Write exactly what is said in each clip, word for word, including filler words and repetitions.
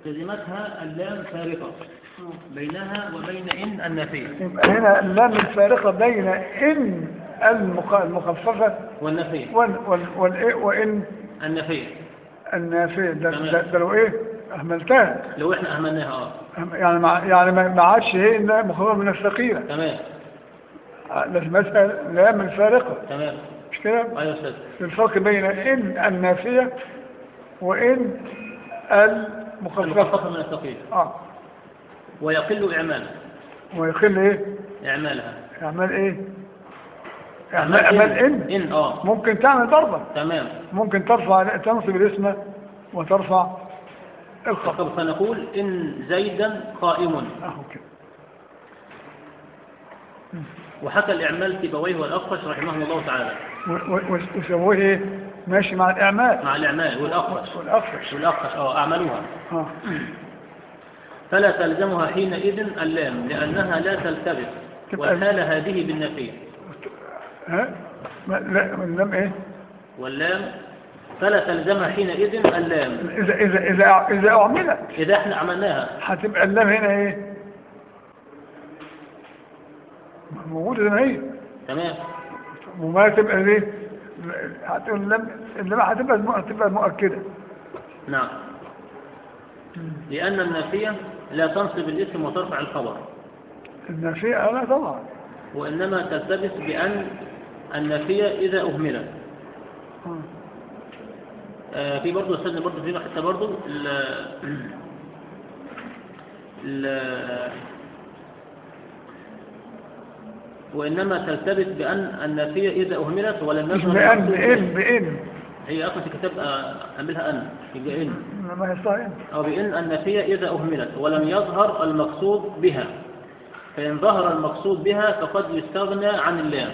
لزمتها اللام فارقة بينها وبين إن النافية. يبقى هنا اللام الفارقة بين إن المخ- المخففة والنافية وال وال والإيه وإن النافية. النافية. ده, تمام. ده, ده لو إيه أهملتها، لو إحنا أهملناها اه يعني مع يعني ما ما عادش هي إنها مخففة من الثقيلة، تمام لازمتها لام الفارقة، تمام. مش كده؟ أيوة يا أستاذ. الفرق بين إن النافية وإن المخففة. المخففة من الثقيل. اه ويقل إعمالها. ويقل إيه؟ إعمالها. اعمال ايه؟ اعمال اعمال ان ان اه ممكن تعمل ضربة. تمام. ممكن ترفع تنصب الاسم وترفع الخبر. فنقول ان زيدا قائم. اهو كده. وحكى الاعمال سيبويه والاخفش رحمه الله تعالى. وسووه ايه؟ ماشي مع الاعمال. مع الاعمال والاخفش والاخفش والاخفش اه اعملوها. اه فلا تلزمها حينئذ اللام لانها لا تلتبس والحال هذه بالنفي. ها لا اللام ايه؟ واللام فلا تلزمها حينئذ اللام اذا اذا اذا اذا اعملت. اذا احنا عملناها هتبقى اللام هنا ايه؟ موجوده زي ما هي. تمام. وما تبقى ليه؟ هتقول اللام اللام هتبقى هتبقى مؤكده. نعم. لان النافيه لا تنصب الاسم وترفع الخبر. النافيه لا طبعا. وإنما تلتبس بأن النافية إذا أهملت. آه في برضه أستاذنا برضه في حتى برضه ال ال وإنما تلتبس بأن النافية إذا أهملت ولم يظهر بأن بإن بإن هي أصلا في كتاب أعملها أن يبقى إن ما هي صحيح. أو بإن النافية إذا أهملت ولم يظهر المقصود بها، فإن ظهر المقصود بها فقد يستغنى عن اللام.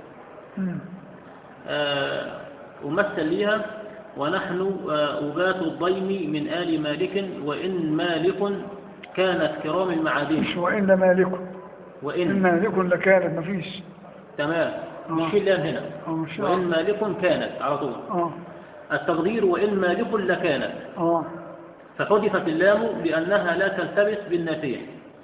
آه ومثل ليها ونحن آه أبات الضيم من آل مالك وإن مالك كانت كرام المعادن. مش وإن مالك وإن إن مالك لكانت مفيش. تمام. مش في اللام هنا. وإن مالك كانت على طول. آه. التقدير وإن مالك لكانت. آه. فحذفت اللام لأنها لا تلتبس بالنافية،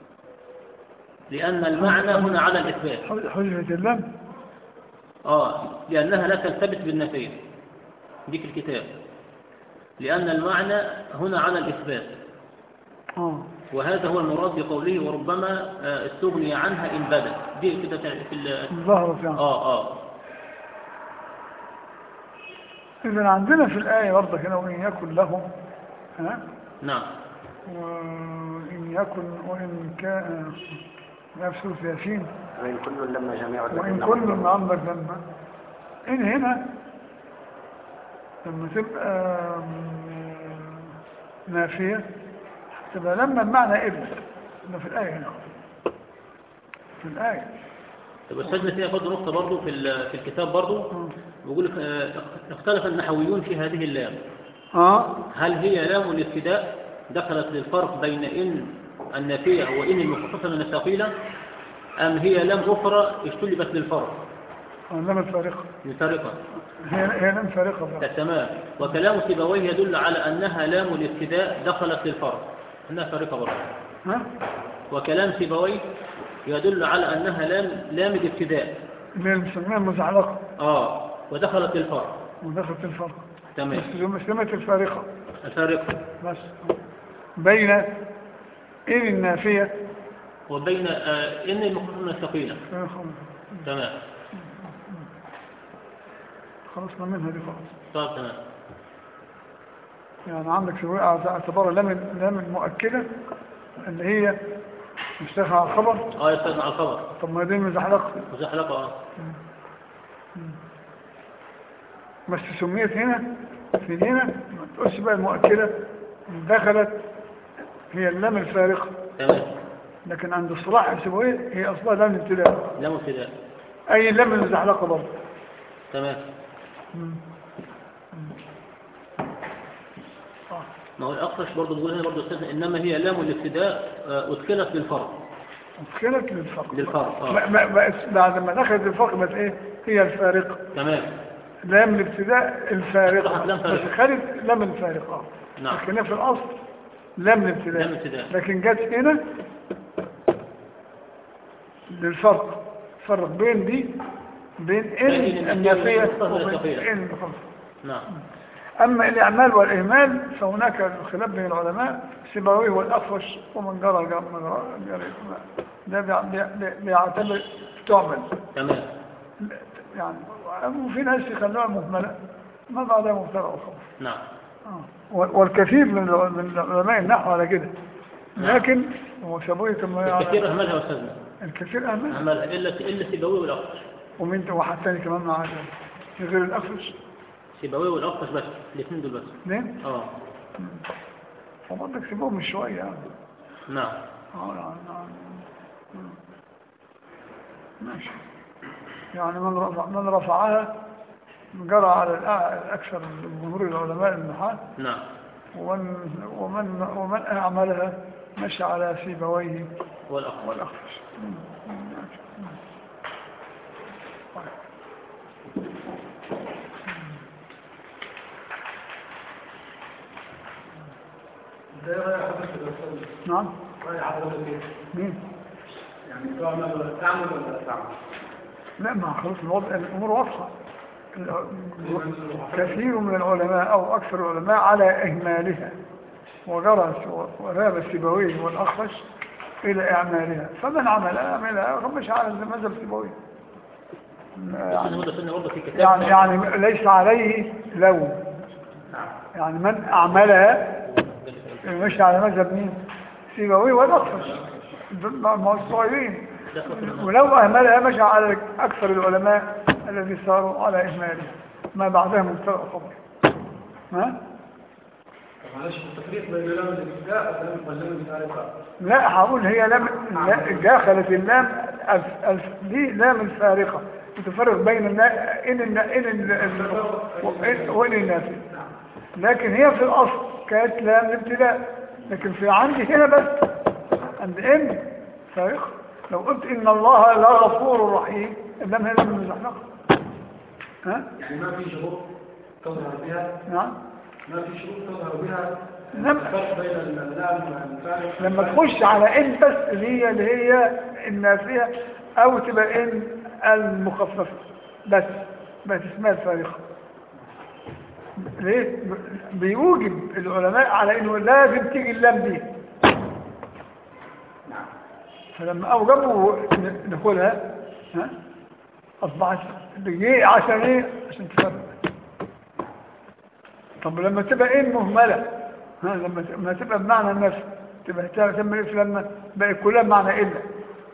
لأن المعنى هنا على الإثبات. حذفت اللام؟ آه لأنها لا تلتبس بالنفي دي في الكتاب، لأن المعنى هنا على الإثبات. آه. وهذا هو المراد بقوله وربما استغني عنها إن بدت. دي كده في الظهر يعني. آه آه إذن عندنا في الآية برضه هنا وإن يكن لهم ها؟ نعم. وإن يكن وإن كان نفس ياسين وإن كل لما جميع وإن كل عندك لما إن هنا لما تبقى نافية تبقى لما المعنى إبن إنه في الآية هنا في الآية. طب أستاذنا فيها برضه نقطة برضه في في الكتاب برضه بيقول لك اختلف النحويون في هذه اللام. آه. هل هي لام الابتداء دخلت للفرق بين إن النافية وإن المخففة من الثقيلة، أم هي لام أخرى اجتلبت للفرق؟ لام الفارقة. الفارقة. هي هي لام فارقة. تمام. وكلام سيبويه يدل على أنها لام الابتداء دخلت للفرق، أنها فارقة برضه. ها؟ وكلام سيبويه يدل على أنها لام لام الابتداء. اللي بنسميها المزعلقة. آه ودخلت للفرق. ودخلت للفرق. تمام. بس سمت الفارقة. الفارقة. بس بين إن النافية وبين آه إن المخففة من الثقيلة. تمام. خلصنا منها دي خلاص. طيب تمام. يعني عندك في اعتبار اللام اللام المؤكدة اللي هي مشتغل على الخبر. اه يستغنى على الخبر. طب ما دي مزحلقة. مزحلقة اه. بس سميت هنا في هنا ما تقولش بقى المؤكدة دخلت هي اللام الفارقة. تمام. لكن عند الصلاح يحسبوا ايه هي اصلها لام الابتداء. لام الابتداء. اي لام المزحلقة برضه. تمام. ما هو الأقفش برضه بيقول هنا برضه استاذنا إنما هي لام الابتداء أدخلت للفرق. أدخلت للفرق. للفرق اه. ما ما بعد ما دخلت للفرق بقت إيه؟ هي الفارقة. تمام. لام الابتداء الفارقة. لام فارقة. بس خلت لام الفارقة. نعم. لكن في الأصل لام الابتداء، لام الابتداء. لكن جت هنا للفرق، فرق بين دي بين إن النافية وبين إن المخففة. نعم. أما الإعمال والإهمال فهناك خلاف بين العلماء، سيبويه والأخفش ومن جرى جرى ده بيعتبر تعمل. تمام. يعني وفي ناس يخلوها مهملة ما بعدها مبتدأ وخبر. نعم. والكثير من من علماء النحو على كده، لكن هو سيبويه كما الكثير أهملها أستاذنا. الكثير أهملها. أهملها إلا إلا سيبويه والأخفش. ومن واحد ثاني كمان معاه غير الأخفش. سيبويه والأخفش بس، الاثنين دول بس. اثنين؟ اه. فبرضك سيبوهم شوية يعني. نعم. اه نعم نعم. ماشي. يعني من رفع من رفعها جرى على الأكثر جمهور العلماء النحاة. نعم. ومن ومن ومن أعملها مشى على سيبويه والأخفش. والأخفش. نعم. مين؟ يعني تعمل تعمل ولا تعمل؟ لا ما خلاص الوضع الأمور واضحة. كثير من العلماء أو أكثر العلماء على إهمالها، وجرى وذهب السيبوي والأخفش إلى إعمالها، فمن عمل أعملها مش على مذهب السيبوي. يعني يعني ليس عليه لوم، يعني من أعملها مش على مذهب مين؟ سيبوي والأخفش موصوعين، ولو أهملها مشى على أكثر العلماء الذي صاروا على إهماله ما بعدها مبتدأ خبر. ها؟ معلش التفريق بين لام الابتداء واللام الفارقة. لا هقول هي لام دخلت اللام دي لام الفارقة تفرق بين ان ان ان وان النافي، لكن هي في الاصل كانت لام الابتداء، لكن في عندي هنا بس عند ان فارقة. لو قلت ان الله لا غفور رحيم اللام هنا من المزحلقة. ها؟ يعني ما في شروط تظهر بها. نعم. ما في شروط تظهر بها لما الفرق بين اللام والفارق. لما تخش على ان بس اللي هي اللي هي النافية او تبقى ان المخففة بس ما اسمها الفارقة. ليه؟ بيوجب العلماء على انه لازم تيجي اللام دي، فلما اوجبوا ندخلها ها اصبحت ليه؟ عشان ايه؟ عشان تفرق. طب لما تبقى ايه مهمله ها لما ما تبقى بمعنى النفس تبقى تسمى ايه لما بقى كلها بمعنى الا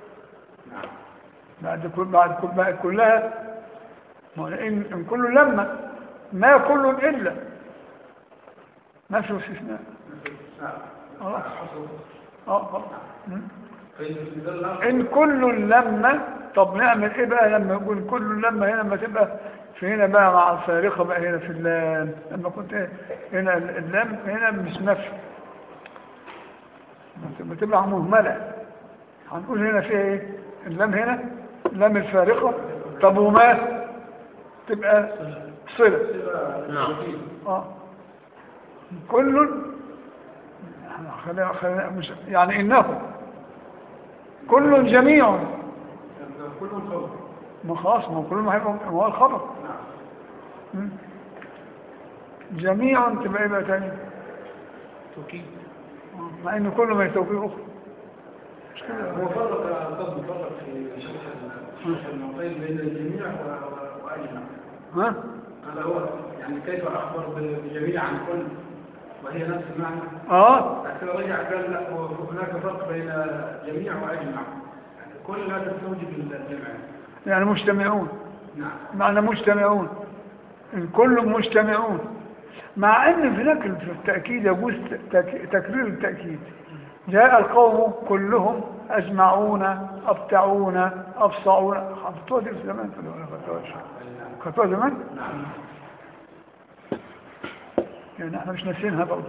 بعد كل بعد كل بقى كلها ما ان ان كل لما ما كل الا ما في استثناء. اه اه ان كل لما. طب نعمل ايه بقى لما يقول كل لما هنا ما تبقى في هنا بقى مع الفارقة بقى هنا في اللام لما كنت ايه هنا اللام هنا مش نفي ما تبقى مهملة هنقول هنا فيها ايه اللام هنا اللام الفارقة. طب وما تبقى صلة. نعم. اه كل خلينا خلينا مش يعني انه كل جميع كلهم خبر. ما خلاص ما كلهم هيبقوا هو الخبر. نعم. جميعا تبقى ايه بقى تاني؟ توكيد. مع انه كله ما يتوكيد اخرى مش كده. هو فرق قصد فرق في شرح المعطيين بين الجميع واجمع. ها؟ هذا هو يعني كيف اخبر بجميع عن كل وهي نفس المعنى. اه لكن رجع قال لا هناك فرق بين جميع واجمع، يعني كل لا تستوجب الجمع. يعني مجتمعون. نعم. معنى مجتمعون إن كلهم مجتمعون، مع ان هناك في التأكيد يجوز تكرير التأكيد. جاء القوم كلهم أجمعون أبتعون أبصعون. خطوة دي في زمان في الخطوة خطوة زمان. نعم. يعني احنا مش ناسينها برضه.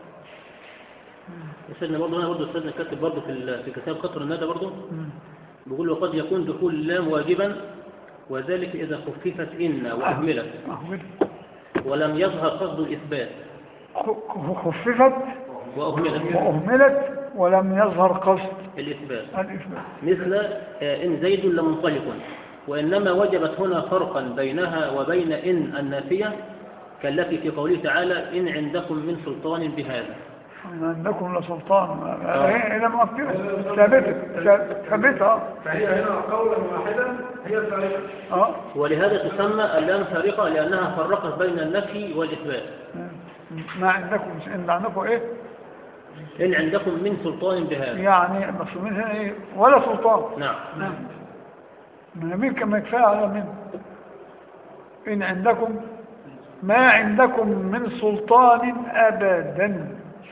سيدنا برضه هنا برضه سيدنا كاتب برضه في في كتاب قطر الندى برضه بيقول وقد يكون دخول اللام واجبا وذلك إذا خففت إن وأهملت ولم يظهر قصد الإثبات. خففت وأهملت وأهملت ولم يظهر قصد الإثبات الإثبات. مثل آه، إن زيد لمنطلق، وإنما وجبت هنا فرقا بينها وبين إن النافية كالتي في قوله تعالى إن عندكم من سلطان بهذا. إن عندكم لسلطان، هنا مؤكدة ثابتة ثابتة. فهي هنا قولا واحدا هي الفارقة. اه ولهذا تسمى اللام فارقة لأنها فرقت بين النفي والإثبات. ما عندكم إن عندكم إيه؟ إن عندكم من سلطان بهذا، يعني مفهومين هنا إيه؟ ولا سلطان. نعم. نعم. من مين كما يكفى على من؟ إن عندكم ما عندكم من سلطان أبدا،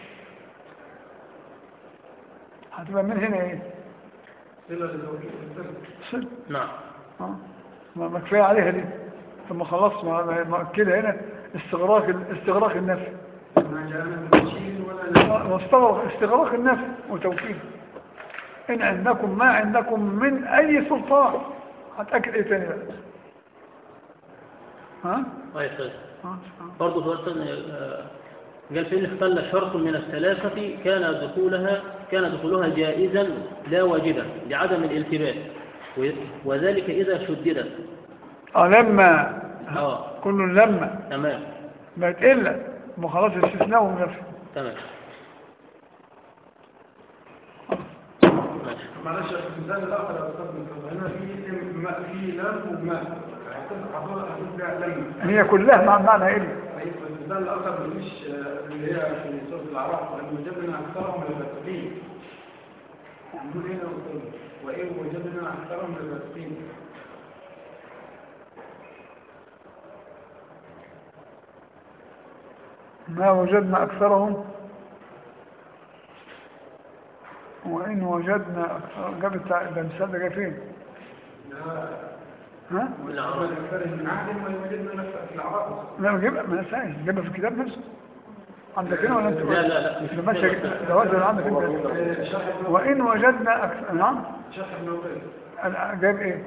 هتبقى من هنا إيه؟ صل. نعم. اه ما ما كفايه عليها دي، ثم خلاص ما ما كده هنا استغراق استغراق النفي. ما جاءنا من تشيل ولا واستغرق استغراق النفي وتوكيد. إن عندكم ما عندكم من أي سلطان، هتأكد إيه تاني بقى؟ ها؟ طيب طيب. ها؟ برضه دلوقتي آه، قال فإن اختل شرط من الثلاثة كان دخولها كان دخولها جائزا لا واجبا لعدم الالتباس، و- وذلك إذا شددت. اه لما اه كل لما تمام ما تقل ما خلاص استثناء ونفي. تمام ماشي. معلش المثال الآخر يا أستاذ مصطفى، هنا في ما في لام وما هتبقى لما هي كلها مع معنى إلا. أيوة المثال الآخر مش اللي هي في سورة الأعراف وإن وجدنا أكثرهم للفاسقين. نقول هنا وقلنا وإن وجدنا أكثرهم للفاسقين. ما وجدنا أكثرهم وإن وجدنا أكثر جابت ده المثال ده جاي فين؟ ها؟ وجدنا أكثرهم من عهد ووجدنا نفسه في الأعراف. لا جيبها ما نساش جيبها في الكتاب نفسه عندك هنا ولا انت؟ لا لا لا مش ماشي ده وجد عندك انت. وإن وجدنا أكثر نعم شرح النووي جاب ايه؟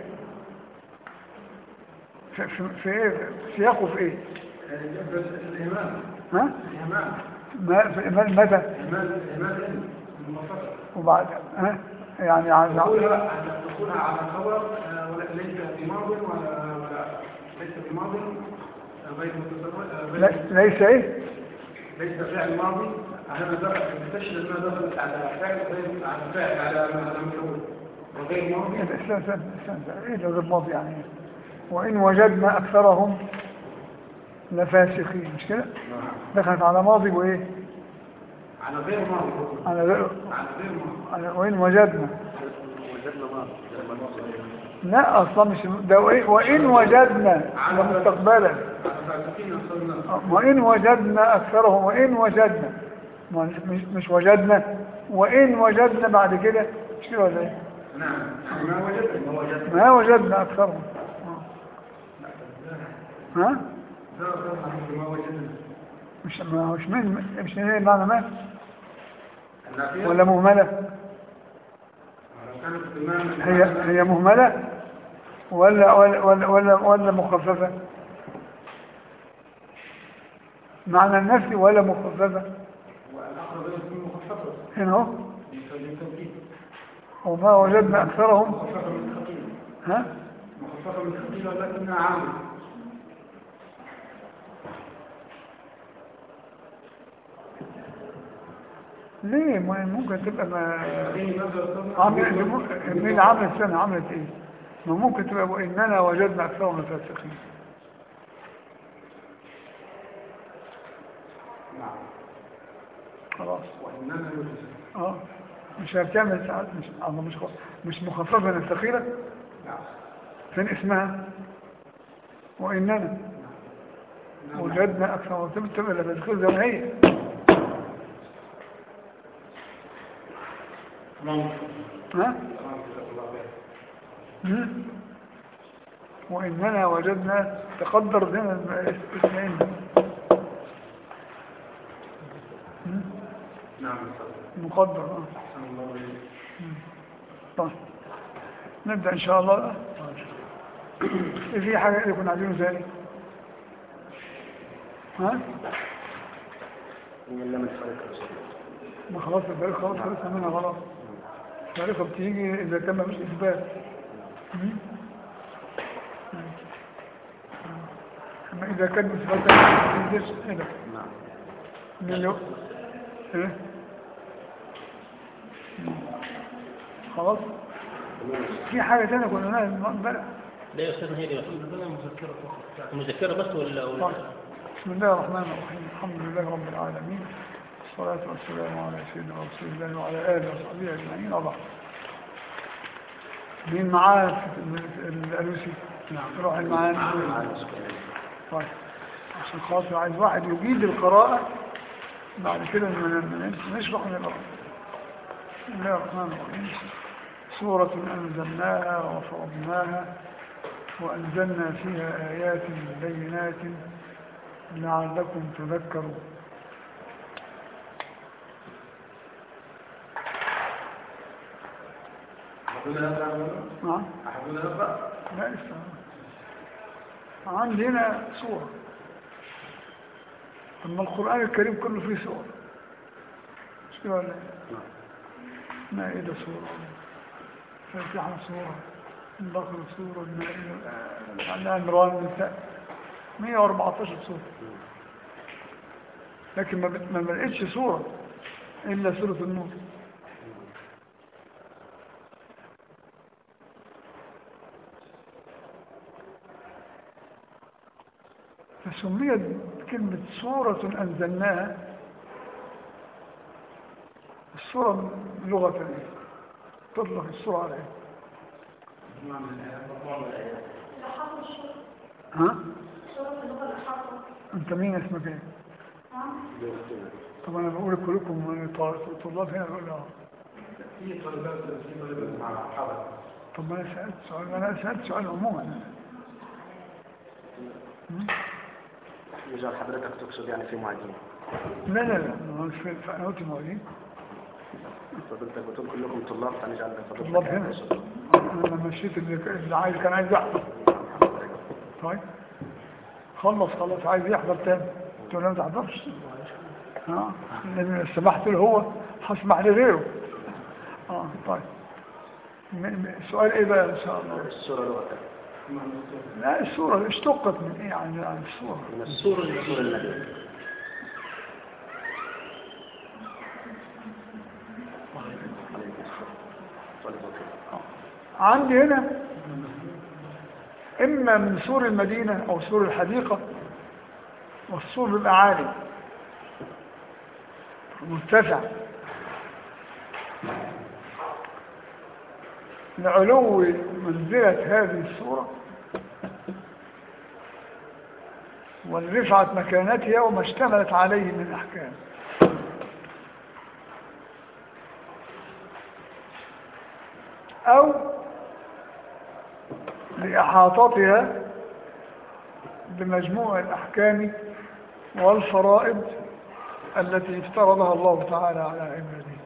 في, في, في ايه؟ سياقه في ايه؟ الإيمان ها؟ الإيمان ما في إيمان متى؟ الإيمان الإيمان المفصل وبعد ها؟ يعني عن دخولها دخولها على خبر ولا ليس بماض ولا ولا ليس بماض غير متصل لا- ليس ايه؟ ليس فعل ماضي هذا دخل تستشهد ما دخلت على فعل غير على فعل على على مفعول وغير ماضي. استنى استنى استنى ايه ده الماضي يعني ايه؟ وإن وجدنا أكثرهم لفاسقين مش كده؟ دخلت على ماضي وإيه؟ على غير ماضي على غير على غير ماضي على وإن وجدنا لا أصلا مش ده وإيه؟ وإن وجدنا ده مستقبلا على فاسقين وصلنا. وإن وجدنا أكثرهم وإن وجدنا ما- مش, مش وجدنا وإن وجدنا بعد كده مش كده ولا إيه؟ نعم ما وجدنا ما وجدنا ما وجدنا أكثرهم ها؟ لا لا ما وجدنا مش ما مش من مش من ايه معنى ما النافية ولا مهملة كانت الإمام هي هي مهملة ولا ولا ولا ولا, ولا مخففة معنى النفي ولا مخففة والأقرب يكون مخففة هنا اهو بالتوكيد وما وجدنا أكثرهم مخففة من ثقيل ها مخففة من ثقيل ولكنها عامة. ليه ما ممكن تبقى ما هذه ماذا عملت مين عملت سنة عملت ايه ما ممكن تبقى وإننا وجدنا أكثرهم الفاسقين نعم خلاص وإنما يوجد اه مش هتعمل ساعات مش الله مش خ- مش مخففة من الثقيلة نعم فين اسمها وإننا وجدنا أكثر تبقى إلا بالخير زي ما هي ها مم. وإننا وجدنا تقدر بين الاسمين مم. نعم مقدر اه مم. طيب نبدأ إن شاء الله إيه في حاجة اللي كنا عايزينه ثاني ها من لم الفرق ما خلاص الفارقة خلاص خلصنا منها خلاص. الفارقة بتيجي إذا كان مفيش إثبات. أما إذا كان إثبات ما تنزلش إيه من اليوم إيه خلاص. في حاجة تانية كنا نقولها امبارح. لا يا أستاذنا هي دي بس المذكرة بس ولا ولا بسم الله الرحمن الرحيم. الحمد لله رب العالمين، والصلاة والسلام على سيدنا رسول الله وعلى آله وصحبه أجمعين. وبعد مين معاه الألوسي؟ نعم روح المعاني. طيب عشان خاطر عايز واحد يجيد القراءة بعد كده نشرح من الأرض. بسم الله الرحمن الرحيم. سورة أنزلناها وفرضناها وأنزلنا فيها آيات بينات لعلكم تذكرون. نعم لا لسه عندنا سورة. أما القرآن الكريم كله فيه سورة مش كده ولا مائدة سورة، فاتحة سورة، البقرة سورة، المائدة، العمران، النساء، مئة وأربعتاشر سورة. لكن ما ما لقيتش سورة إلا سورة النور. فسميت كلمة سورة أنزلناها. السورة لغة تطلق السورة على ايه؟ ها؟ انت مين اسمك ايه؟ طب انا بقول كلكم طلاب هنا بقول اه في طالبات في طالبات مع حضر. طب انا سألت سؤال، انا سألت سؤال عموما. يجعل حضرتك تقصد يعني في معيدين؟ لا لا لا انا مش في قنوات المعيدين. فضلتك بتقول كلكم طلاب فنجعل طلاب هنا. انا لما مشيت اللي عايز كان عايز يحضر. طيب خلص خلاص عايز يحضر تاني قلت له لا ما تحضرش. اه لان سمحت له هو هسمح لغيره. اه طيب السؤال ايه بقى ان شاء الله؟ السورة لغة. لا السورة اشتقت من ايه يعني عن السورة؟ من السورة السورة المدينة. عندي هنا اما من سور المدينة او سور الحديقة، والسور الاعالي مرتفع لعلو منزلة هذه السورة ولرفعة مكانتها وما اشتملت عليه من احكام. او لإحاطتها بمجموع الأحكام والفرائض التي افترضها الله تعالى على عباده،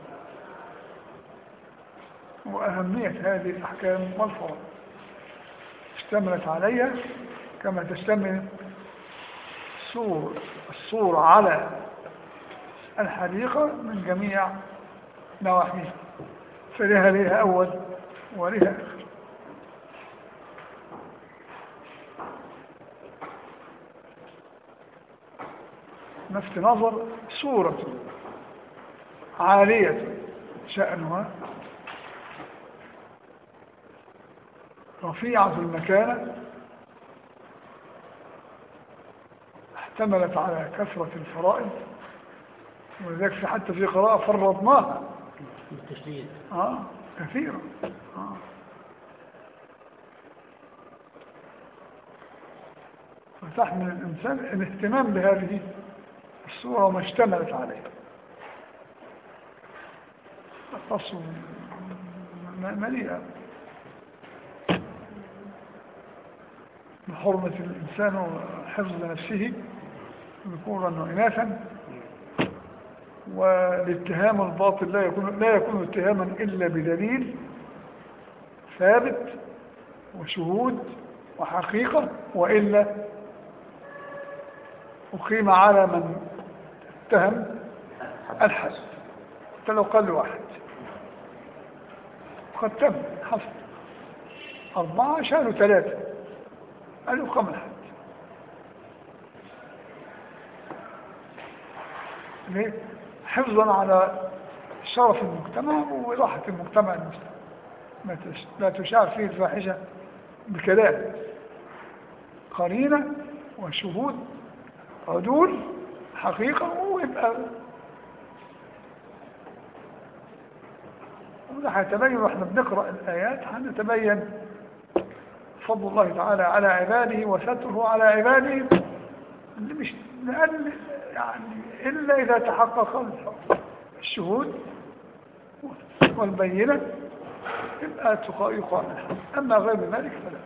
وأهمية هذه الأحكام والفرائض اشتملت عليها كما تشتمل سور السورة على الحديقة من جميع نواحيها، فلها لها أول ولها آخر. نفس نظر سورة عالية شأنها رفيعة المكانة احتملت على كثرة الفرائض، ولذلك حتى في قراءة فرضناها بالتشديد اه كثيرا. آه. فتحمل الإنسان الاهتمام بهذه السورة وما اشتملت عليه. تصل مليئة بحرمة الإنسان وحفظ نفسه ذكورا وإناثا، والاتهام الباطل لا يكون لا يكون اتهاما إلا بدليل ثابت وشهود وحقيقة، وإلا أقيم على من اتهم الحد. حتى لو قال واحد. قد تم حصل أربعة شالوا ثلاثة قالوا قام الحد. ليه؟ حفظا على شرف المجتمع وراحة المجتمع المسلم، لا تشاع فيه الفاحشة بكلام، قرينة وشهود عدول حقيقة، ويبقى وده هيتبين واحنا بنقرأ الآيات، هنتبين فضل الله تعالى على عباده وستره على عباده، اللي مش لأن يعني إلا إذا تحقق الشهود والبينة يبقى يقام الحد، أما غير ذلك فلا.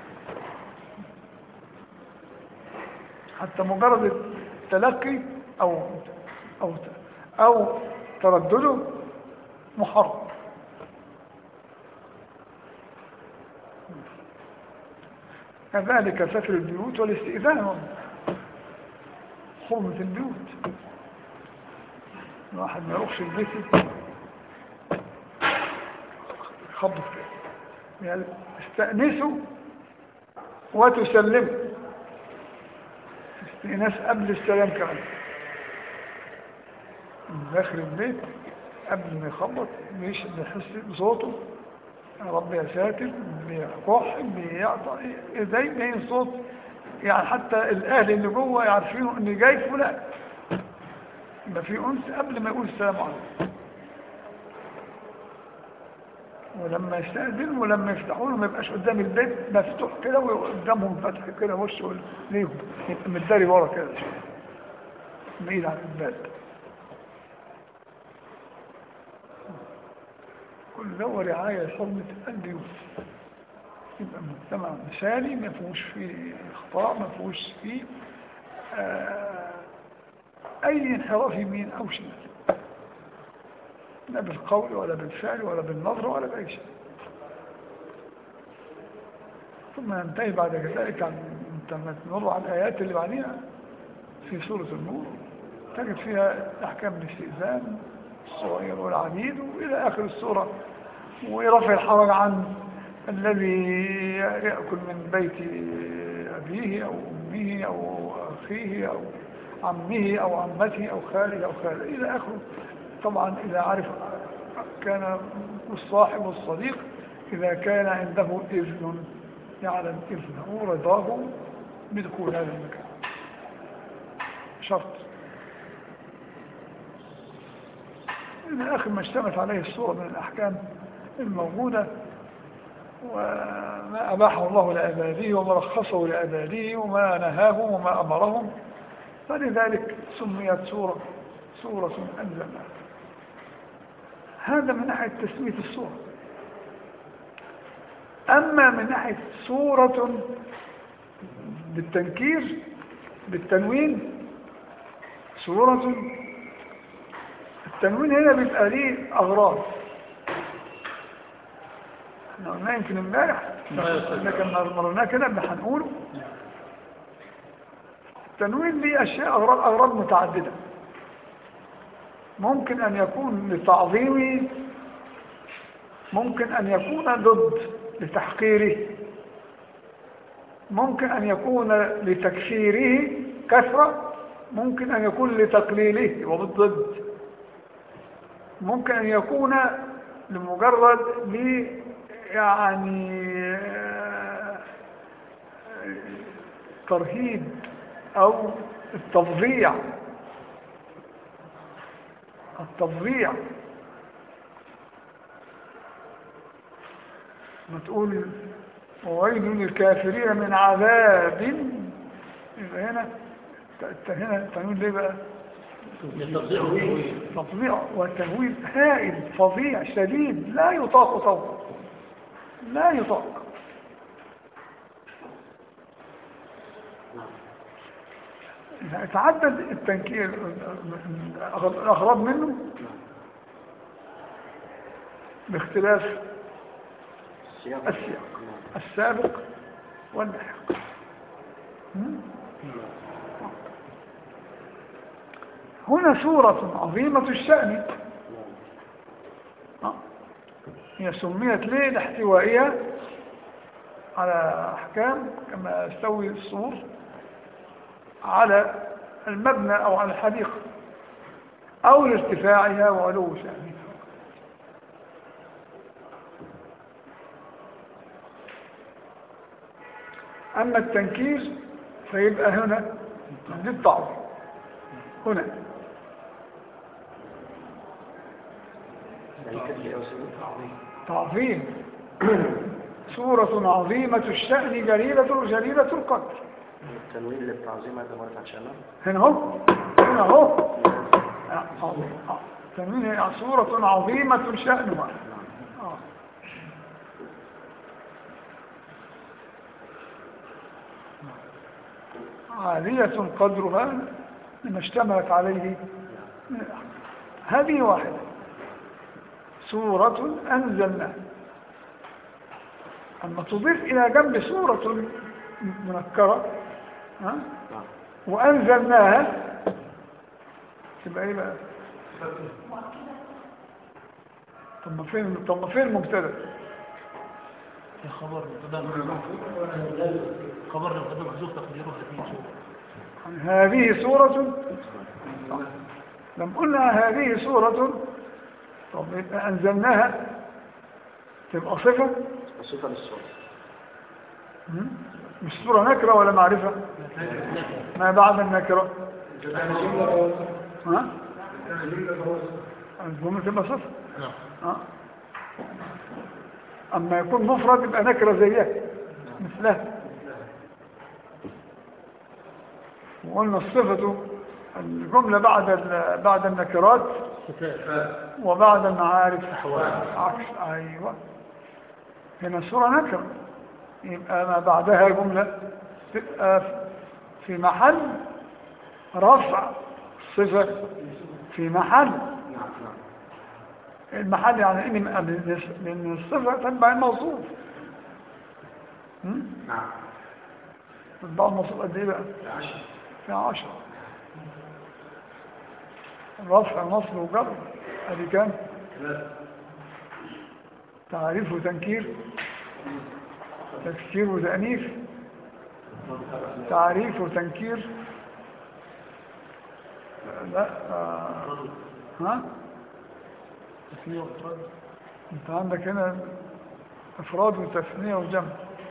حتى مجرد التلقي أو أو أو تردده محرم. كذلك ستر البيوت والاستئذان، حرمة البيوت، الواحد ما يروحش البيت يخبط كده، يعني استأنسوا وتسلموا، استئناس قبل السلام كمان، داخل البيت قبل ما يخبط مش بيحس بصوته، يا رب يا ساتر، بيكح بيعطى ازاي باين صوت، يعني حتى الاهل اللي جوه يعرفينه ان جاي فلان، يبقى في انس قبل ما يقول السلام عليكم. ولما يستأذن ولما يفتحوا له ما يبقاش قدام البيت مفتوح كده وقدامهم فتح كده وشه ليهم، يبقى متداري ورا كده شويه بعيد عن الباب. كل ده ورعاية حرمة البيوت، يبقى مجتمع مثالي ما فيهوش فيه اخطاء، ما فيهوش فيه آه اي انحراف يمين او شمال، لا بالقول ولا بالفعل ولا بالنظر ولا باي شيء. ثم ننتهي بعد ذلك عن نمر على الايات اللي بعديها في سورة النور، تجد فيها احكام الاستئذان الصغير والعديد والى اخر السورة، ورفع الحرج عن الذي يأكل من بيت أبيه أو أمه أو أخيه أو عمه أو عمته أو خاله أو خاله إلى آخره. طبعا إذا عرف كان الصاحب والصديق إذا كان عنده إذن، يعلم إذنه ورضاه بدخول هذا المكان، شرط. إلى آخر ما اشتمت عليه الصورة من الأحكام الموجودة، وما أباحه الله لعباده وما رخصه لعباده وما نهاهم وما أمرهم، فلذلك سميت سورة سورة أنزلناها. هذا من ناحية تسمية السورة. أما من ناحية سورة بالتنكير بالتنوين، سورة التنوين هنا بيبقى ليه أغراض، احنا قلنا يمكن امبارح لكن مرناه كده هنقوله. التنوين ليه اشياء اغراض اغراض متعدده، ممكن ان يكون لتعظيمه، ممكن ان يكون ضد لتحقيره، ممكن ان يكون لتكثيره كثره، ممكن ان يكون لتقليله وبالضد، ممكن ان يكون لمجرد ل يعني ترهيب او التفظيع التفظيع ما تقول وويل للكافرين من عذاب، يبقى هنا هنا التنوين ليه بقى؟ تفظيع وتهويل هائل فظيع شديد لا يطاق طوقه، لا يطاق. إذا تعدد التنكير الأغراض منه باختلاف السياق السابق واللاحق. هنا سورة عظيمة الشأن آه. هي سميت ليه لاحتوائها على أحكام كما يستوي السور على المبنى أو على الحديقة أو لارتفاعها وعلو شأنها. أما التنكير فيبقى هنا للتعظيم هنا تعظيم سورة عظيمة الشأن جليلة جليلة القدر. التنوين للتعظيم هذا مرة شأنه هنا هو هنا هو تنوين سورة عظيمة شأنها. آه. عالية قدرها لما اشتملت عليه. هذه واحدة سورة أنزلناها. أما تضيف إلى جنب سورة منكرة ها؟ وأنزلناها تبقى إيه بقى؟ طب ما فين طب ما فين المبتدأ؟ خبر خبر الغد محذوف تقديره هذه سورة. لم قلنا هذه سورة. طب يبقى أنزلناها تبقى صفة صفة للسورة مش سورة نكرة ولا معرفة. ما بعد النكرة ها الجملة تبقى صفة. ها أما يكون مفرد يبقى نكرة زيها مثلها. وقلنا الصفة الجملة بعد بعد النكرات وبعد المعارف عكس. أيوة هنا سورة نكرة يبقى ما بعدها جملة تبقى في محل رفع صفة في محل المحل يعني إني من الصفة تتبع الموصوف. نعم تتبع الموصوف قد إيه بقى؟ في عشرة. رفع نصب وجر ادي كام؟ تعريف وتنكير تفسير وتأنيف تعريف وتنكير لا آه. ها انت عندك هنا افراد وتثنية وجمع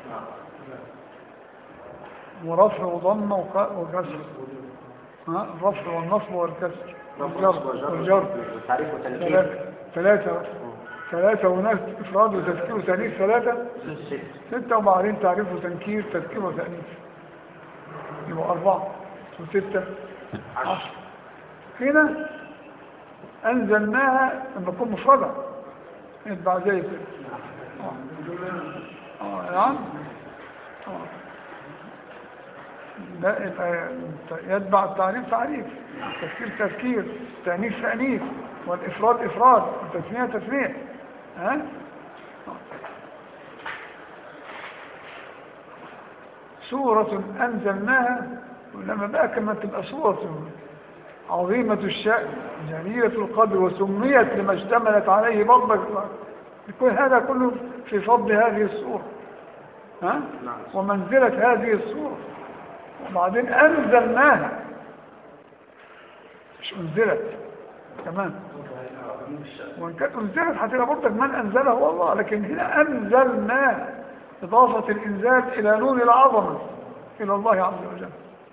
ورفع وضم وكسر. ها الرفع والنصب والكسر والجر ثلاثة ثلاثة ثلاثة وناس إفراد وتذكير وتأنيث ثلاثة ستة وبعدين تعريف وتنكير تذكير وتأنيث يبقى أربعة وستة عشر. هنا أنزلناها لما تكون مفردة يتبع زي كده. اه يعني لا يبقى يتبع التعريف تعريف التذكير تذكير التأنيث تأنيث والإفراد إفراد والتثنية تثنية. ها سورة أنزلناها ولما بقى كما تبقى سورة عظيمة الشأن جليلة القدر وسميت لما اشتملت عليه برضك يكون هذا كله في فضل هذه السورة. ها ومنزلة هذه السورة. وبعدين أنزلناها مش أنزلت كمان وإن كانت أنزلت هتبقى برضك من أنزله هو الله لكن هنا أنزلناها إضافة الإنزال إلى نون العظمة إلى الله عز وجل.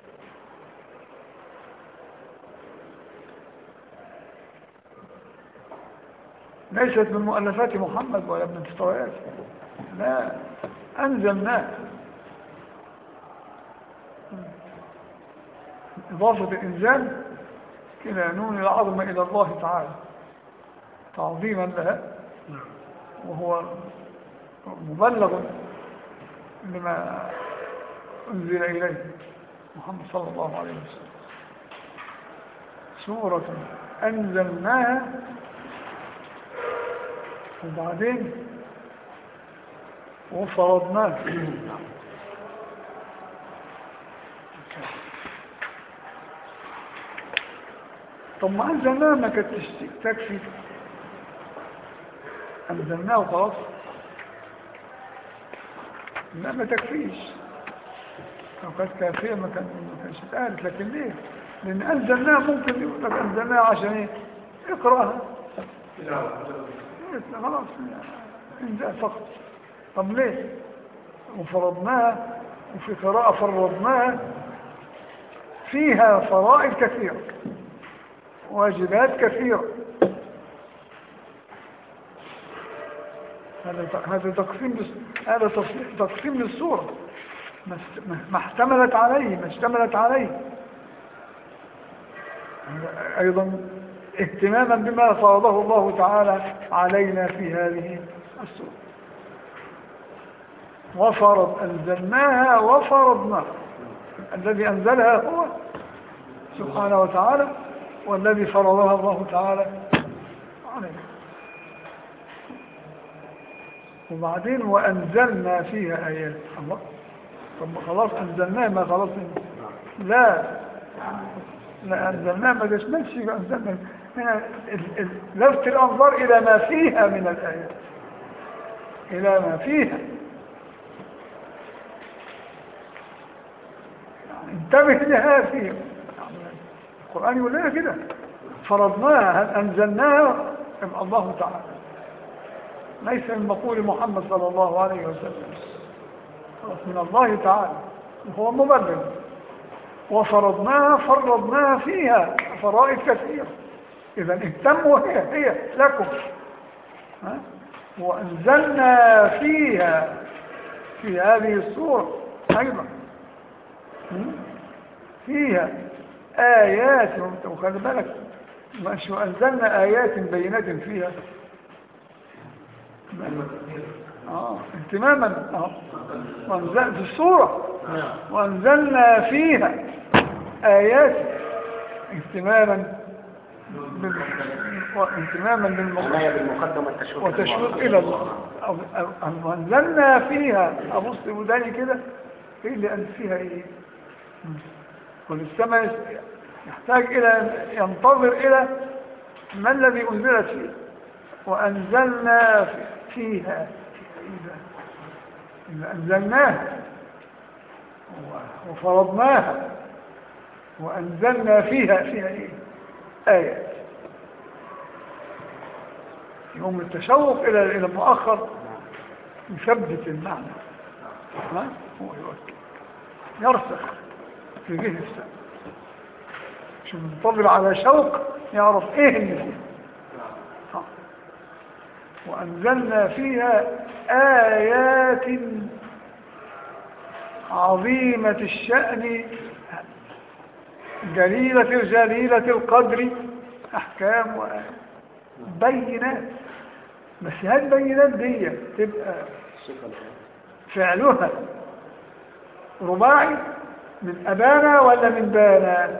ليست من مؤلفات محمد ولا من مستوياته لا أنزلناه إضافة الإنزال إلى نون العظمة إلى الله تعالى تعظيما لها وهو مبلغ لما أنزل إليه محمد صلى الله عليه وسلم. سورة أنزلناها وبعدين وفرضناها. طب ما أنزلناها ما كانت تكفي أنزلناه وخلاص؟ لا ما تكفيش. لو كانت كافية ما كان ما كانش اتقالت، لكن ليه؟ لأن أنزلناه ممكن يقول لك أنزلناه عشان إيه؟ اقرأها. خلاص انزل فقط. طب ليه؟ وفرضناها، وفي قراءة فرضناها فيها فرائض كثيرة، واجبات كثيرة. هذا هذا تقسيم هذا تقسيم للصورة ما احتملت عليه ما اشتملت عليه. أيضا اهتماما بما فرضه الله تعالى علينا في هذه السورة. وفرض أنزلناها وفرضناها. الذي أنزلها هو سبحانه وتعالى، والذي فرضها الله تعالى علينا. وبعدين وأنزلنا فيها آيات. الله، طب خلاص أنزلناها، ما خلاص لا لا أنزلناها ما تشملش أنزلنا هنا لفت الأنظار إلى ما فيها من الآيات، إلى ما فيها. انتبه لها فيها. القرآن يقول لنا كده فرضناها، هل أنزلناها الله تعالى، ليس من مقول محمد صلى الله عليه وسلم، من الله تعالى وهو مبلغ. وفرضناها فرضناها فيها فرائض كثيرة. إذا اهتموا، هي هي لكم. ها؟ وأنزلنا فيها في هذه السورة أيضا فيها آيات. وخلي بالك مش أنزلنا آيات بينات فيها آه اهتماما آه. وأنزل في السورة وأنزلنا فيها آيات اهتماما بال... اهتماما بالمقدمة وتشويق إلى الله. وأنزلنا فيها أبص وداني كده إيه اللي أنت فيها إيه؟ والسماء يحتاج إلى ينتظر إلى ما الذي أنزلت فيه. وأنزلنا فيها إذا أنزلناها وفرضناها وأنزلنا فيها فيها إيه؟ آيات. يوم التشوق إلى إلى المؤخر يثبت المعنى، ها؟ هو يؤكد يرسخ في ذهن السمع. شو نطلب على شوق يعرف إيه اللي فيه. وأنزلنا فيها آيات عظيمة الشأن جليلة جليلة القدر أحكام وبينات. بس هذه البينات دي تبقى فعلها رباعي من أبانا ولا من بانا؟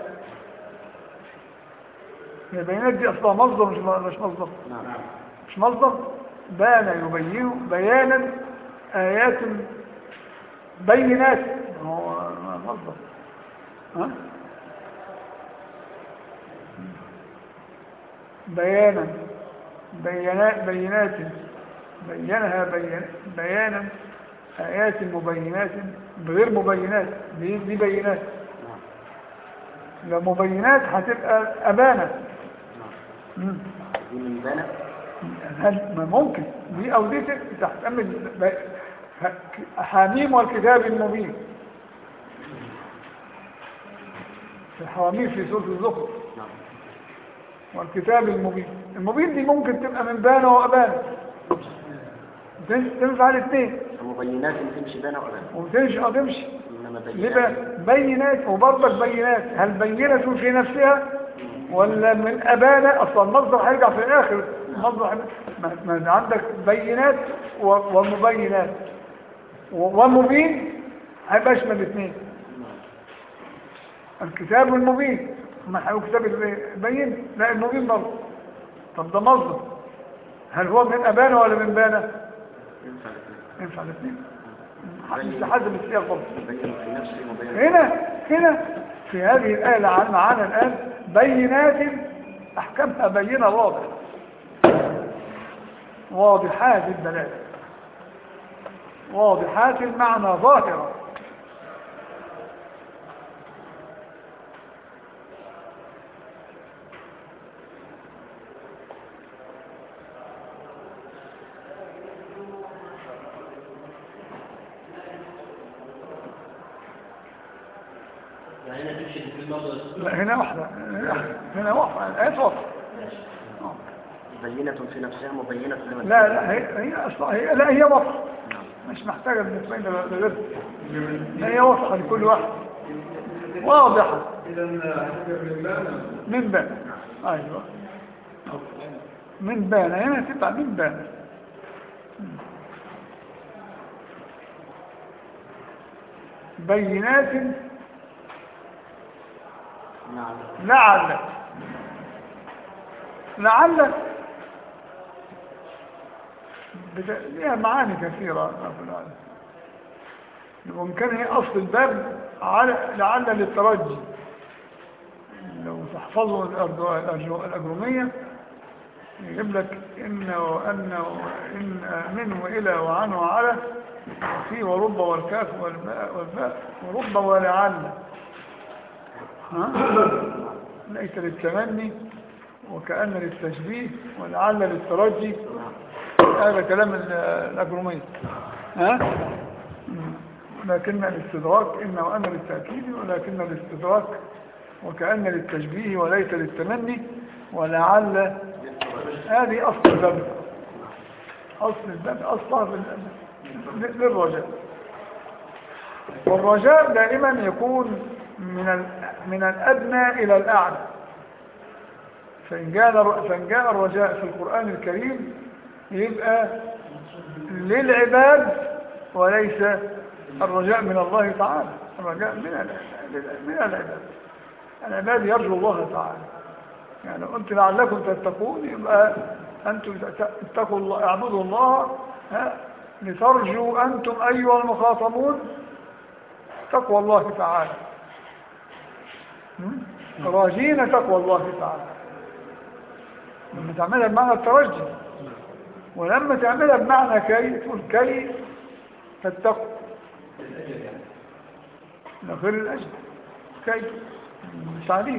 البينات دي أصلا مصدر مش مصدر مش مصدر. بان يبين بيانا آيات بينات هو مصدر. ها بيانا بيانات بينات بينها بيان بيانا آيات مبينات بغير مبينات. دي, دي بينات. لو مبينات هتبقى أبانا. دي من بانا هل ما ممكن دي أو دي تحتمل حميم والكتاب المبين في حواميم في سورة الزخرف. والكتاب المبين المبين دي ممكن تبقى من بانا وأبانا، تنفع الاثنين. المبينات تمشي بانا وأبانا وتمشي اه تمشي يبقى بينات. وبرضك بينات هل بينة في نفسها ولا من أبانا؟ أصلا المصدر هيرجع في الآخر. المصدر ما عندك بينات ومبينات ومبين هيبقى يشمل الاثنين. الكتاب المبين ما هو كتاب البين؟ لا المبين برضه. طب ده مصدر هل هو من أبانا ولا من بانا؟ ينفع الاثنين مش حسب السياق برضه. هنا هنا في هذه الآية اللي معانا الآن بينات أحكامها بينة واضحة. واضحات الدلالة، واضحات المعنى ظاهرة. لا هنا واحدة، هنا واحدة الآيات واضحة. بينة في نفسها مبينة لمن لا لا هي هي أصلا هي لا هي واضحة، مش محتاجة بالنسبة لنا لغير، هي واضحة لكل واحد، واضحة. إذا من بان من بان، أيوة من بان، هنا تبقى من بان. بينات لعل لعل لها معاني كثيرة في العالم، وممكن هي أصل الباب على لعل للترجي. لو تحفظوا الأجرومية يجيب لك إن وأن وإن من وإلى وعن وعلى في ورب والكاف والباء والباء ورب ولعل، ها ليس للتمني وكأن للتشبيه ولعل للترجي. هذا كلام الأجرومية. ها لكن الاستدراك إن وأن للتأكيد، ولكن الاستدراك وكأن للتشبيه وليس للتمني ولعل. هذه أصل الباب، أصل الباب أصلها للرجاء. والرجاء دائما يكون من من الأدنى إلى الأعلى. فإن جاء فإن جاء الرجاء في القرآن الكريم يبقى للعباد وليس الرجاء من الله تعالى. الرجاء من من العباد. العباد يرجو الله تعالى. يعني قلت لعلكم تتقون، يبقى أنتم اتقوا الله، اعبدوا الله لترجوا أنتم أيها المخاطبون تقوى الله تعالى، راجين تقوى الله تعالى. لما تعملها بمعنى الترجي، ولما تعملها بمعنى كي تقول كي تتقوا لغير الأجل، كي تعريف،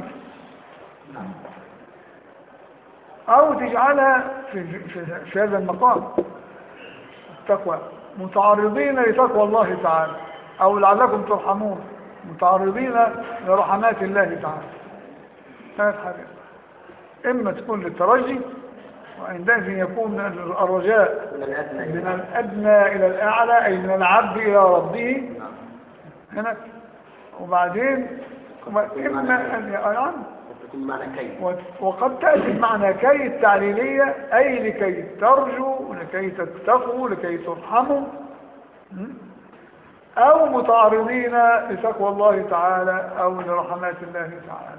أو تجعلها في, في, في هذا المقام التقوى متعرضين لتقوى الله تعالى، أو لعلكم ترحمون متعرضين لرحمات الله تعالى. ثلاث حاجات، إما تكون للترجي، وعندئذ يكون الرجاء من الأدنى إلى الأعلى، أي من العبد إلى ربه هنا. وبعدين إما أن يعلم، وقد تأتي بمعنى كي التعليلية، أي لكي ترجوا، لكي تتقوا، لكي ترحموا، أو متعرضين لتقوى الله تعالى أو لرحمات الله تعالى.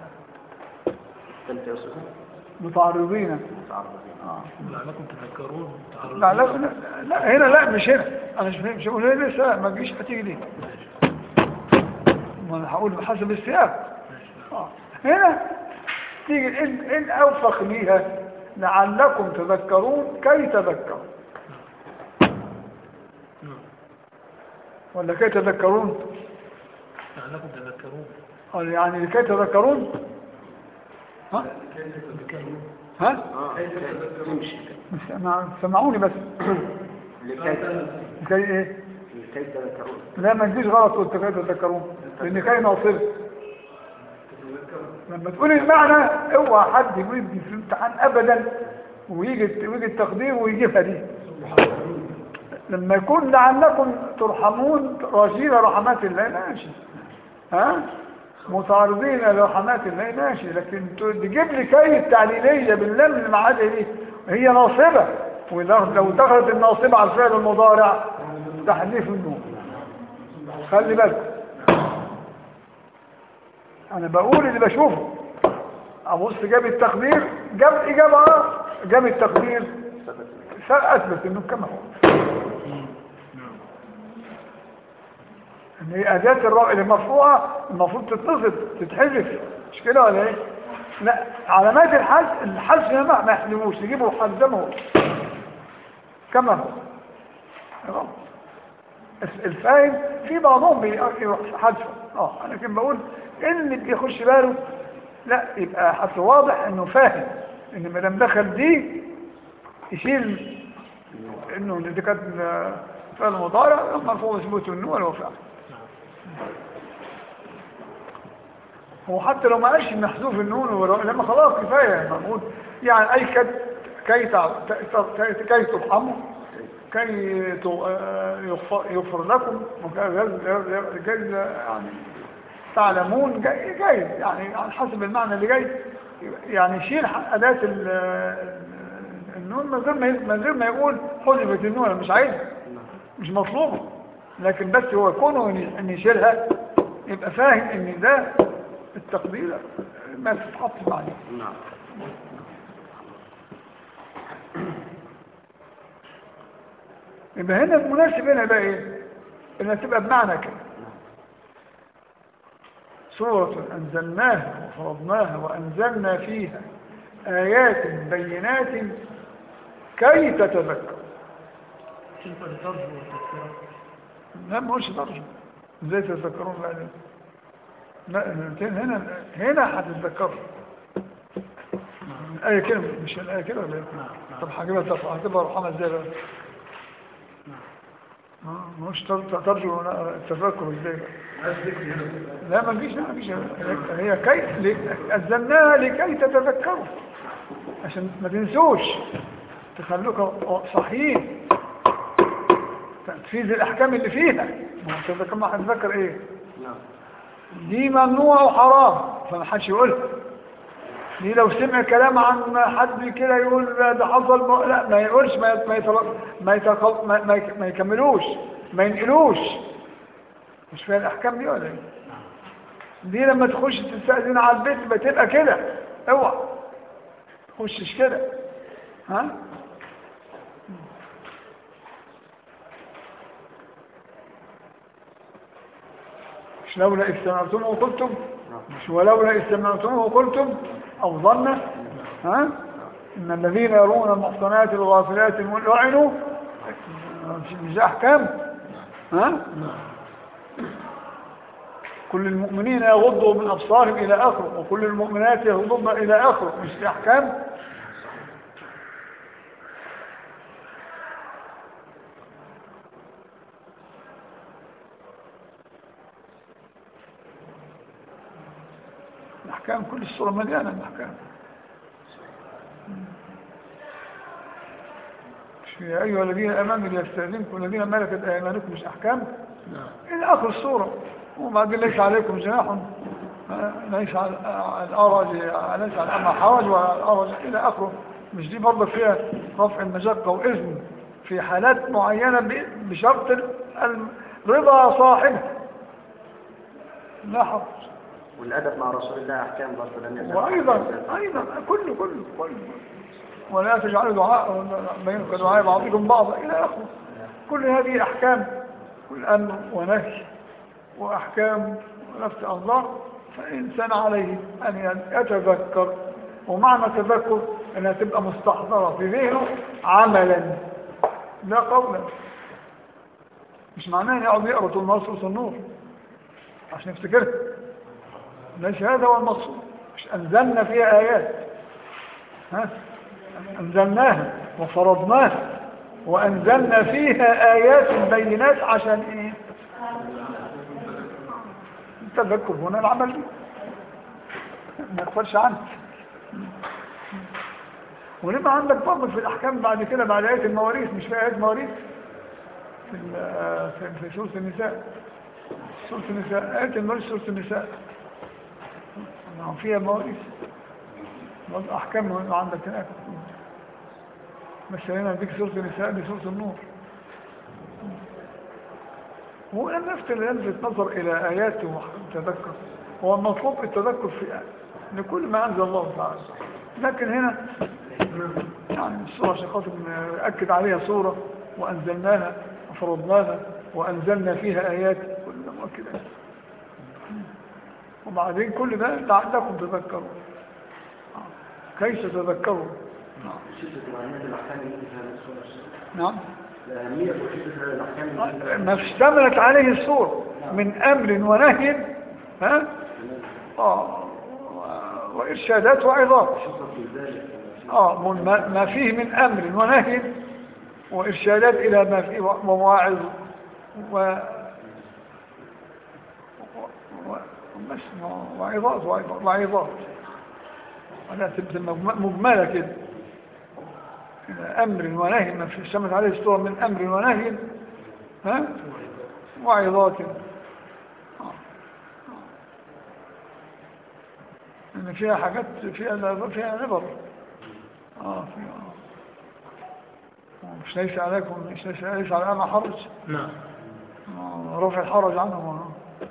متعرضين لعلكم تذكرون. لا لا لا هنا لا مش هنا، أنا مش مش هقول هنا لسه ما تجيش هتيجي دي، ما أنا هقول بحسب السياق. آه. هنا تيجي إن إن أوفق ليها لعلكم تذكرون كي تذكروا، ولا كي تذكرون؟ لعلكم تذكرون. قال يعني لكي تذكرون. ها؟ ها؟ سمعوني بس. لكي ايه؟ لكي تذكرون. لا ما تجيش غلط قلت كي تذكرون، لان كي ناصر. لما تقول المعنى اوعى حد يجي في الامتحان ابدا ويجي ويجي التقدير ويجيبها دي. لما يكون لعلكم ترحمون راجين رحمات الله ماشي، ها متعرضين لرحمات الله ماشي، لكن تجيب لي كي التعليليه باللام المعاديه دي هي ناصبه، ولو دخلت الناصبه على الفعل المضارع تحذيف النون. خلي بالك انا بقول اللي بشوفه. ابص جاب التقدير، جاب اجابه، جاب التقدير اثبت انه كما هو، ان هي اداه الرفع المرفوعه المفروض تتصل تتحذف، مش كده ولا ايه؟ لا علامات الحذف الحذف ما ما يحذفوش، يجيبوا حذفه كما هو غلط. الفاهم في بعضهم بيروح حذفه اه انا كنت بقول ان اللي بيخش باله لا يبقى حتى واضح انه فاهم ان ما دام دخل دي يشيل انه دي كانت فعل مضارع مرفوع ثبوت النون ولا هو فعل. هو حتى لو ما قالش محذوف النون لما خلاص كفايه موجود يعني اي كد كي كي ترحموا كي يغفر لكم جاي يعني تعلمون جاي جاي يعني على حسب المعنى اللي جاي يعني يشيل اداه النون من غير ما من غير ما يقول حذفت النون مش عايزها مش مطلوبه لكن بس هو كونه ان يشيلها يبقى فاهم ان ده التقدير ما تتحطش عليه. نعم. يبقى هنا المناسب هنا بقى ايه انها تبقى بمعنى كده سورة انزلناها وفرضناها وانزلنا فيها ايات بينات كي تتذكر. لا ما هوش ترجمة ازاي تتذكرون بعدين لا هنا هنا هتتذكروا الآية كده مش الآية كده ولا ايه؟ طب هجيبها تفعل هتبقى رحمة ازاي بقى؟ ما هوش ترجمة التذكر ازاي بقى؟ لا ما فيش ما فيش هي كي أنزلناها لكي تتذكروا عشان ما تنسوش تخلوك صحيين تنفيذ الأحكام اللي فيها ما تتذكر ما هتذكر ايه؟ دي ممنوع وحرام فما حدش يقولها دي لو سمع كلام عن حد كده يقول ده حصل لا ما يقولش ما ما ما, يتخل... ما, ما, ما يكملوش ما ينقلوش مش فاهم الاحكام دي ولا ايه دي لما تخش تستأذن على البيت بتبقى كده اوعى تخشش كده ها مش لولا استمعتموه وقلتم مش ولولا استمعتموه وقلتم او ظن ها ان الذين يرون المحصنات الغافلات لعنوا مش احكام ها كل المؤمنين يغضوا من ابصارهم الى اخره وكل المؤمنات يغضضن الى اخره مش احكام الأحكام كل الصورة مليانة الأحكام يا أيها الذين آمنوا ليستأذنكم الذين ملكت أيمانكم مش أحكام إلى آخر الصورة وبعدين ليس عليكم جناح ليس على الأرج ليس على الأمر حرج والأرج إلى آخره مش دي برضه فيها رفع المشقة وإذن في حالات معينة بشرط رضا صاحبه لا حرج والأدب مع رسول الله أحكام برضه لم يزل وأيضا أيضا كله كله كله ولا تجعلوا دعاء بينكم كدعاء بعضكم بعضا إلى آخره كل هذه أحكام كل أمر ونهي وأحكام نفس الله فإنسان عليه أن يتذكر ومعنى تذكر أنها تبقى مستحضرة في ذهنه عملا لا قولا مش معناه أن يقعد يقرأ طول النهار سورة النور عشان يفتكرها ليس هذا هو المقصود مش أنزلنا فيها آيات ها أنزلناها وفرضناها وأنزلنا فيها آيات بينات عشان إيه التذكر هنا العمل دي ما يغفلش عنك ولما عندك برضه في الأحكام بعد كده بعد آيات المواريث مش في آيات مواريث في في سورة النساء سورة النساء آيات المواريث سورة النساء فيها مواريث أحكام عندك هناك بس هنا ديك سورة النساء دي سورة النور هو أن نفت اللي يلفت نظر إلى آيات وتذكر هو المطلوب التذكر في لكل ما أنزل الله تعالى لكن هنا يعني الصورة عشان خاطر نأكد عليها صورة وأنزلناها وفرضناها وأنزلنا فيها آيات كل ده مؤكد وبعدين كل ده لعلكم تذكروا كيف تذكروا نعم أهمية توحيد الأحكام ما اشتملت عليه السورة من أمر ونهي، ها آه وإرشادات وعظات، آه ما ما فيه من أمر ونهي وإرشادات إلى ما فيه ومواعظ و وعظات وعظات ولا تبدأ مجملة كده، أمر ونهي ما في اشتملت عليه السورة من أمر ونهي، ها وعظات، إن فيها حاجات فيها فيها عبر، اه فيها مش ليس عليكم مش ليس ليس على أنا حرج، نعم رفع الحرج عنهم،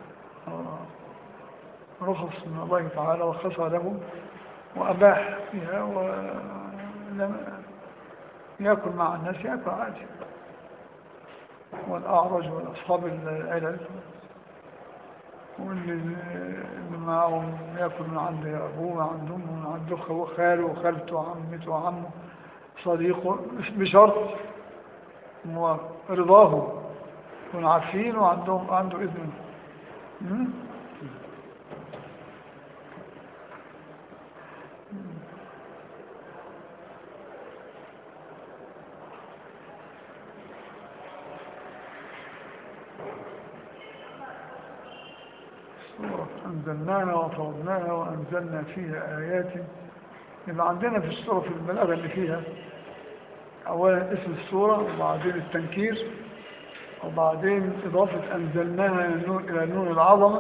رخص من الله تعالى وخصها لهم وأباح فيها، ولم يأكل مع الناس يأكل عادي، والأعرج والأصحاب العلل واللي معهم يأكل من عند أبوه وعندهم ومن عنده خاله وخالته وعمته وعمه صديقه بشرط ورضاه يكونوا عارفين وعندهم عنده إذن. سورة أنزلناها وفرضناها وأنزلنا فيها آيات. يبقى عندنا في السورة في البلاغة اللي فيها أولا اسم السورة وبعدين التنكير وبعدين إضافة أنزلناها إلى نون العظمة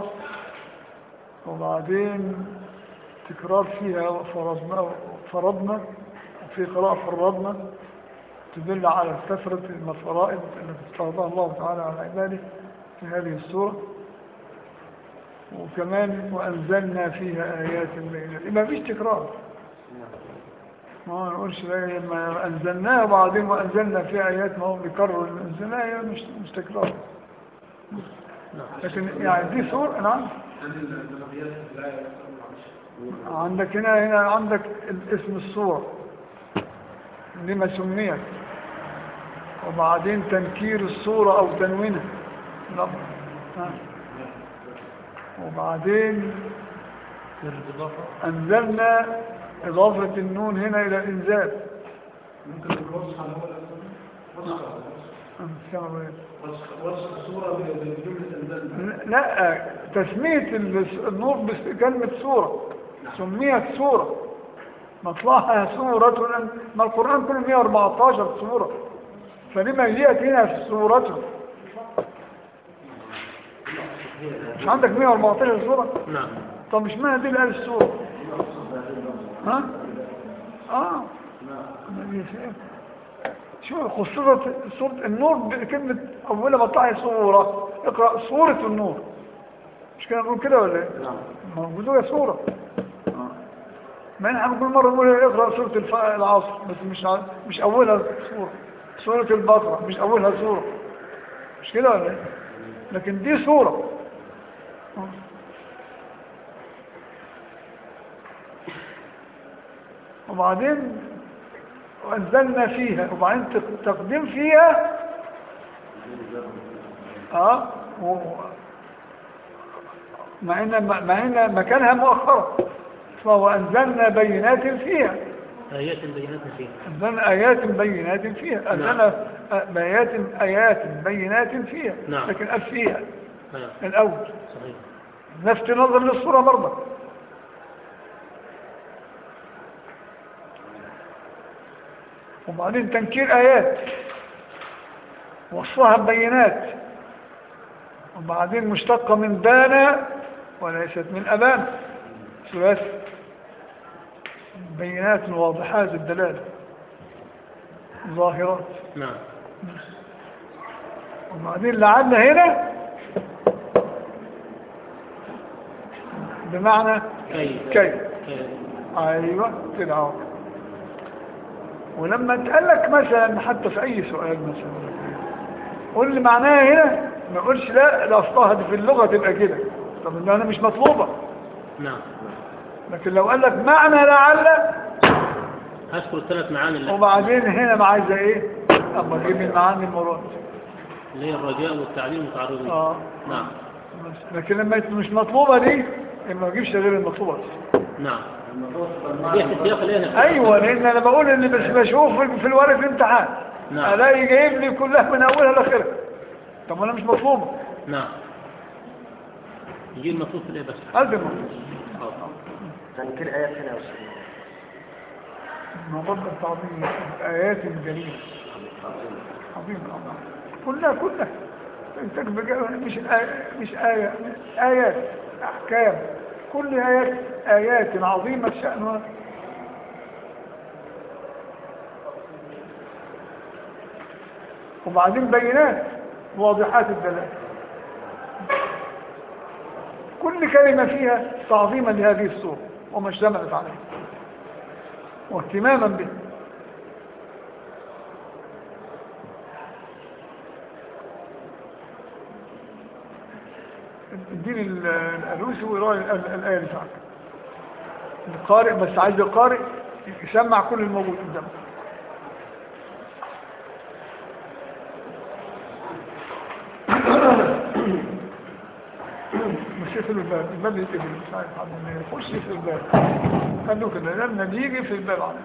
وبعدين تكرار فيها وفرضنا فرضنا في قراءة فرضنا تدل على كثرة الفرائض التي افترضها الله تعالى على عباده في هذه السورة. وكمان وأنزلنا فيها آيات بينات، ما فيش تكرار، ما نقولش لما أنزلناها وبعدين وأنزلنا فيها آيات، ما هو بيكرر أنزلناها مش مش تكرار، لكن يعني دي سورة. نعم عندك هنا هنا عندك اسم السورة لما سميت وبعدين تنكير السورة أو تنوينها وبعدين أنزلنا إضافة النون هنا إلى الإنزال. ممكن الوصف عن هو وصف الصورة بجملة أنزلنا. لا تسمية النور بكلمة سورة سميت سورة مطلعها سورة، ما القرآن كله مئة وأربعتاشر سورة، فلما جاءت هنا سورة؟ مش عندك مئة وأربعتاشر سورة؟ نعم. طب مش معنى دي الآية السورة؟ ها؟ اه شو خصوصا سورة النور بكلمة أولها مطلعها سورة، اقرأ سورة النور، مش كده نقول كده ولا ايه؟ موجودة سورة، ما نحن كل مرة نقول اقرأ سورة العصر بس مش مش أولها سورة، سورة البقرة مش أولها سورة، مش كده ولا ايه؟ لكن دي سورة. وبعدين وأنزلنا فيها وبعدين تقديم فيها اه مع ان مع ان مكانها مؤخرة، وأنزلنا بينات فيها آيات بينات فيها أنزلنا آيات بينات فيها أنزلنا آيات آيات بينات فيها. نعم. لكن أف فيها نعم. الأول صحيح. نفس نظر للصورة برضه. وبعدين تنكير آيات وصفها بينات وبعدين مشتقة من بانا وليست من أبان، ثلاث بينات واضحات الدلالة ظاهرات. نعم. وبعدين لعل هنا بمعنى كي كي ايوه كده. ولما تقال لك مثلا حتى في اي سؤال مثلا قول لي معناها هنا، ما اقولش لا ده اصلها دي في اللغه تبقى كده، طب انا مش مطلوبه. نعم. لكن لو قال لك معنى لعل هذكر الثلاث معاني اللي وبعدين هنا ما عايزه ايه أما جيب المعاني المراد اللي هي الرجاء والتعليم متعرضين. اه نعم. لكن لما مش مطلوبة دي ما تجيبش غير المطلوبة. نعم. دي في السياق اللي ايوه، لان انا بقول ان مش بشوف في الورق في الامتحان. نعم. الاقي جايب لي كلها من اولها لاخرها. طب انا مش مطلوبة. نعم. يجي المطلوب في الايه بس؟ هذا المطلوب. يعني كل آيات هنا يا أستاذ. مضاد التعظيم آيات جليلة عظيم الأمر كلها كلها مش آية مش آية آيات أحكام كل آيات آيات عظيمة شأنها. وبعدين بينات واضحات الدلالة كل كلمة فيها تعظيما لهذه الصورة وما اشتملت عليه واهتماما به. اديني الألوسي ويراعي الآية اللي فاتت القارئ، بس عايز القارئ يسمع كل الموجود قدامه. مش في الباب الباب يتقفل مش عارف حد ما يخش في الباب خلوه كده لما بيجي في الباب عليه.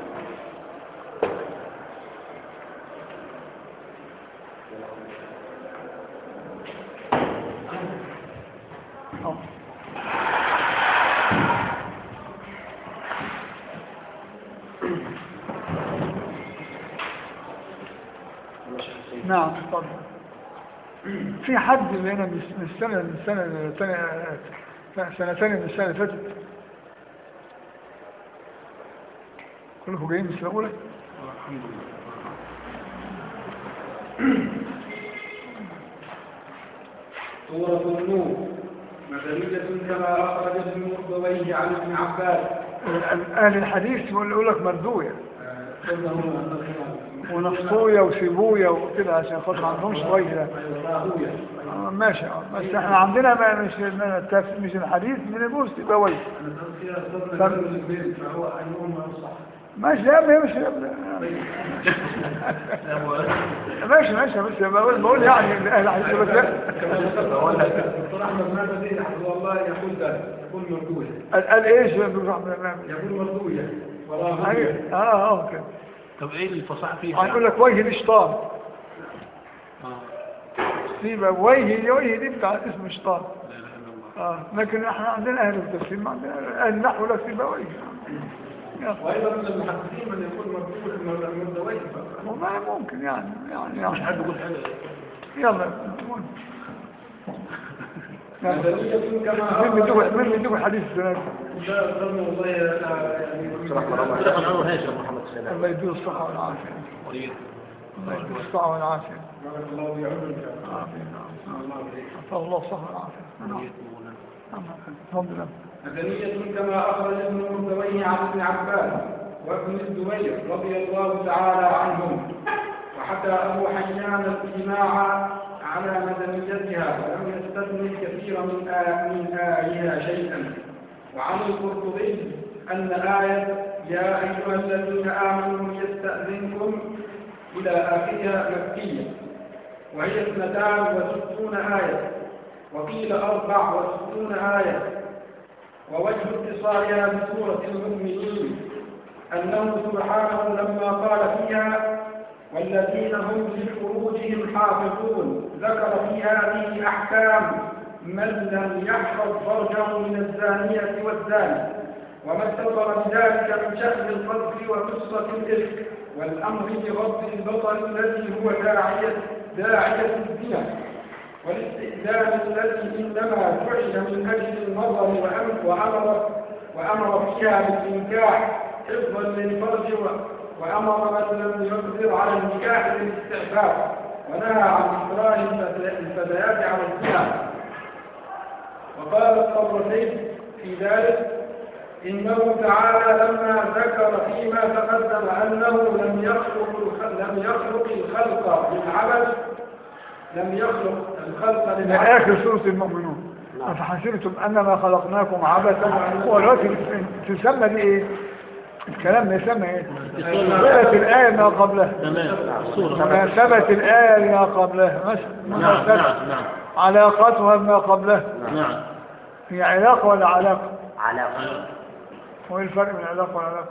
نعم اتفضل. في حد هنا من السنة من السنة الثانية سنة ثانية من السنة اللي فاتت كلكم جايين من السنة الأولى؟ الحمد لله. سورة النور مدنية كما أخرج ابن مردويه عن ابن عباس. أهل الحديث يقول لك مردوية ونفطوية وسيبوية وكده عشان خاطر ما عندهمش وجه. آه ماشي. بس احنا عندنا بقى مش مش الحديث من يقول سيبوية ماشي يا ابني مش ماشي ماشي بس بقول بقول يعني اهل الحديث بس لا دكتور احمد ماذا به حفظه الله يقول ده يقول مردوية. قال ايش يقول رحمه يقول مردوية ولا اه اه كده. طب ايه الفصاحة فيها؟ هنقول لك وجه الشيطان. اه سيبه وجه وجه دي بتاع اسم الشيطان. لا اله الا الله. اه لكن احنا عندنا اهل التفسير ما عندنا اهل النحو لا سيبه وجه. وايضا من المحدثين من يقول مردود مردويه والله ممكن يعني يعني مش حد يقول حاجة. يلا من بدون من بدون حديث السنة لا ظن والله يعني صراحة عنه هاشم محمد سلام. الله يديه الصحة والعافية. الله يديه الصحة والعافية. بارك الله يعود آمين. الله الصحة والعافية. الحمد لله. مدنية كما أخرج ابن مردويه عن ابن عباس وابن الزبير رضي الله تعالى عنهم. وحكى أبو حيان الإجماع على مدنيتها ولم يستثني كثيرا من من آيها شيئا. وعن القرطبي أن آية يا أيها الذين آمنوا يستأذنكم إلى آخرها مكية وهي اثنتان وستون آية وقيل أربع وستون آية. ووجه اتصالها بسورة المؤمنين أنه سبحانه لما قال فيها والذين هم لفروجهم حافظون ذكر في هذه أحكام من لم يحفظ فرجه من الزانية والزاني وما اتصل بذلك من شأن القذف وقصة الإفك والأمر بغض البصر الذي هو داعية داعية الزنا والاستئذان الذي إنما جعل من أجل النظر وأمر وأمر فيها بالإنكاح حفظا للفرج وأمر من لم يقدر على النكاح بالاستعفاف ونهى عن إكراه الفتيات على الزنا. وقال الطبرسي في ذلك إنه تعالى لما ذكر فيما تقدم أنه لم يخلق لم يخلق الخلق للعبث لم يخلق الخلق من للعبث آخر سورة المؤمنون أفحسبتم أنما خلقناكم عبثا ولكن تسمى دي إيه؟ الكلام يسمى ايه؟ الصورة. مناسبة الآية ما قبلها. تمام الصورة. مناسبة الآية ما قبلها نعم مناسبة نعم نعم علاقتها ما قبلها. نعم. هي علاقة ولا علاقة؟ علاقة. هو ايه الفرق بين العلاقة والعلاقة؟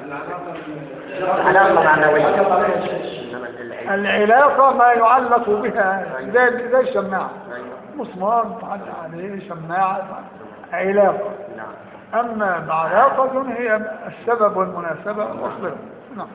علاقة معنوية. العلاقة ما يعلق بها زي زي الشماعة، مسمار تعلق عليه، شماعة علاقة. أما بعلاقة هي السبب والمناسبة والمصدر. نعم.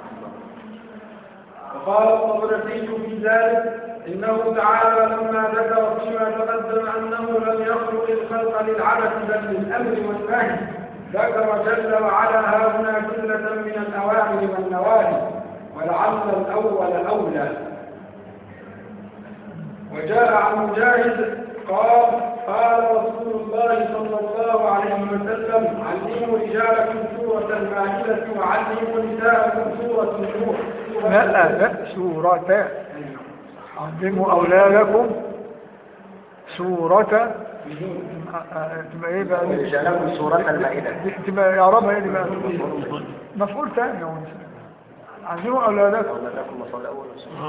وقال الطبرسي في ذلك إنه تعالى لما ذكر فيما تقدم أنه لم يخلق الخلق للعبث بل للأمر والنهي، ذكر جل وعلا هاهنا جملة من الأوامر والنواهي، ولعل الأول أولى. وجاء عن مجاهد قال قال رسول الله صلى الله عليه وسلم علموا رجالكم سورة المائدة وعلموا نساءكم سورة النور. لا لا سورة. علموا أولادكم سورة تبقى ايه بقى؟ رجالكم سورة المائدة. تبقى يا رب ايه دي بقى؟ مفعول ثاني يا ونس. علموا أولادكم. أولادكم مفعول الأول.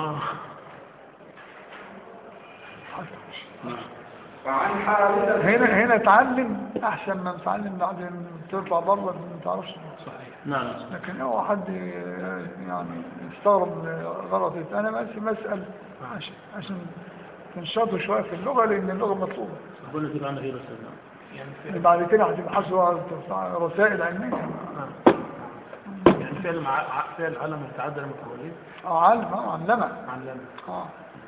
وعن حارثة هنا هنا تعلم احسن ما تتعلم بعدين تطلع بره ما تعرفش. صحيح. نعم. لكن هو حد يعني يستغرب غلطي انا بس بسال عشان عشان تنشطوا شويه في اللغه لان اللغه مطلوبه. ربنا يجيب عنا خير استاذ. يعني بعد كده هتبحثوا رسائل علميه. يعني فعل مع فعل علم يتعدى المفعولين. اه علم اه علمه. علم. اه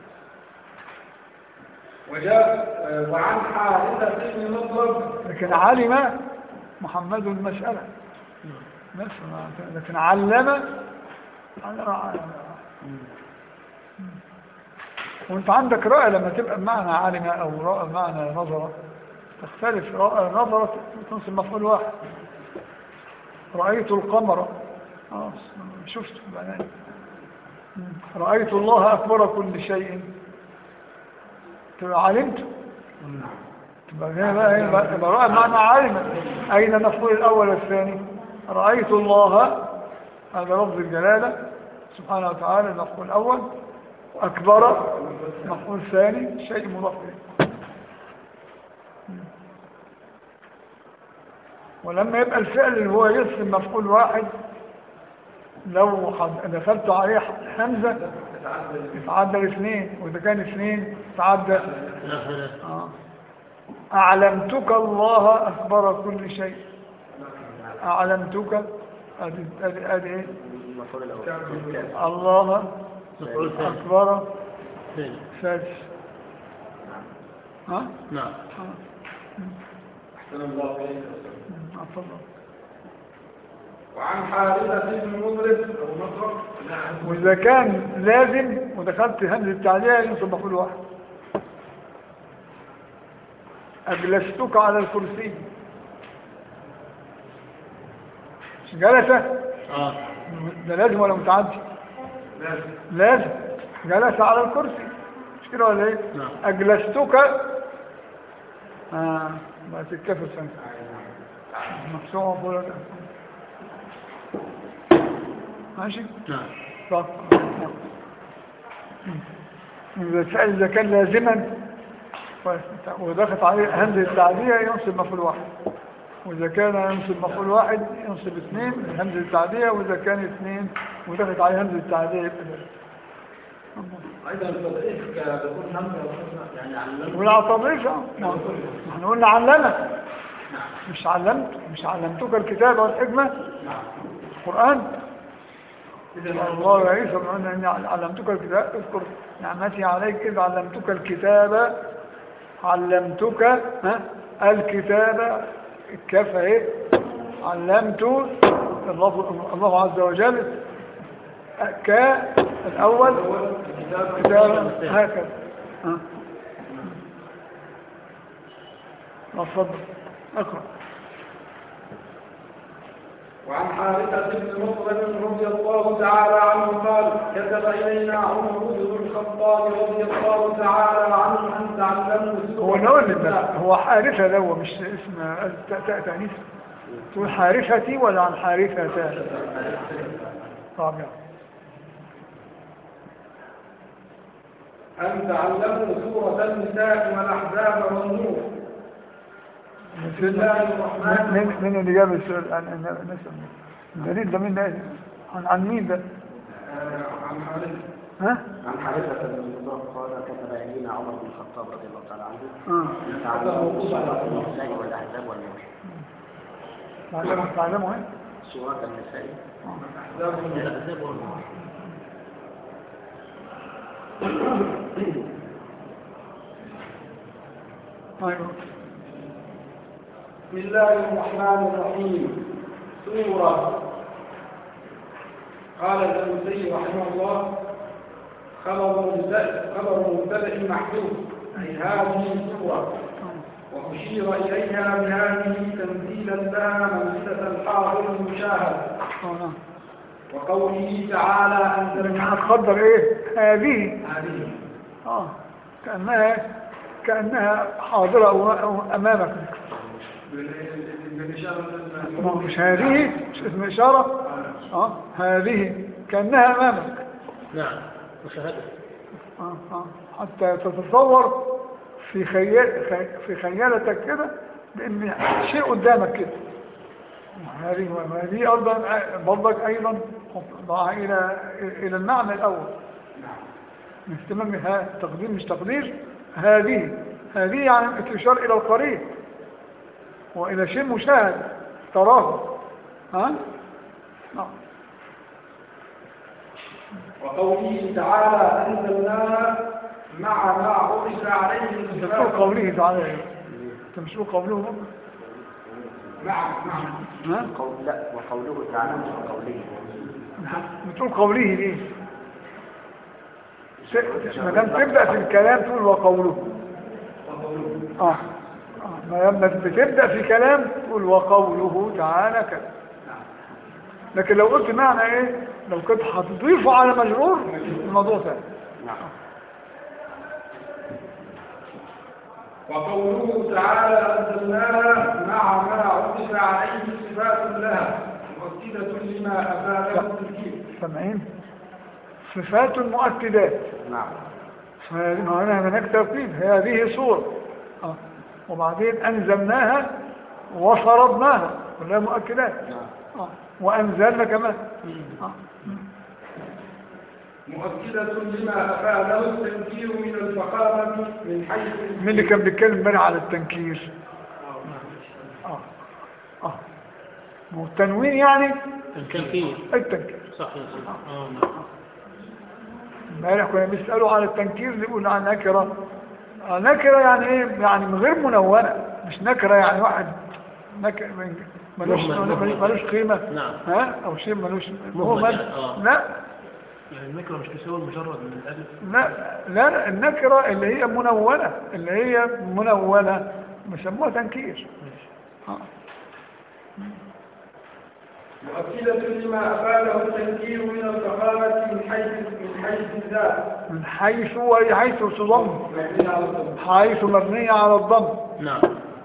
وجاء وعن حارثة بن مضرب. لكن علم محمد المسألة بس لكن علم علم. وانت عندك رأي لما تبقى بمعنى علم او رأى بمعنى نظرة تختلف. رأى نظرة تنصب مفعول واحد. رأيت القمر اه شفت بناني. رأيت الله أكبر كل شيء تبقى علمت. تبقى هنا بقى يبقى رأى معنى علم. أين المفعول الأول والثاني؟ رأيت الله هذا لفظ الجلالة سبحانه وتعالى المفعول الأول، أكبر مفعول ثاني شيء مضاف إليه. ولما يبقى الفعل اللي هو يسلم مفعول واحد لو دخلت عليه حمزة يتعدى الاثنين، وإذا كان اثنين يتعدى آه. أعلمتك الله أكبر كل شيء. أعلمتك أدي أدي أدي إيه؟ الله أكبر ثالث. ها؟ نعم. أحسن الله إليك. أفضل. وعن حارثة بن مضرب أو مضرب. نعم. وإذا كان لازم ودخلت همزة التعليق ينصب مفعول واحد. أجلستك على الكرسي. جلس اه ده لازم ولا متعدي؟ لازم. لازم. جلس على الكرسي مش كده ولا ايه؟ نعم. أجلستك اه ما تتكفل سنة مكسوعة فولا ماشي؟ نعم. طب إذا إذا كان لازما ودخلت عليه همزة التعدية ينصب مفعول واحد، وإذا كان ينصب مفعول واحد ينصب اثنين همزة التعدية، وإذا كان اثنين ودخلت عليه همزة التعدية يبقى أيضا التضعيف بيكون همزة يعني علمت. ولا تضعيف احنا قلنا علمك مش علمت مش علمتك الكتاب والحكمة القرآن. الله يعيش وقلنا إني علمتك الكتاب اذكر نعمتي عليك إذ علمتك الكتاب علمتك ها الكتاب الكاف اهي علمت الله الله عز وجل ك الأول كتابا هكذا. ها اتفضل اقرأ. وعن حارثة بن مضرب رضي الله تعالى عنه قال كتب إلينا عمر بن الخطاب رضي الله تعالى عنه أن تعلموا هو نقول بس هو حارثة ده هو مش اسم تأنيث. تقول حارفتي ولا عن حارفتها؟ رابعا أن تعلموا سورة النساء والأحزاب والنور. بسم الله الرحمن من من اللي جاب السؤال عن الناس الدليل ده مين ده؟ عن عن مين ده؟ عن حارثة. ها؟ عن حارثة بن النضر قال كتب إلينا عمر بن الخطاب رضي الله تعالى عنه اه تعلموا سورة النساء والأحزاب والنور. تعلموا تعلموا ايه؟ سورة النساء الأحزاب والنور. ايوه بسم الله الرحمن الرحيم. سورة. قال ابن السيد رحمه الله: خبر مبتدأ خبر مبتدأ محذوف، أي هذه سورة، وأشير إليها بهذه تنزيلا لها منزلة الحاضر المشاهد. اه وقوله تعالى: أنزلنا هتقدر ايه؟ هذه هذه. اه كأنها كأنها حاضرة أو أو أمامك. ما هو مش هذه، مش اسم إشارة. اه هذه كأنها أمامك. نعم مشاهدة. آه آه. حتى تتصور في خيال في خيالتك كده بأن شيء قدامك كده. هذه وهذه أيضا برضك أيضا ضعها إلى إلى المعنى الأول. نستمر تقدير مش تقدير. هذه هذه يعني تشار إلى القريب وإلى شيء مشاهد تراه. ها؟ نعم. وقوله تعالى: أنزلناها مع ما عرف عليه تقول قوله تعالى تمشوا قوله مع مع ها؟ قول لا وقوله تعالى مش قوله. بتقول قوله ليه؟ ما دام تبدأ في الكلام تقول وقوله. اه اه ما دام بتبدأ في كلام تقول وقوله تعالى كذا. لكن لو قلت معنى ايه؟ لو كنت هتضيفه على مجرور الموضوع ثاني. وقوله تعالى: أنزلناها مع ما عرف عليه صفات لها مؤكدة لما أفاده التذكير. سامعين؟ صفات مؤكدات. نعم. هنا هناك ترتيب. هذه صورة آه. وبعدين أنزلناها وفرضناها كلها مؤكدات. آه. وأنزلنا كمان آه. مؤكدة لما أفاده التنكير من الفخامة من حيث مين اللي كان بيتكلم بنا على التنكير؟ اه اه والتنوين يعني التنكير. التنكير صح يا سيدي. اه نعم. امبارح كنا بيسألوا على التنكير اللي يقول عن نكرة. آه نكرة يعني ايه؟ يعني من غير منونة، مش نكرة يعني واحد نكرة ملوش ملوش قيمة. نعم. ها او شيء ملوش مهمل. آه. لا يعني النكرة مش تساوي مجرد من الألف. لا لا النكرة اللي هي منونة اللي هي منونة بيسموها تنكير. آه. مؤكدة لما أفاده التنكير من الفخامة من حيث من حيث الذات. من حيث وهي حيث تضم مبنية على الضم. حيث مبنية على الضم. نعم.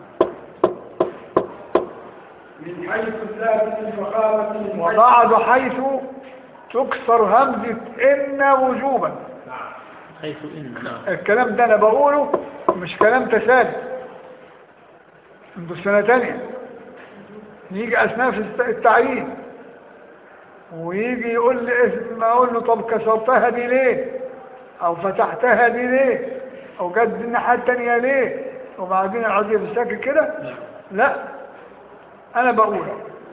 من حيث الذات الفخامة من حيث وبعد حيث تكسر همزة إن وجوبا. حيث إن. نعم. الكلام ده أنا بقوله مش كلام تسالي. انتوا سنة تانية يجي أثناء في التعيين ويجي يقول لي اسم أقول له طب كسرتها دي ليه أو فتحتها دي ليه أو جت دي الناحية التانية ليه وبعدين العضية بالساكت كده. لا أنا بقول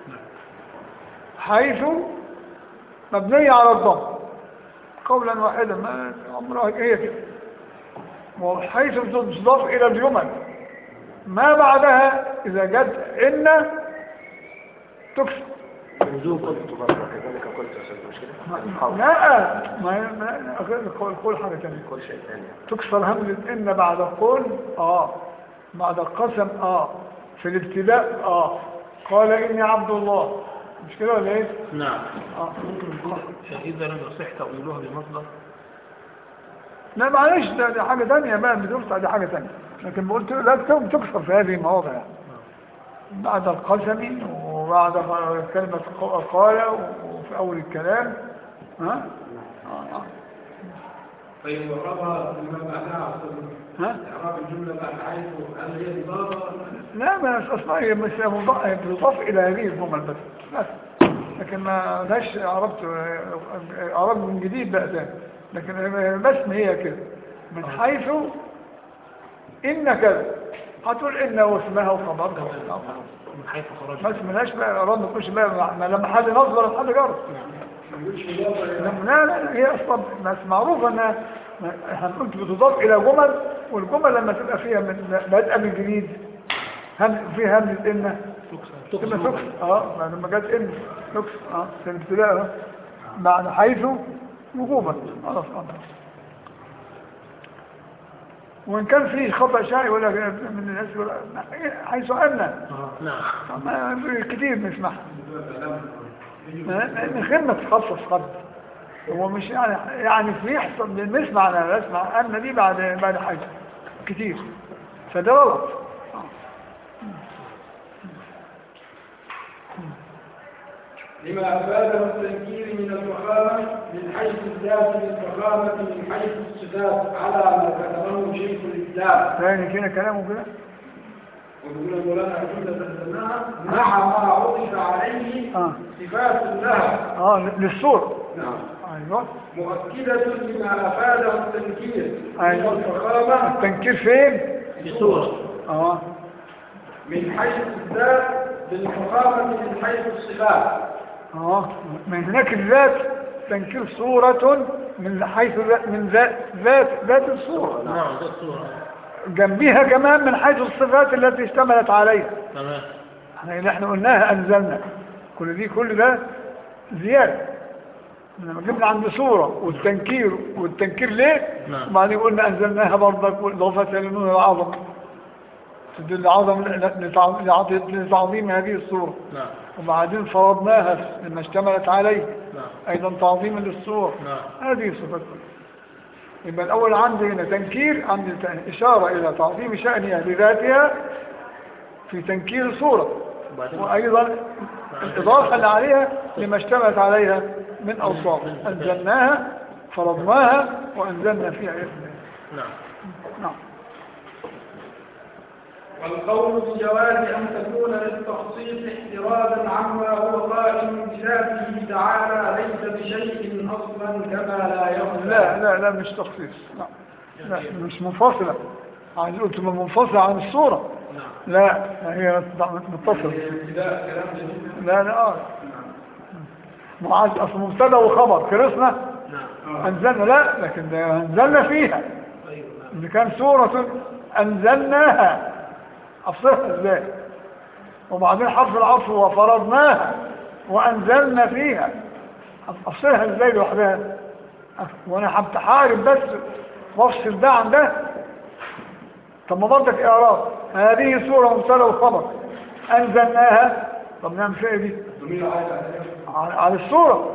حيث مبنية على الضم قولا واحدا ما عمرها هي كده. وحيث تضاف إلى الجمل ما بعدها إذا جت إن تكسر. وجوب قلت برضه كذلك قلت يا أستاذ مش كده؟ لا ما ما قول حاجة ثانية. كل شيء ثاني. تكسر همزة إن بعد القول آه بعد القسم آه في الابتداء آه قال إني عبد الله مش كده ولا إيه؟ نعم. آه إذا لم يصح تأويلها بمصدر. لا معلش ده, ده حاجة ثانية بقى بتوسع دي حاجة ثانية لكن قلت لا تكسر في هذه المواضع بعد القسم وبعد كلمة قال وفي أول الكلام ها آه. طيب وقرأها لما بعدها ها إعراب الجملة بعد حيث هل هي إضافة؟ لا ما أصلا هي مش بتضاف إلى هذه الجمل بس بس لكن ما لهاش عربت عرب من جديد بقى تاني لكن بس هي كده من حيث إن كذا هتقول إن واسمها وخبرها من حيث خرج بس ملهاش بقى عرب ما تكونش بقى لما حد نصب ولا حد جرب لا لا هي أصلا بس معروفة إنها هنقول بتضاف إلى جمل والجمل لما تبقى فيها من بدء من جديد هم فيها همزة إن تبقى تكس اه لما جت إن تكس اه في الابتداء معنى حيث وجوبا خلاص اه وإن كان في خطأ شائع ولا من الناس ولا حيث أن نعم كتير نسمعها من غير ما تخصص قد هو مش يعني يعني في يحصل بنسمع انا بسمع ان دي بعد بعد حاجه كتير فده غلط لما افاده التنكير من الفخامه من حيث الذات للفخامه من حيث الصفات على ما ذكره شيخ الاسلام. ثاني كده كلامه كده ويقول مولانا جمله تسمعها مع ما عطف عليه آه. صفات لها اه للصوره نعم ايوه مؤكده لما افاده التنكير أيوة. من الفخامه التنكير فين في صورة اه من حيث الذات للفخامه من حيث الصفات. اه من هناك الذات تنكير صورة من حيث من ذات ذات ذات الصورة نعم ذات صورة جنبيها كمان من حيث الصفات التي اشتملت عليها تمام احنا احنا قلناها انزلنا كل دي كل ده زيادة لما جبنا عند صورة والتنكير والتنكير ليه نعم. وبعدين قلنا انزلناها برضك واضافة لنون العظم تدل العظم لتعظيم هذه الصورة نعم وبعدين فرضناها لما اشتملت عليه نعم ايضا تعظيما للصور نعم هذه صفات يبقى الاول عندي هنا تنكير عندي اشاره الى تعظيم شانها بذاتها في تنكير صوره وايضا الاضافه اللي عليها لما اشتملت عليها من اوصاف انزلناها فرضناها وانزلنا فيها اثنين. نعم نعم والقول بجواز أن تكون للتخصيص احترازا عما هو قائم بذاته تعالى ليس بشيء أصلا كما لا يخفى. لا لا لا مش تخصيص لا, لا مش منفصلة عايز قلت منفصلة عن الصورة لا هي متصلة لا لا اه معاذ أصل مبتدا وخبر كرسنا أنزلنا لا لكن ده أنزلنا فيها إذا كان سورة أنزلناها أفصلها ازاي وبعدين حرف العطف وفرضناها وأنزلنا فيها أفصلها ازاي لوحدها وانا هحارب بس وافصل ده عن ده طب ما برضك اعراب هذه سورة مبتدا وخبر أنزلناها طب نعمل فيها دي على السورة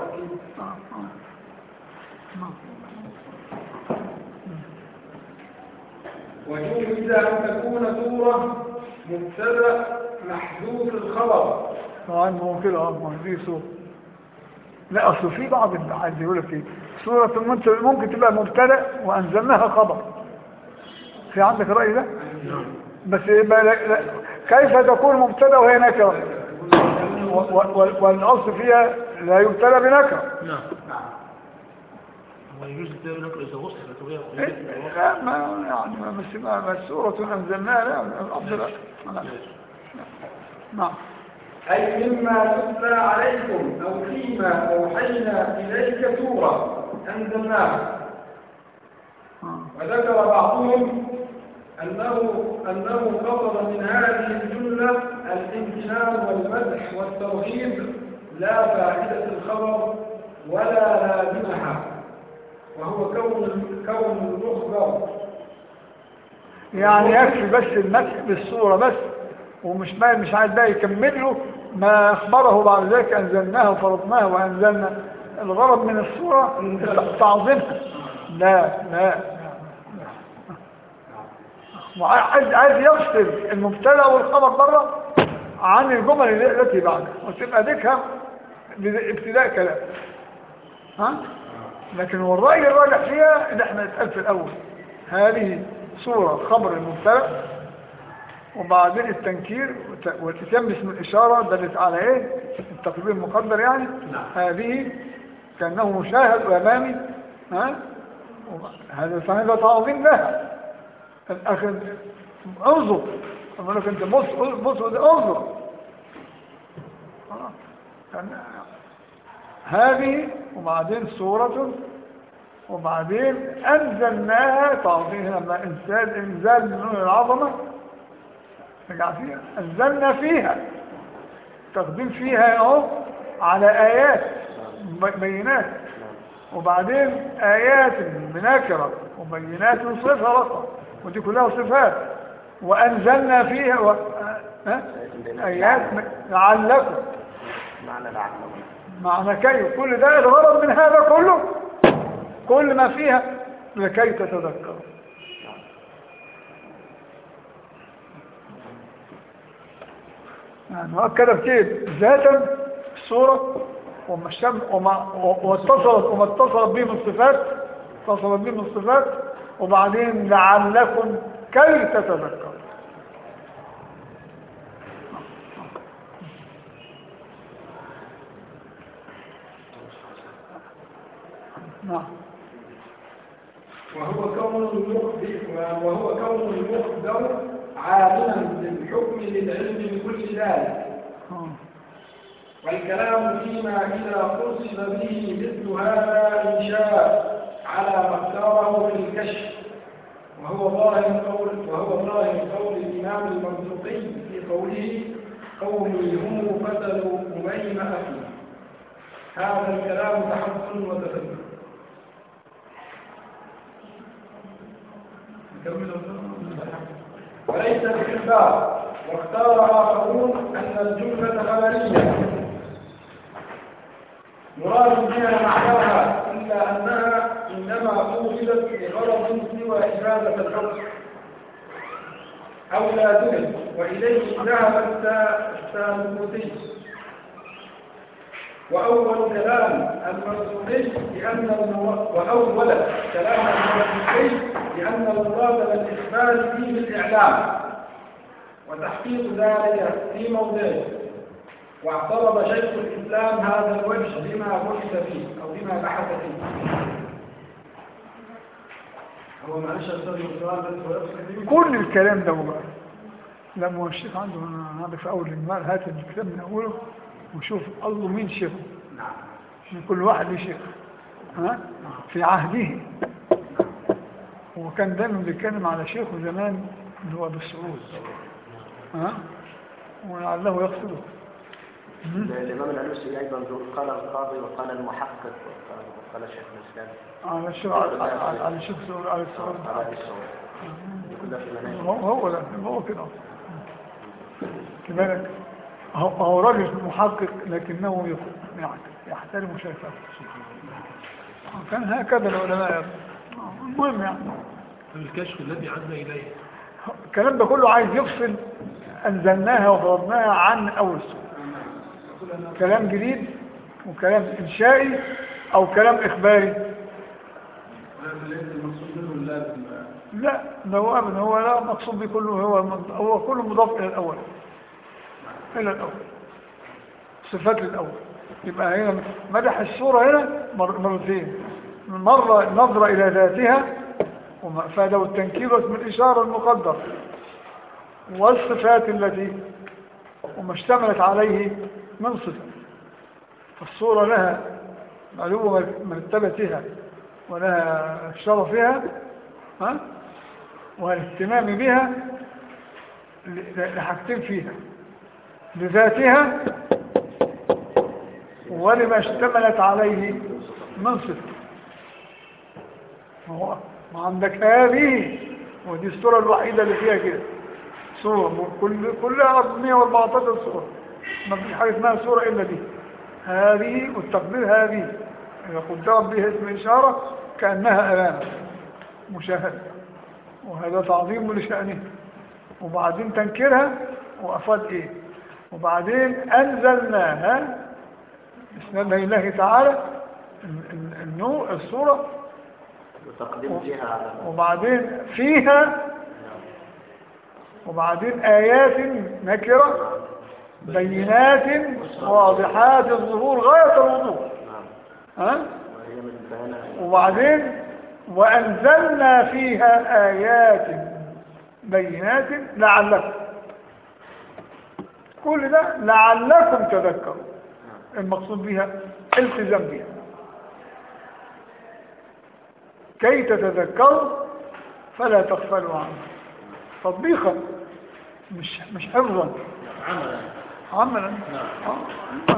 وجوز أن تكون سورة مبتدا محذوف الخبر. طبعا هو كده اه دي سورة لا اصل في بعض عايز يقول لك ايه سورة ممكن تبقى مبتدا وانزلناها خبر في عندك الرأي ده بس يبقى لا لا كيف تكون مبتدا وهي نكره والاصل فيها لا يبتلى بنكره نعم ويجوز التابع نقل إذا وصلت وهي لا ما يعني ما بس ما بس سورة أنزلناها لا الأفضل لا نعم أي مما تتلى عليكم أو فيما أوحينا إليك سورة أنزلناها. وذكر بعضهم أنه أنه قصد من هذه الجملة الامتنان والمدح والترغيب لا فائدة الخبر ولا لازمها وهو كون كون المخبر يعني يكفي بس المدح بالصورة بس ومش ما مش عايز بقى يكمل له ما أخبره بعد ذلك أنزلناه وفرضناه وأنزلنا الغرض من الصورة تعظيمها لا لا وعايز عايز يفصل المبتدا والخبر بره عن الجمل التي بعدها وتبقى ذكر ابتداء كلام. ها؟ لكن والرأي الراجح فيها اللي احنا نتقال في الأول هذه صورة خبر المبتدأ وبعدين التنكير والاتيان باسم الإشارة دلت على ايه؟ التقدير المقدر يعني. هذه كأنه مشاهد أمامي. ها؟ هذا فهذا تعظيم لها. الأخذ انظر أقول لك أنت بص بص انظر. هذه وبعدين سورة وبعدين أنزلناها تعظيم لما إنزال إنزال من نور العظمة رجع فيها أنزلنا فيها تقديم فيها أهو على آيات بينات وبعدين آيات مناكرة وبينات صفة رقم ودي كلها صفات وأنزلنا فيها و... ها؟ آيات لعلكم معنى لعلكم معنى كي كل ده الغرض من هذا كله كل ما فيها لكي تتذكروا. يعني مؤكدة بكيف ذاتا الصورة وما الشم وما واتصلت وما اتصلت به من الصفات اتصلت به من الصفات وبعدين لعلكم كي تتذكروا. نعم. وهو كون المخبر وهو كون المخبر عالما بالحكم للعلم بكل ذلك والكلام فيما إذا قصد به مثل هذا إن شاء على ما اختاره في الكشف وهو ظاهر قول وهو ظاهر قول الإمام المنطقي في قوله قومي هم فتلوا أميم أخي. هذا الكلام تحسن وتفكر. وليس بإخبار واختار آخرون أن الجملة خبرية مراد بها معناها إلا أنها إنما أوصلت لغرض سوى إفادة الحكم أو لا تدل وإليه ذهب السالكوتي. وأول كلام المرسولي لأن وأول كلام المرسولي لأن المراد بالإخبار فيه الإعلام وتحقيق ذلك في موضعه. واعترض شيخ الإسلام هذا الوجه بما بحث فيه أو بما بحث فيه. هو معلش أستاذ السؤال كل الكلام ده بقى لما الشيخ عنده هذا في أول المال هات الكتاب من أوله وشوف الله مين شيخه. نعم. كل واحد له شيخ. ها؟ في عهده. وكان دايما بيتكلم على شيخه زمان اللي هو بالسعود. ها؟ ولعله يقصده. الإمام الألوسي أيضا قال القاضي وقال المحقق وقال شيخ الإسلام على الشيخ على الشيخ سعود على السعود على السعود كلها في مناهج. هو هو ده هو كده كذلك هو راجل محقق لكنه يحترم شايفه. كان هكذا العلماء. المهم يعني الكشف الذي عدنا إليه الكلام ده كله عايز يفصل أنزلناها وفرضناها عن أول سورة. كلام جديد وكلام إنشائي أو كلام إخباري. لا ده هو أبدا هو لا مقصود به كله هو هو كله مضاف إلى الأول إلى الأول صفات الأول. يبقى هنا مدح الصورة هنا مرتين مرة نظرة إلى ذاتها ومفاده التنكير واسم الإشارة المقدر والصفات التي وما اشتملت عليه من صفة. فالصورة لها معلومة مرتبتها ولها شرفها ها والاهتمام بها لحاجتين فيها لذاتها ولما اشتملت عليه من صفة. هو ما عندك هذه ودي الصورة الوحيدة اللي فيها كده صورة كل كلها مئة وأربعتاشر صورة ما فيش حاجة اسمها صورة إلا دي هذه والتقدير هذه إذا قدرت بها اسم إشارة كأنها أمامك مشاهدة وهذا تعظيم لشأنه. وبعدين تنكرها وأفاد إيه وبعدين أنزلناها بسم الله تعالى النور الصورة وتقديم فيها على وبعدين فيها وبعدين آيات نكرة بينات واضحات الظهور غاية الوضوح ها؟ وهي من بيان وبعدين وأنزلنا فيها آيات بينات لعلكم كل ده لعلكم تذكروا المقصود بها التزام بها كي تتذكروا فلا تغفلوا عنه تطبيقا مش مش حفظا عملا عملا نعم. آه.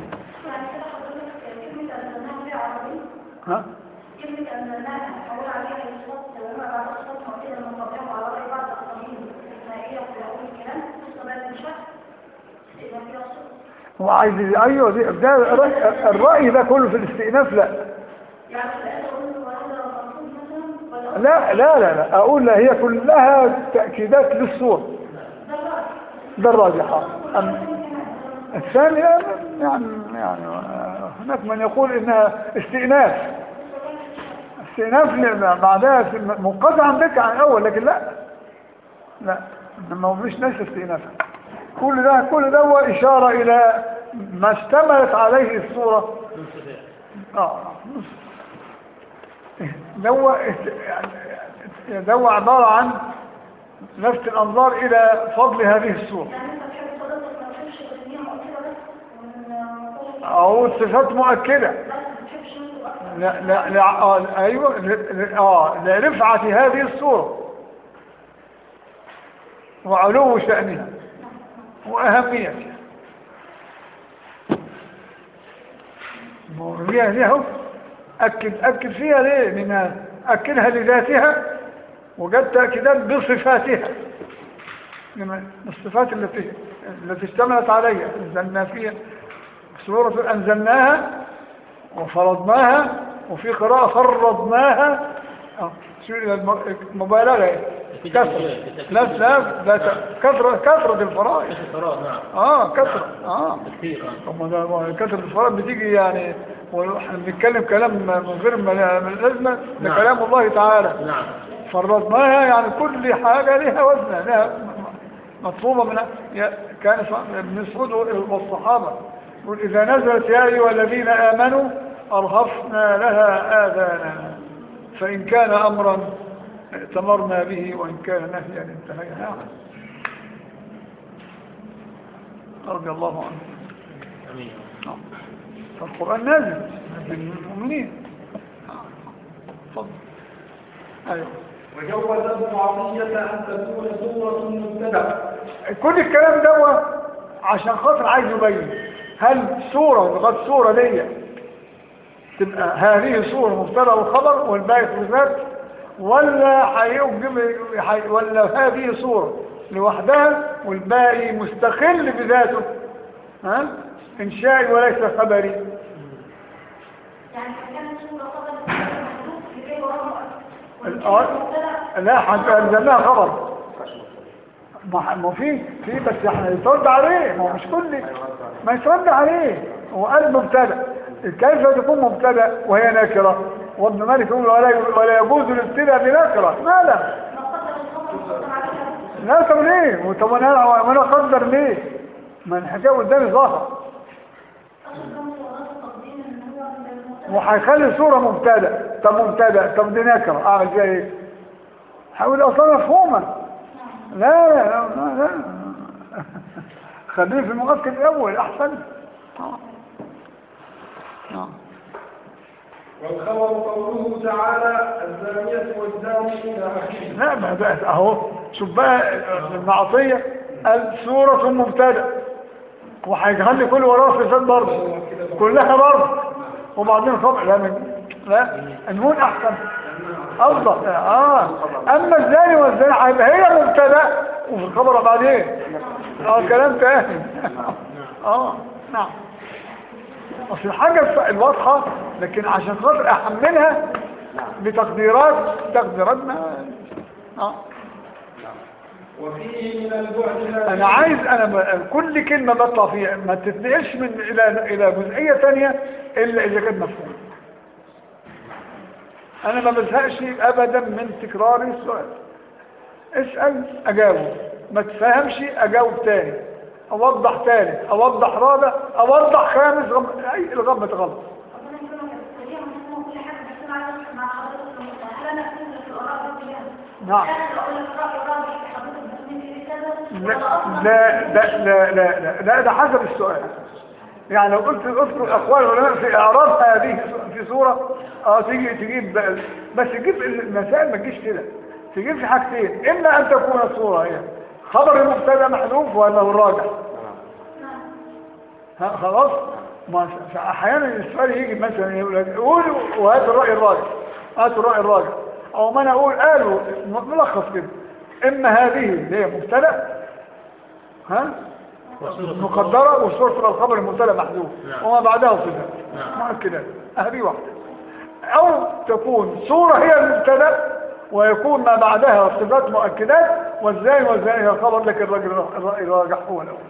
ها كلمة أنزلناها نحول عليها الصوت وما بعد الصوت معتدى من قبلهم على رأي بعض القانون الإسماعيلية في أول الكلام مستباد الشك إذا فيها الصوت هو عايز ايوه دي ده الرأي, الرأي ده كله في الاستئناف لا يعني الآن أقول وهذا مقصود مثلا ولا لا لا لا, لا. اقول لا هي كلها تأكيدات للصورة ده الرأي ده الراجح الثانية يعني يعني هناك من يقول انها استئناف استئناف بعدها منقطعا بك عن الاول لكن لا لا انما هو مش نفس استئناف كل ده كل ده هو اشاره الى ما اشتملت عليه الصوره اه ده هو يعني ده هو عباره عن لفت الانظار الى فضل هذه الصوره يعني أنت تحب صدقك ما تحبش الدنيا مؤكدة بس او صفات مؤكده بس ما تحبش منه بقى لا لا لا آه ايوه ل- اه لرفعه هذه الصوره وعلو شأنها واهميتها ليها ليها اكد اكد فيها ليه لانها اكدها لذاتها وجد تاكيدات بصفاتها من الصفات التي التي اشتملت عليها انزلنا فيها سورة انزلناها وفرضناها وفي قراءة فرضناها اه شو المبالغة كثرة لا لا لا كثرة كثرة الفرائض الفرائض نعم اه كثرة اه كثير آه. طب ده كثرة الفرائض بتيجي يعني واحنا بنتكلم كلام من غير ما- من الأزمة ده نعم. كلام الله تعالى نعم فرضناها يعني كل حاجة لها وزنها لها مطلوبة من يا- كان ابن مسعود والصحابة يقول إذا نزلت يا أيها الذين آمنوا أرهفنا لها آذاننا فإن كان أمرا ائتمرنا به وإن كان نهيا انتهينا عنه رضي الله عنه امين نعم. فالقرآن نازل من المؤمنين تفضل أيوه وجوز ابن عطية أن تكون سورة مبتدأ كل الكلام ده عشان خاطر عايز يبين هل صورة لغاية صورة دي تبقى هذه صورة مبتدأ وخبر والباقي صفات ولا هيجب حي... ولا هذه صورة لوحدها والباقي مستقل بذاته ها إنشائي وليس خبري يعني كانت صورة قبل محدود لكي وراء الآن لا حتى أنزلناها خبر ما ما في في بس احنا يترد عليه ما هو مش كل ما يترد عليه هو قال مبتدا كيف تكون مبتدا وهي نكره وابن مالك يقول ولا ولا يجوز الابتداء بنكره ما لا لا طب ليه طب انا انا اقدر ليه ما الحكايه قدامي ظاهره وهيخلي صوره مبتدا طب مبتدا طب دي نكره اعمل فيها ايه حاول اصلا مفهومه لا لا لا لا خليه في المؤكد الاول احسن آه. آه. والخبر قوله تعالى الزانية والزاني إلى آخره. لا ما بقى اهو شوف بقى المعطية السورة مبتدأ وهيخلي كل وراه صفات برضه كلها برضه وبعدين خبر لا من لا النون احسن افضل اه اما الزاني والزاني هيبقى هي مبتدأ وفي الخبر بعدين اه كلام تاني اه نعم اصل الحاجة الواضحة لكن عشان خاطر احملها بتقديرات تقديراتنا اه وفيه من البعد لا انا عايز انا ب- كل كلمة بطلع فيها ما تتنقلش من الى الى جزئية تانية الا اذا كانت مفهومة. انا ما بزهقش ابدا من تكرار السؤال. اسأل اجاوب، ما تفهمش اجاوب تاني، اوضح تاني، اوضح رابع، اوضح خامس، غم... اي الغم تغلط. ربنا يكرمك يا دكتور، هي مفهومة كل حاجة، بس أنا عايزة أسمع حضرتك في المسألة. هل أنا أكتب في الآراء دي كلها؟ نعم. آخر أقول لك رأي راجح حضرتك بتقولي فيه كذا، لا ولا أصلا لا لا لا لا لا, لا ده حسب السؤال. يعني لو قلت اذكر اقوال العلماء في اعراض هذه في صورة اه تيجي تجيب بقى- بس تجيب المسائل ما تجيش كده، تجيب في حاجتين، اما ان تكون الصورة هي خبر المبتدا محذوف وانه الراجح. ها خلاص. ما احيانا السؤال يجي مثلا يقول لك قولوا وهات الراي الراجح، هات الراي الراجح، او ما انا اقول قالوا ملخص كده، اما هذه اللي هي مبتدا ها مقدرة وصورة الخبر المبتدا محذوف نعم. وما بعدها صفة نعم. مؤكدات، هذه واحدة. او تكون صورة هي المبتدا ويكون ما بعدها صفات مؤكدات والزاي والزاي هي الخبر، لكن الراجل الرأي الراجح هو الاول.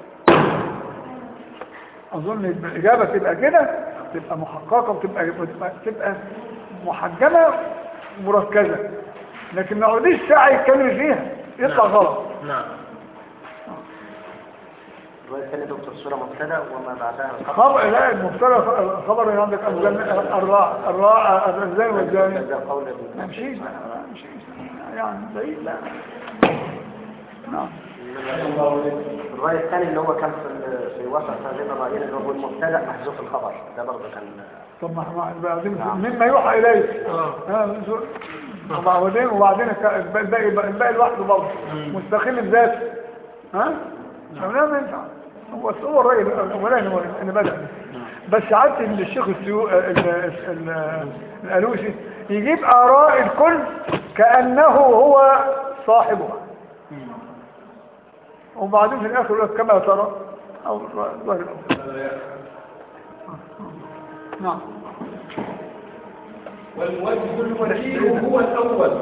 اظن الاجابة تبقى كده، تبقى محققة وتبقى تبقى, تبقى محجمة مركزة، لكن ما عوديش ساعة يتكلم فيها يطلع نعم. غلط. نعم. الرواية الثانية دكتور سورة مبتدأ وما بعدها خبر لا المبتدا خبر اللي عندك الراء الراء الزين والزاني ده قول ما مشيش لا ما مشيش يعني بعيد لا. نعم. الرواية الثانية اللي هو كان في في وسط هذين الرأيين اللي هو المبتدأ محذوف الخبر، ده برضه كان طب ما احنا بعدين مما يوحى اليه ها وبعدين وبعدين الباقي الباقي لوحده برضه مستقل بذاته ها لا ما ينفع. هو هو الراجل الاولاني هو اللي بدا، بس عدت من الشيخ السيو الالوسي يجيب اراء الكل كانه هو صاحبها، وبعدين في الاخر يقول لك كما ترى او الظاهر الاول. نعم. والوجه الوجيه هو الأول.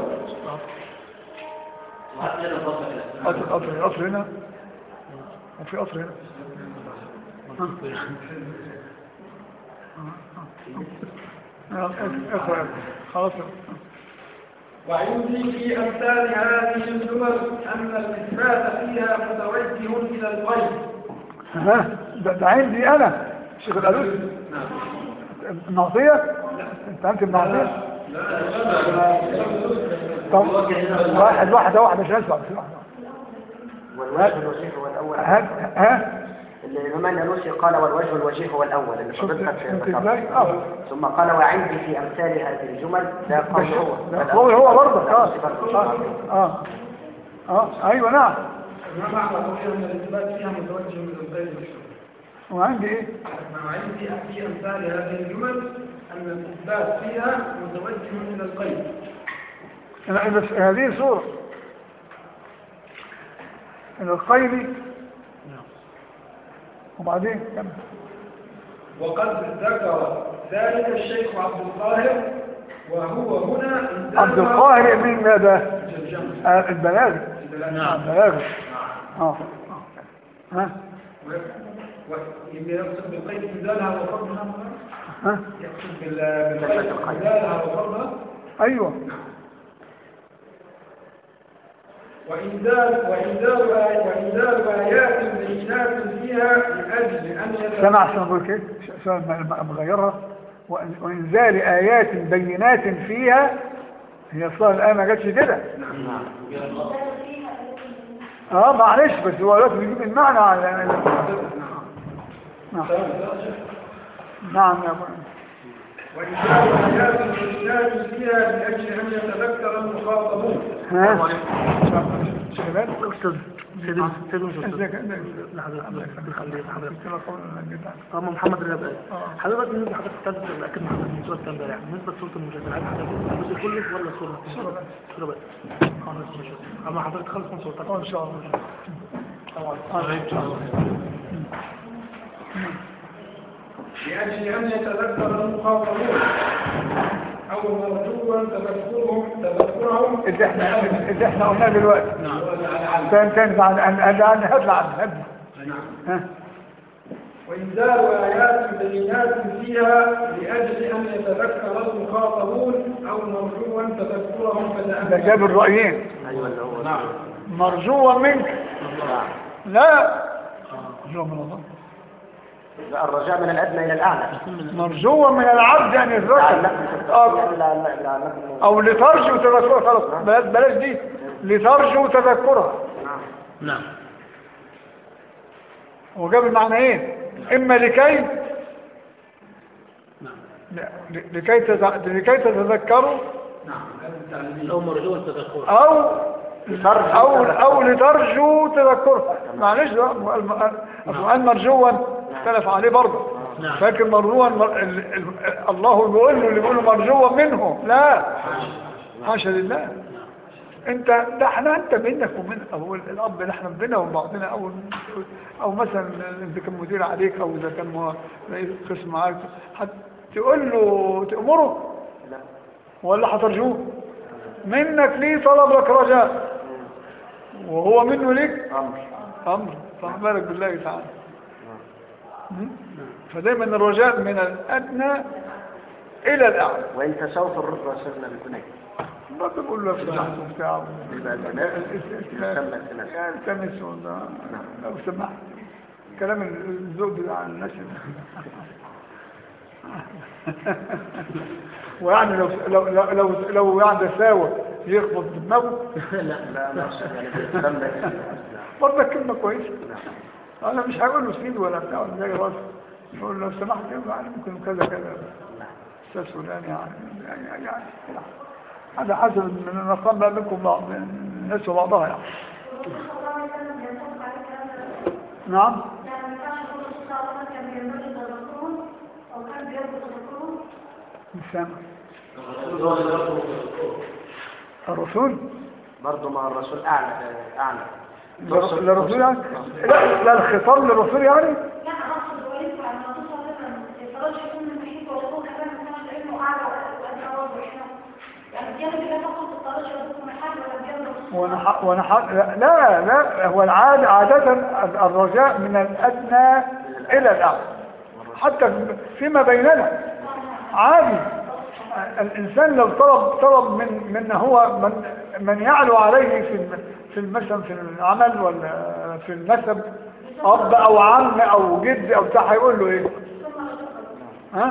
أصل أصل أصل هنا وفي أصل هنا. اقرأ خلاص. وعندي في أمثال هذه الجمل أن الإثبات فيها متوجه إلى الغيب. ها ده, ده عندي أنا شيخ الألوسي. النعطية انت انت النعطية. طب واحد واحدة واحدة مش هسمع بس واحدة. والوجه الوجيه هو الأول. ها ها الإمام الألوسي قال والوجه الوجيه هو الأول اللي شفت حضرتك شفت ذكرته. ازاي؟ اه ثم قال وعندي في أمثال هذه الجمل ده قول هو. ده قول هو برضه اه اه اه اه ايوه نعم. ما معنى قولها أن الإثبات فيها متوجه إلى الغيب؟ وعندي ايه؟ وعندي في أمثال هذه الجمل أن الإثبات فيها متوجه إلى الغيب. أنا بس هذه صورة القيلي وبعدين كمل. وقد ذكر ذلك الشيخ عبد القاهر وهو هنا عبد القاهر من ماذا؟ الجمع. آه البلاغي. نعم. البلاغي. اه ها وإذا يقصد بالقيد إنزالها وفرضها ها يقصد بالقيد إنزالها وفرضها. ايوه. وإنزال وإنزال آي وإنزال آيات بينات فيها لأجل أن يتبين. سمع سنقول كده سؤال مغيرها. وإنزال آيات بينات فيها هي اصلا الآية ما جاتش كده. اه معلش بس هو لازم يجيب المعنى على نعم نعم يا ابو. وإنزال آيات بينات فيها لأجل أن يتذكر المخاطبون. ها شباب أستاذ سيدي سيدي ازيك لحضرتك حضرتك حضرتك جدا اه محمد رجب حضرتك بالنسبه لحضرتك استاذ اكيد محمد من سوره امبارح بالنسبه لسوره المجادلات حضرتك الجزء كله ولا سوره سورة بس. سوره بس خلاص ماشي اما حضرتك خلص من سورتك ان شاء الله ان شاء الله لأجل أن يتذكر المخاطبون أو مرجوا تذكرهم تذكرهم اللي احنا اللي احنا قلناه دلوقتي. نعم. كان كان عن عن عن عن هدل عن هدل. نعم. ها. وإنزال آيات بينات فيها لأجل أن يتذكر المخاطبون أو مرجوا تذكرهم ده فتأمل. جاب الرأيين. ايوه اللي هو نعم. مرجوا منك. لا. مرجوا من الله. لا، الرجاء من الادنى الى الاعلى. مرجوا من العبد ان يتذكر. لعلكم آه. تتقون، لعل- لعلكم او لترجوا تذكرها. خلاص بلاش بلاش دي. لترجوا تذكرها. نعم. نعم. وجاب المعنى ايه؟ اما لكي نعم. ل- لكي تز- لكي تتذكروا نعم. أو مرجوع تذكر. او او او لترجوا تذكرها. معلش ده القرآن مرجوا اختلف عليه برضه. نعم. فاكر مرجوا مر... ال... ال... الله بيقول له اللي بيقول مرجوا منه. لا حاشا لله. انت ده احنا انت بينك وبين او الاب اللي احنا بينا وبعضنا او او مثلا اذا كان مدير عليك او اذا كان مو- رئيس قسم معاك هتقول له تأمره لا. ولا هترجوه؟ منك ليه طلب لك رجاء وهو منه ليك امر. امر. فما بالك بالله تعالى. م? فدايما الرجاء من الادنى الى الاعلى. وان تسوف الرد وصلنا بكنيه. ما بقول له افتح بتاعه يبقى البنات يسمى التماس. يعني التمس والله لو سمحت كلام الذوق بتاع الناس. ويعني لو لو لو لو, لو يعني ساوى يخبط دماغه. لا. لا لا يعني بيسمى. برضه كلمه كويسه. انا مش هقول له سيد ولا بتاع ولا زي راسه. نقول له لو سمحت يعني ممكن كذا كذا استاذ فلان يعني يعني يعني هذا حسب من الارقام بقى منكم بعض الناس وبعضها يعني. نعم. مش سامع. الرسول برضه مع الرسول اعلى اعلى. للرسول يعني لا لا الخطاب للرسول يعني لا اقصد وانت على ما توصل مثلا الفراش يكون من ناحيته ويكون كمان ما كانش لانه اعلى وادنى برضه احنا يعني الديانه اللي تاخد الفراش يكون من حد ولا الديانه وانا ح... وانا ح... لا لا هو العادة عادة الرجاء من الادنى الى الاعلى حتى فيما بيننا عادي. الانسان لو طلب طلب من من هو من من يعلو عليه في في مثلا في العمل ولا في النسب اب او عم او جد او بتاع هيقول له ايه؟ ها؟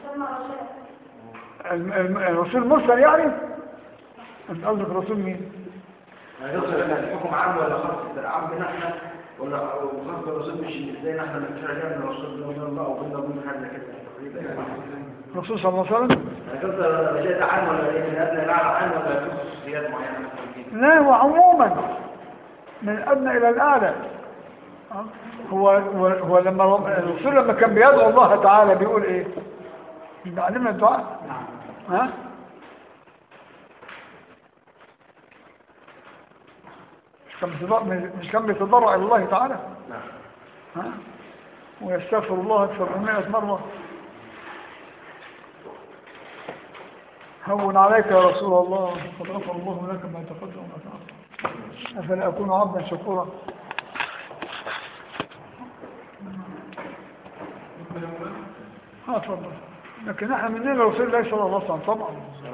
الم- الم- الرسول مرسل يعني؟ انت قصدك رسول مين؟ الحكم عام ولا خاص؟ العام بنا احنا ولا خاص بالرسول مش زينا احنا بنتفرج على الرسول صلى الله عليه وسلم حاجه كده تقريبا. الرسول صلى الله عليه وسلم؟ يعني قصد الرجاء عام ولا ايه؟ من ادنى الى اعلى عام ولا في خصوصيات معينه مثلا؟ لا هو عموما من الادنى الى الاعلى. هو هو, هو لما رب- الرسول لما كان بيدعو الله تعالى بيقول ايه؟ بيعلمنا الدعاء. ها؟ مش كان بيتضرع- مش كان بيتضرع الى الله تعالى؟ ها؟ ويستغفر الله اكثر من مئة مره. هون عليك يا رسول الله قد غفر الله لك ما تقدم وما تأخر أفلا أكون عبدا شكورا. ها تفضل. لكن احنا مننا رسول الله صلى الله عليه وسلم طبعا.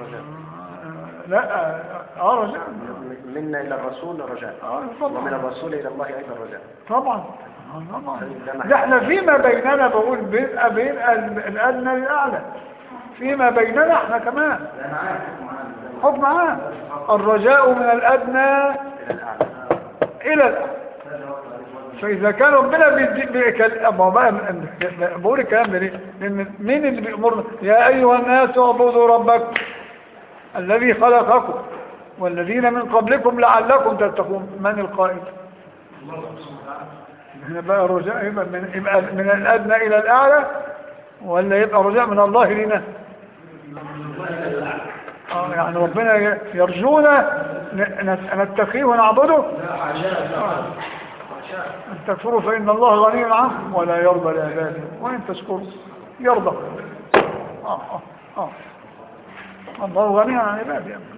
لا اه رجاء. منا الى الرسول رجاء. اه ومن طبعا الرسول الى الله ايضا رجاء. طبعا آه، طبعا. ده احنا فيما بيننا بقول بيبقى بيبقى الادنى للاعلى. فيما بيننا احنا كمان انا عارف حكم عام. الرجاء من الادنى الى الاعلى. الى الاعلى. فاذا كان ربنا بيدي بيكلم بقى بقول الكلام ده ليه؟ لان مين اللي بيامرنا؟ يا ايها الناس اعبدوا ربكم الذي خلقكم والذين من قبلكم لعلكم تتقون. من القائل؟ هنا بقى الرجاء يبقى من, يبقى من الادنى الى الاعلى ولا يبقى رجاء من الله لنا؟ اه يعني ربنا يرجونا نتقيه ونعبده. ان تكفروا فان الله غني عنكم ولا يرضى لعباده وان تشكروا يرضى. اه اه اه الله غني عن عباده يعني.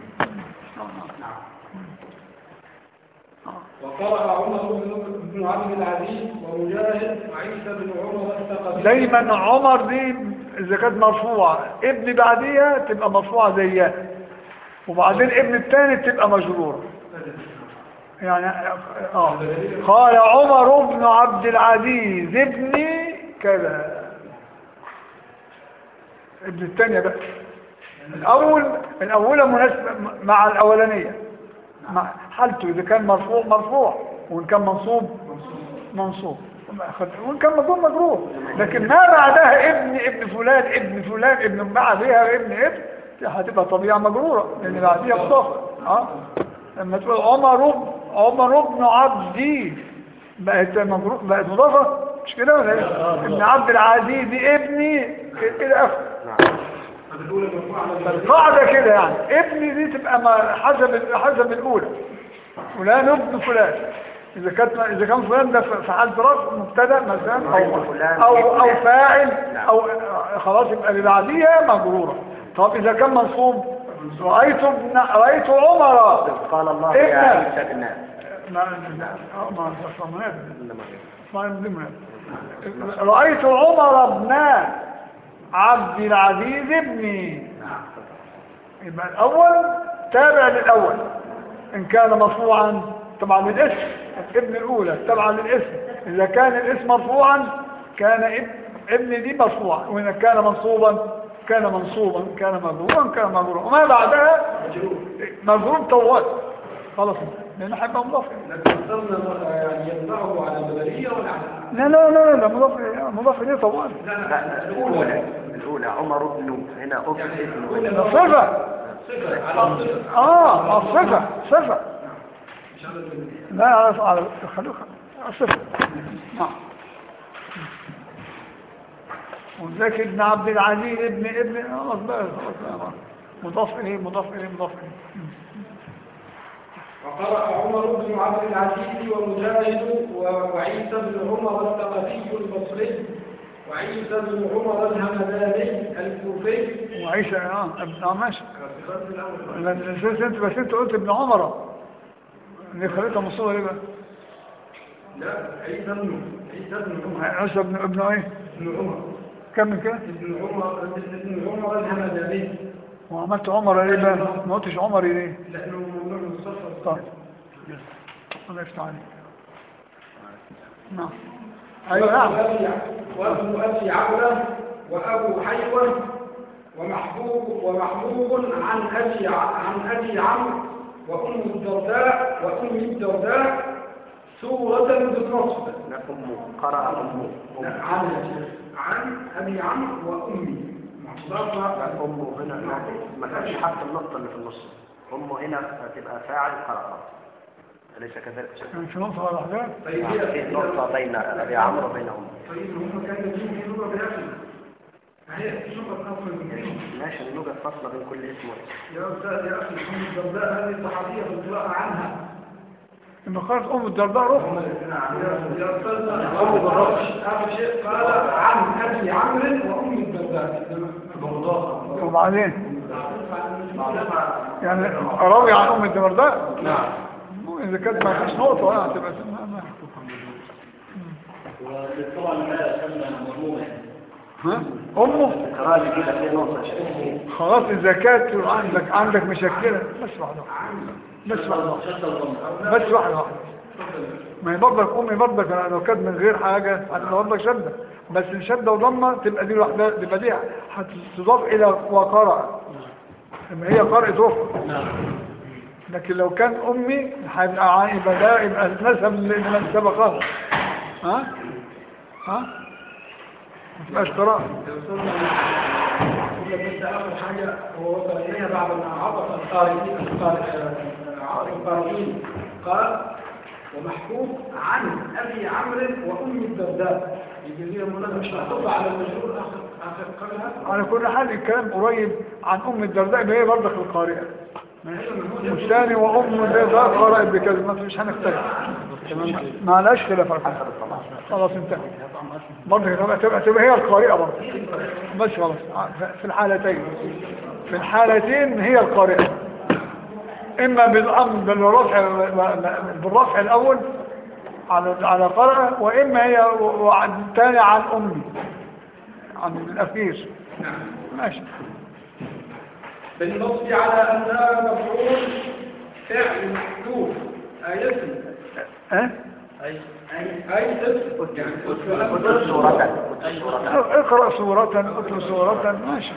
وقرأ عمر بن عبد العزيز ومجاهد وعيسى بن عمر الثقفي. دايما عمر دي اذا كانت مرفوعه ابن بعديها تبقى مرفوعه زيها، وبعدين ابن الثاني تبقى مجروره يعني. اه قال عمر بن عبد العزيز ابني كذا، ابن الثانيه بقى. الاول الاولى مناسبه مع الاولانيه، مع حالته اذا كان مرفوع مرفوع، وان كان منصوب منصوب، وان كان مجرور مجرور. لكن ما بعدها ابن ابن فلان ابن فلان ابن بعدها ابن ابن هتبقى طبيعه مجروره لان بعديها مضافه. اه لما تقول عمر عمر بن عبدي بقت مجرور بقت مضافه، مش كده ولا ايه؟ ابن عبد العزيز ابني الى اخره. القاعده كده يعني ابني دي تبقى ما حسب حسب الاولى، فلان ابن فلان. اذا كانت اذا كان فلان ده في حال رفع مبتدا مثلا او او او فاعل او خلاص يبقى اللي بعديها مجروره. طب اذا كان منصوب رايت ابن رايت عمر قال الله يا عيسى ابن ما ما ما رايت عمر ابن عبد العزيز ابني. يبقى الاول تابع للاول ان كان مرفوعا طبعا للاسم، ابن الاولى تبعا للاسم. اذا كان الاسم مرفوعا كان ابن ابن دي مرفوعا، وان كان منصوبا كان منصوبا، كان مجرورا كان مجرورا، وما بعدها مجرور طوال خلاص لان هيبقى مضاف. يعني يمنعه على البدليه ولا على لا لا لا لا مضاف مضاف اليه طوال. لا الاولى الاولى عمر بن هنا ابن صفه اه الصفه صفه لا على على خلوها الصفه. نعم وذاك ابن عبد العزيز ابن ابن خلاص بقى خلاص مضاف اليه مضاف اليه مضاف اليه. وقرأ عمر بن عبد العزيز ومجاهد وعيسى بن عمر الثقفي البصري وعيسى بن عمر الهمداني الكوفي وعيسى اه ابن ماشي. انت بس انت قلت ابن عمر اللي خليتها مصوره ليه بقى؟ لا عيسى بن عيسى بن عمر عيسى بن ابن ايه؟ ابن عمر. كمل كده. ابن عمر ابن عمر الهمداني. وعملت عمر ليه بقى؟ ما قلتش عمر ليه؟ لانه ممنوع من الصرف. طيب الله يفتح عليك. نعم ايوه نعم. وابن ابي عبده وابو حيوه ومحبوب ومحبوب عن ابي عن ابي عمرو وام الدرداء وام الدرداء سورة بالنصب. أمه قرأ أمه عن عن ابي عمرو وامي. أمه هنا ما كانش حرف النقطة اللي في النص. أمه هنا هتبقى فاعل قرأ، أليس كذلك؟ كان في نقطة ولا حاجة؟ طيب في نقطة بين أبي عمرو وبين أمه. طيب هم كانوا يجيبوا في لغة بالأكل. هي في لغة فاصلة بينهم. ماشي اللغة فاصلة بين كل اسم واسم. يا أستاذ يا أخي أم الدرداء هذه صحابية في القراءة عنها. إنه قالت أم الدرداء روح. يا أستاذ أم الدرداء آخر شيء قال عن أبي عمرو وأم الدرداء. وبعدين يعني راوي عن أم الدرداء؟ نعم. إذا كانت ما فيش نقطة يعني تبقى اسمها ما طبعا لا سمى مضمومة. ها؟ أمه؟ قراءة كده في نقطة. خلاص إذا كانت عندك عندك مشكلة بس واحدة بس واحدة بس واحدة واحدة ما يبرك أمي برضك لو كانت من غير حاجة هتبرك شدة، بس الشدة وضمة تبقى دي لوحدها تبقى دي هتضاف إلى وقرأ لما هي قرأت أخرى. لكن لو كان أمي هيبقى عن يبقى يبقى النسب لمن سبقها. ها؟ ها؟ ما تبقاش قراءة. لكن آخر حاجة هو وصل إليها بعد ما عطف القارئين القارئين قال ومحفوظ عن أبي عمرو وأم الدرداء. يجي المناسبة مش محطوطة على المجرور آخر آخر قبلها. على كل حال الكلام قريب عن أم الدرداء اللي هي برضك القارئة. والثاني وأم الدرداء قرأت بكلمة مش هنختلف. ما لهاش خلاف على كده. خلاص انتهى. برضه تبقى تبقى هي القارئة برضه. بس خلاص في الحالتين. في الحالتين هي القارئة، إما بالأمر بالرفع بالرفع الأول على على قارئة، وإما هي الثاني عن أمي عن الأخير. ماشي. بالنص على أنها مفعول فعل محذوف أي اسم ها؟ أي أي اسم يعني اتل سورة اقرأ سورة اتل سورة. ماشي.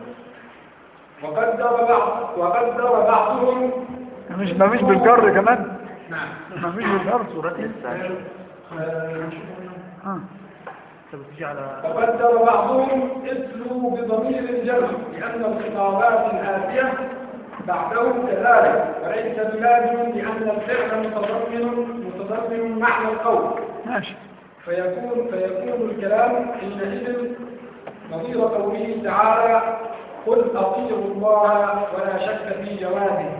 وقدر بعض وقدر بعضهم مش ما مش بالجر كمان. نعم ما مش بالجر. سورة آه، ها. طب تيجي على وقدر بعضهم اتلوا بضمير الجمع لأن الخطابات الآتية بعده كذلك، وليس بلازم لأن الفعل متضمن متضمن معنى القول، ماشي. فيكون فيكون الكلام حينئذ نظير قوله تعالى قل أطيعوا الله ولا شك في جوازه.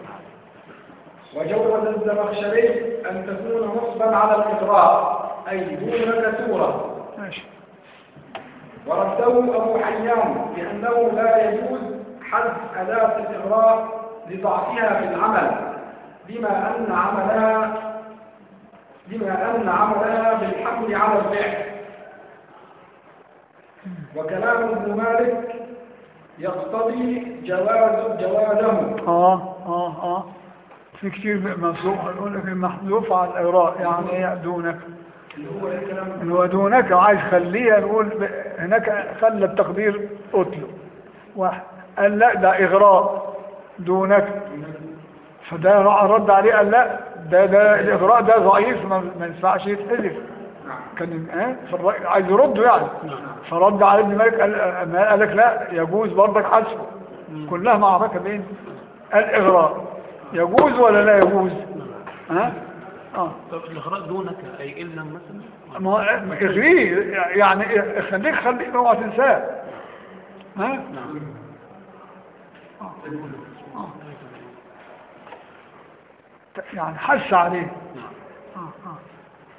وجوز الزمخشري أن تكون نصبا على الإقرار أي دون كسورة. ماشي. ورده أبو حيان بأنه لا يجوز حذف أداة الإغراء لضعفها في العمل بما أن عملها بما أن عملها بالحمل على الفعل. وكلام ابن مالك يقتضي جواز جوازه. اه اه اه في كتير مفروض يقول لك المحذوف على الإغراء يعني إيه دونك، اللي هو الكلام اللي هو دونك عايز خليها نقول ب- هناك خلى التقدير قتله واحد قال لا ده إغراء دونك، فده رد عليه قال لا ده ده الإغراء ده ضعيف ما ما ينفعش يتحذف. كان اه فالر- عايز يرده يعني، فرد على ابن مالك قال ما قال لك لا يجوز برضك حذفه. كلها معركة بين الإغراء يجوز ولا لا يجوز. ها اه طب الإغراء دونك أي إلا مثلا ما هو اغريه يعني خليك خليك اوعى تنساه. ها نعم آه. آه. يعني حس عليه. نعم آه. آه.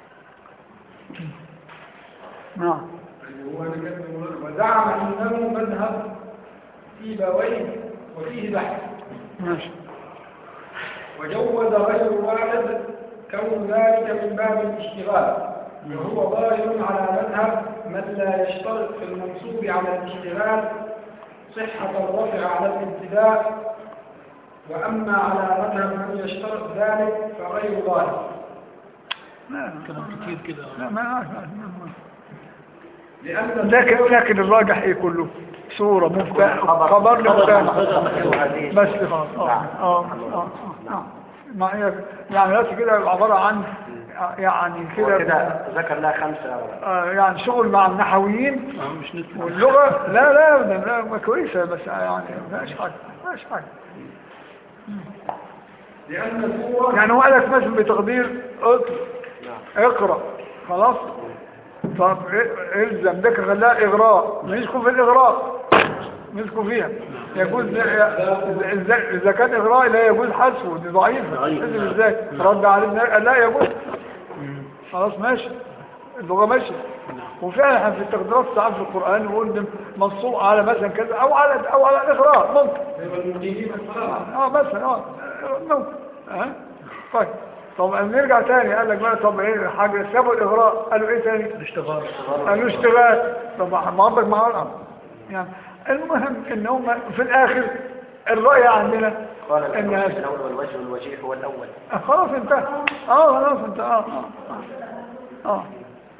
نعم. هو وزعم أنه مذهب سيبويه وفيه بحث. ماشي. وجوز غير واحد كون ذلك من باب الاشتغال، وهو ظاهر على مذهب من لا يشترط في المنصوب على الاشتغال صحة الرفع على الابتداء، وأما على مذهب من يشترط ذلك فغير ظاهر. لا كلام كتير كده لا ما ما- ما- لأن لكن لكن الراجح ايه كله صورة مبتدا خبر مبتدا بس خلاص. اه اه اه اه ما هي يعني دلوقتي كده عبارة عن يعني كده كده ذكر لها خمسة. آه يعني شغل مع النحويين آه، مش نسمع واللغة. لا لا لا, لا ما كويسة بس يعني ما فيهاش حاجة ما فيهاش حاجة. لأن الصورة يعني هو قالك مثلا بتقدير اقرأ اقرأ خلاص. طب الزم ده خلاها اغراء مسكوا في الاغراء مسكوا فيها يجوز اذا إذا كان اغراء لا يجوز حذفه دي ضعيفه. إذن ازاي رد عليه قال لا يجوز خلاص ماشي اللغه ماشيه. وفعلا احنا في التقديرات ساعات في القران نقول منصوب على مثلا كذا او على او على الاغراء ممكن المقيمين الصلاة اه مثلا اه ممكن اه طيب. طب نرجع تاني قال لك بقى طب ايه حاجه سابوا الاغراء قالوا ايه تاني الاشتغال قالوا اشتغال. طب ما عندك مع الامر يعني المهم ان هم في الاخر الرأي عندنا قال ان الوجه هذا- الأول والوجه والوجيه هو الأول. آه، خلاص انتهى. اه خلاص انت اه اه اه, آه.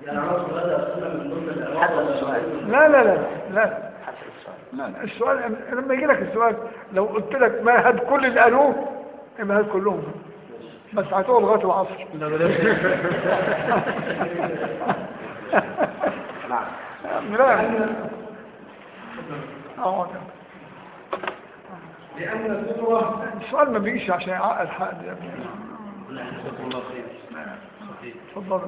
حسب السؤال لا لا لا لا حسب السؤال. لا لا السؤال لما يجي لك السؤال لو قلت لك ما هاد كل اللي قالوه يبقى هاد كلهم بس هتقعد لغايه العصر. لا بلاش نعم. لا اه لأن الصورة السؤال ما بيجيش عشان يعقد حد يا ابني. جزاكم الله خير صحيح اتفضل.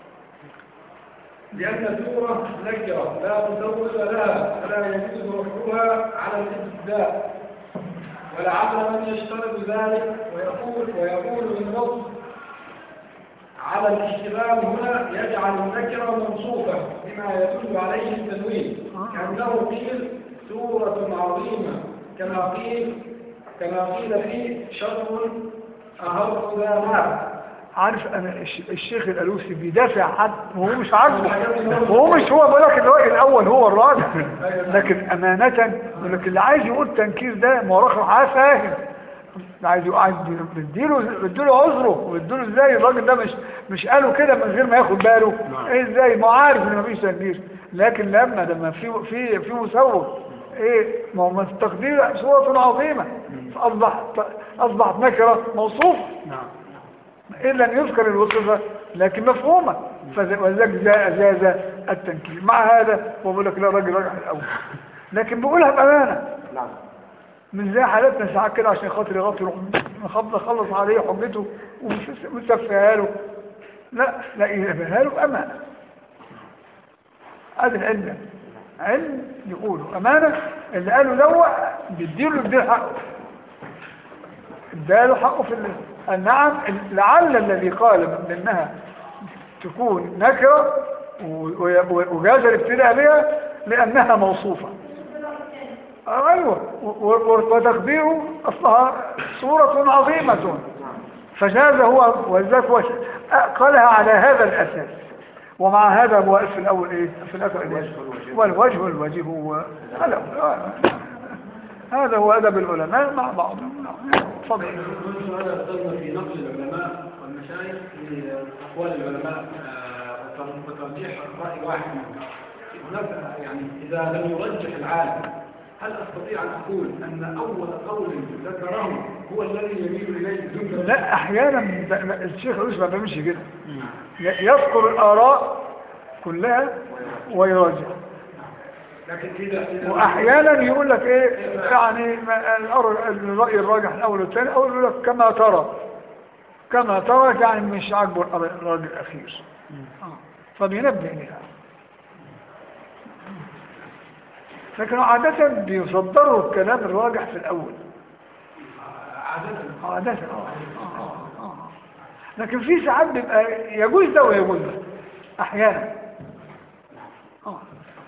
لأن الصورة نكرة لا تزوج لها فلا يجوز رفعها على الابتداء، ولعل من يشترط ذلك ويقول ويقول بالنص على الاشتغال هنا يجعل النكرة منصوبة بما يدل عليه التنوين، كأنه قيل سورة عظيمة كما قيل كما قيل فيه شر أهر ذا ماء. عارف انا الش- الشيخ الالوسي بيدافع عن وهو مش عارفه، وهو مش هو بقول لك الراي الاول هو الراجح، لكن امانه يقول لك اللي عايز يقول تنكير ده ما هو راجل فاهم، اللي عايز عايز بيديله بيديله عذره وبيديله ازاي الراجل ده مش مش قاله كده من غير ما ياخد باله. ايه ازاي ما هو عارف ان مفيش تنكير، لكن لما لما في في في مسوغ ايه ما هو من التقدير صوره عظيمه فاصبح اصبحت نكره موصوف إلا أن يذكر الوصفة لكن مفهومة، فذلك جاز التنكير. مع هذا وبقول لك لا راجل راجع الأول، لكن بقولها بأمانة من زي حالتنا ساعات كده عشان خاطر يغطي يروح نخلص عليه حجته ومسفها له، لا لا يبقى له بأمانة. هذا العلم علم يقولوا أمانة، اللي قالوا لو بيديله يديله حقه، اداله حقه في النعم. لعل الذي قال انها تكون نكره وجاز الابتداء بها لانها موصوفه. ايوه وتقديره اصلها صوره عظيمه فجاز هو وذاك قالها على هذا الاساس. ومع هذا هو في الاول ايه في الاخر ايه والوجه الوجه هو هذا هو ادب العلماء مع بعضهم. تفضل. هذا يفضلنا في نقل العلماء والمشايخ لأقوال العلماء وترجيح رأي واحد منهم. هناك يعني إذا لم يرجح العالم هل أستطيع أن أقول أن أول قول ذكره هو الذي يميل إليه الجملة؟ لا أحيانا الشيخ يوسف ما بيمشي كده، يذكر الآراء كلها ويراجع، لكن إذا واحيانا يقول لك ايه يعني الراي الراجح الاول والثاني، او يقول لك كما ترى كما ترى يعني مش عاجبه الراجل الاخير فبينبه لها. لكن عاده بيصدروا الكلام الراجح في الاول عاده عاده آه. آه. آه. لكن في ساعات بيبقى يجوز ده ويجوز ده احيانا. اه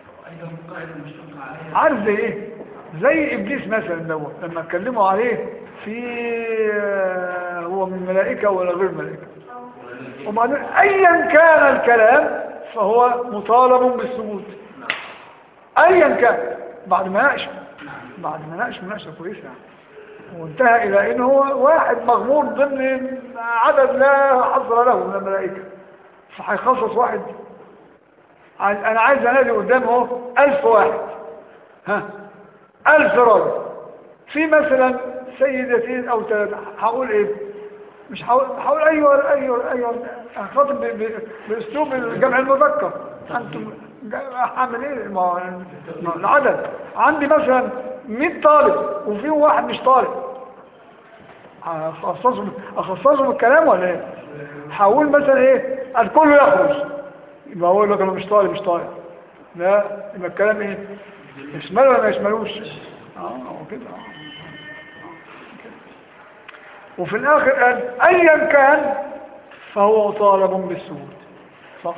عارف زي ايه زي ابليس مثلا دوت لما اتكلموا عليه في هو من ملائكه ولا غير ملائكه، وبعدين ايا كان الكلام فهو مطالب بالثبوت ايا كان، بعد ما ناقش بعد ما ناقش مناقشه كويسه وانتهى الى ان هو واحد مغمور ضمن عدد لا حصر له من الملائكه، فهيخصص واحد. انا عايز انادي قدامه الف واحد، ها الف راجل في مثلا سيدتين او ثلاثه، هقول ايه مش هقول هقول ايوه ايوه ايوه هخاطب باسلوب الجمع المذكر. انتم هعمل ايه ما العدد عندي مثلا مية طالب وفيه واحد مش طالب، اخصصهم اخصصهم الكلام ولا ايه؟ هقول مثلا ايه الكل يخرج، يبقى هو لك انا مش طالب مش طالب، لا يبقى الكلام ايه يشمله ولا ما يشملوش؟ اه كده. وفي الاخر قال ايا كان فهو طالب بالسهود، صح.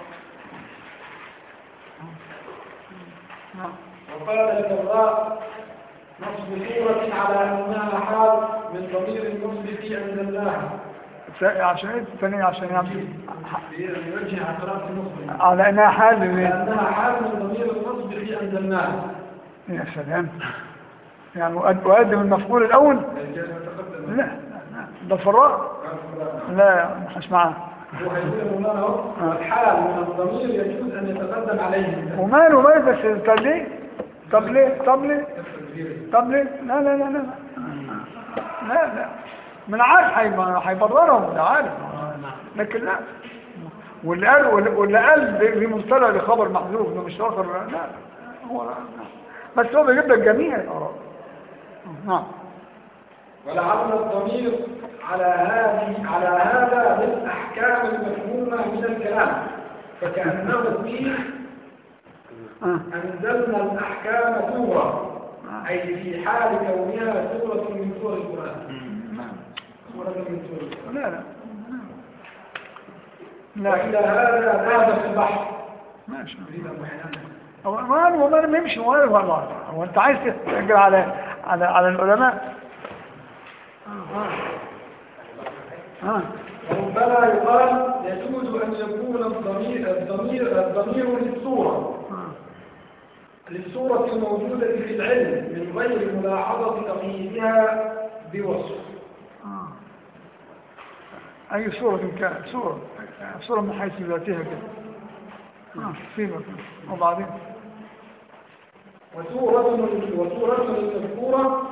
وقال الجراء نصب صورة على انها حال من ضمير النصب في انزلناها عشان ايه الثانية عشان يعمل يوجه اعتراف النصب على انها حال لانها حال من ضمير النصب في انزلناها. يا سلام، يعني وقدم المفعول الاول. لا لا ده فراغ، لا مش معاه. هو هيقول مولانا اهو الحال من الضمير يجوز ان يتقدم عليه. وماله ماله بس طب ليه طب ليه طب ليه طب ليه لا لا لا لا لا لا من عارف هيبررهم ده عارف، لكن لا. واللي قال واللي قال بمصطلح لخبر محذوف ده مش اخر، لا هو لا. بس هو بيجيب لك جميع الاراء. نعم. ولعل الضمير على هذه على هذا للاحكام المفهومه من الكلام، فكانه فيه انزلنا الاحكام سوره، اي في حال كونها سوره من سور القران. سوره من سور القران. لا لا لا وإلى هذا ذهب في البحر. ماشي. هو ما هو ما يمشي ولا والله. هو انت عايز تسجل على على على العلماء. ها ها وربما يقال يجوز أن يكون الضمير الضمير الضمير للصورة للصورة الموجودة في العلم من غير ملاحظة تقييدها بوصف. أي صورة كانت صورة صورة من حيث ذاتها كده. آه سيبك وبعدين وصورة وصورة المذكورة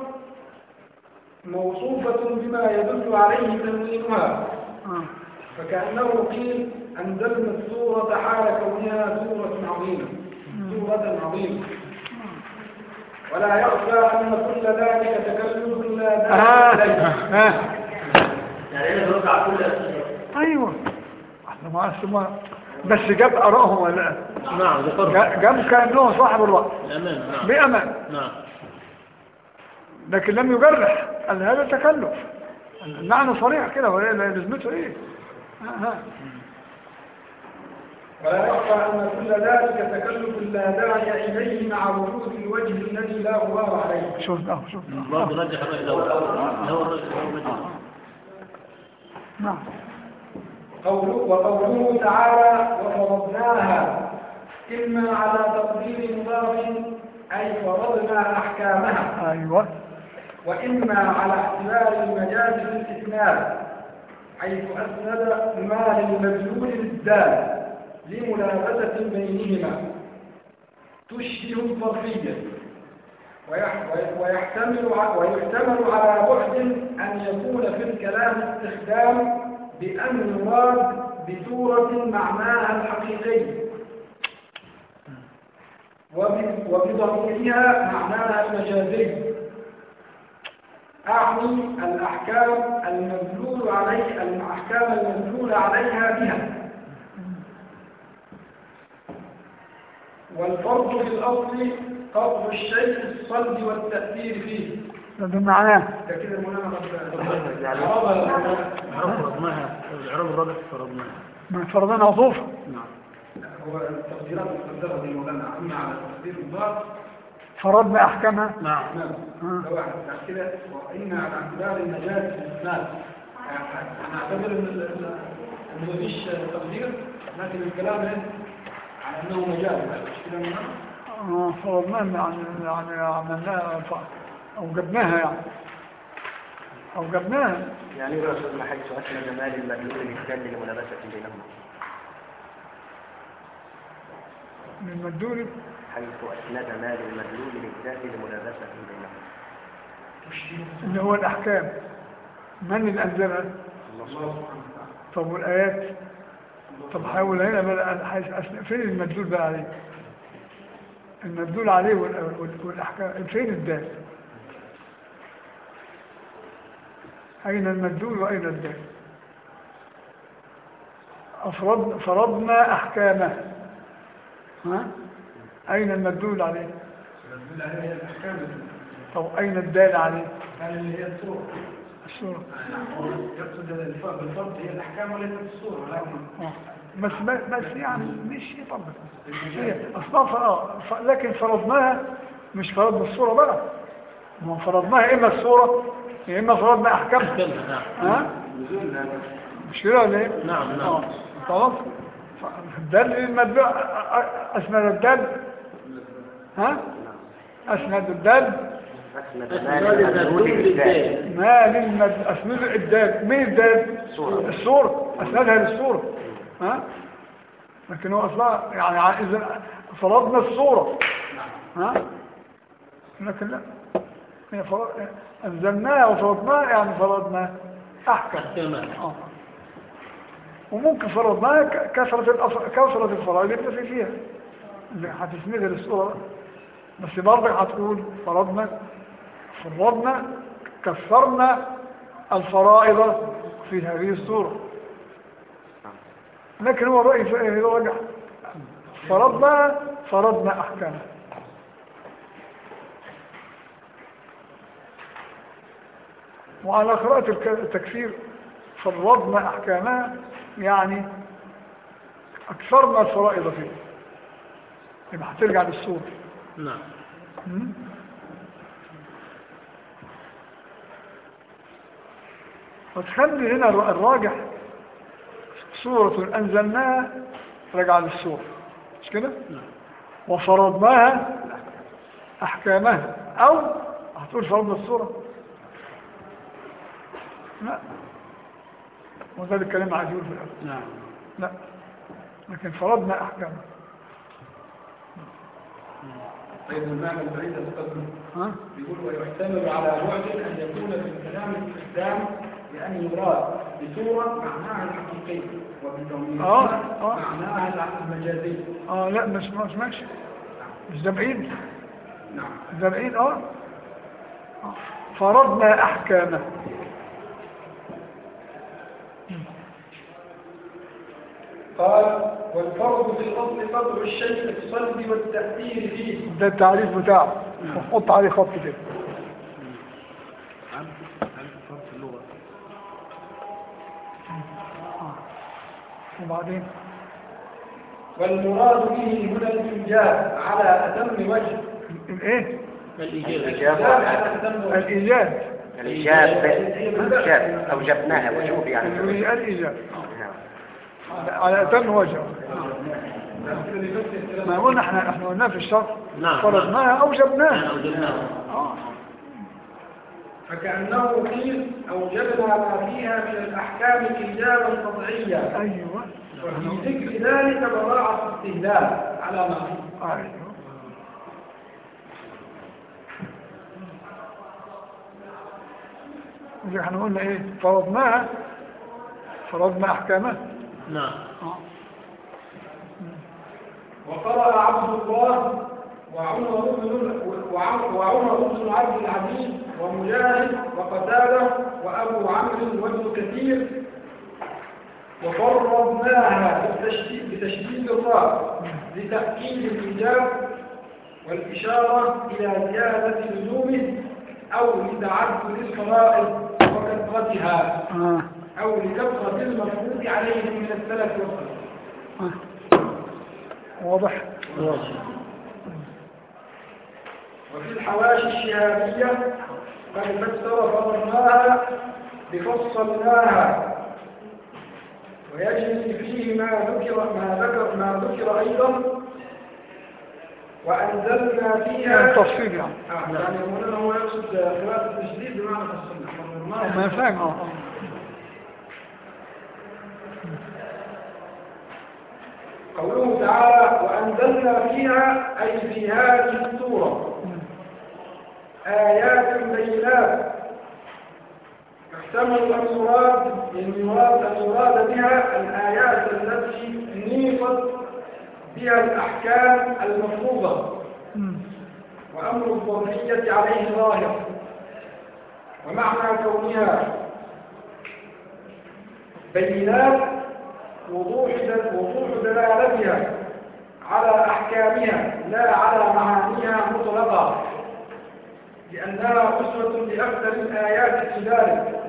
موصوفة بما يدل عليه تنوينها، فكأنه قيل أنزلنا السورة حال كونها سورة عظيمة سورة عظيمة. ولا يخفى أن كل ذلك تكلف لا داعي إليه. يعني أنا برجع كل أسئلة. أيوة احنا ما اسمع بس جاب آرائهم ولا لا؟ نعم ذكرت. جاب كأنه صاحب الرأي الأمان. نعم. بأمان. نعم. لكن لم يجرح قال هذا تكلف. المعنى صريح كده ولا لازمته ايه؟ ها ها. ولا يخفى أن كل ذلك تكلف لا داعي إليه مع وجود الوجه الذي لا غبار عليه. شوف ده شوف ده. برضه رجح الرأي الأول. هو الرأي الأول. نعم. قوله وقوله تعالى وفرضناها إما على تقدير مضاف أي فرضنا أحكامها. أيوة. وإما على اعتبار المجاز للإسناد حيث أسند ما للمدلول للدال لملابسة بينهما تشبه الظرفية، ويحتمل ويحتمل على بعد أن يكون في الكلام استخدام بأن يراد بصورة معناها الحقيقي وبضميرها معناها المجازي، أعني الأحكام المدلول عليه الأحكام المدلول عليها بها. والفرق في الأصل قطع الشيء في الصلب والتأثير فيه. ده معناه ده كده المنامة فرضناها الإعراب الرابع فرضناها. من فرضنا عطوفة. نعم. هو التقديرات المقدرة دي مولانا أما على التقدير المضاف فرضنا أحكامها. نعم. نعم. ده واحد بعد كده وإن على اعتبار المجاز في الإسناد هنعتبر إن مفيش تقدير لكن الكلام على أنه مجاز مش كده منها؟ آه فرضناها يعني يعني عملناها أو جبناها يعني أو جبناها يعني رسول حيث أسند مال المدلول للدال لملابسة بينهما. من المدلول حيث أسند مال المدلول للدال لملابسة بينهما. اللي هو الأحكام من اللي أنزلها؟ طب والآيات؟ طب حاول هنا بقى حيث أسند فين المدلول بقى عليه؟ المدلول عليه والأحكام فين الدال؟ أين المدلول وأين الدال؟ أفرض فرضنا أحكامه. ها؟ أين المدلول عليه؟ المدلول عليه هي الأحكام. طب أين الدال عليه؟ اللي هي الصورة. الصورة. يقصد بالفرض هي الأحكام وليست الصورة. آه. بس بس يعني مش طبعا هي أصنافها اه لكن فرضناها مش فرضنا الصورة بقى. ما فرضناها إما الصورة يا إما فرضنا أحكامها. ها؟ مش كده ولا إيه؟ نعم نعم. خلاص الدال المدلول أسند الدال. ها؟ أسند الدال. أسند مال المدلول للدال. مال المد أسند الدال. مين الدال؟ الصورة. الصورة أسندها للصورة. ها؟ لكن هو أصلا يعني إذا فرضنا الصورة. ها؟ لكن لا هي فرض أنزلناها وفرضناها يعني فرضنا أحكام. آه. وممكن فرضناها كثرة الأفر... كثرة الفرائض اللي في فيها اللي هتسندها للصورة بس برضك هتقول فرضنا فرضنا كثرنا الفرائض في هذه الصورة. لكن هو الرأي فإيه رجع فرضنا فرضنا أحكام. وعلى قراءة التكفير فرضنا أحكامها يعني أكثرنا الفرائض فيه يبقى هترجع للصورة. نعم. وتخلي هنا الر- الراجح سورة أنزلناها رجع للسورة مش كده؟ وفرضناها أحكامها أو هتقول فرضنا السورة لا وده الكلام عجول في الأول نعم. لا لكن فرضنا أحكامها طيب المعنى البعيد تقدم ها؟ يقول ويحتمل على بعد أن يكون في الكلام الاستخدام لأن يراد بصورة معناها الحقيقي وبتومير آه، آه. معناها المجازي. اه لا مش مش ماشي مش ده بعيد نعم. ده بعيد اه آه. فرضنا أحكامه قال والفرض في الأصل قدر الشيء الصلب والتأثير فيه. ده التعريف بتاعه وحط عليه خط كده عارف عارف الفرق في اللغة. وبعدين والمراد به هنا الإيجاب على أتم وجه. الايه الإجابة. الإجابة على أتم وجه. الإيجاب الإجابة إيجاب أوجبناها وجوب يعني الإيجاب نعم. على أتم وجه ما قلنا احنا احنا قلنا في الشرط نعم. فرضناها أوجبناها أنا أوجدناه. آه. فكأنه قيل أوجبنا ما فيها من الأحكام إيجابا قطعيا، أيوة وفي ذكر ذلك براعة استهلال على ما فيه. أيوة زي احنا قلنا ايه فرضناها فرضنا أحكامها نعم. آه. وقرأ عبد الله وعمر بن وعم- وعمر بن عبد العزيز ومجاهد وقتادة وأبو عمرو وابن كثير وفرضناها بالتشديد بتشديد الراء لتأكيد الإيجاب والإشارة إلى زيادة لزومه أو لتعدد الفرائض وكثرتها آه. أو لكثرة المفروض عليهم من السلف والخلف. آه. واضح واضح. وفي الحواشي الشهادية قد فسر فرضناها بفصلناها، ويجري فيه ما ذكر ما ذكر ما ذكر أيضا وأنزلنا يعني فيها تفصيل يعني آه، يعني هنا هو يقصد قراءة التجديد بمعنى فصلنا فرضناها. ما فاهم اه قوله تعالى وأنزلنا فيها أي في هذه السورة آيات بينات يحتمل أن يراد أن يراد أن يراد بها الآيات التي نيقت بها الأحكام المفروضة مم. وأمر الظرفية عليه ظاهر، ومعنى كونها بينات وضوح وضوح دلالتها على أحكامها لا على معانيها مطلقة، لأنها أسوة لأكثر الآيات في ذلك.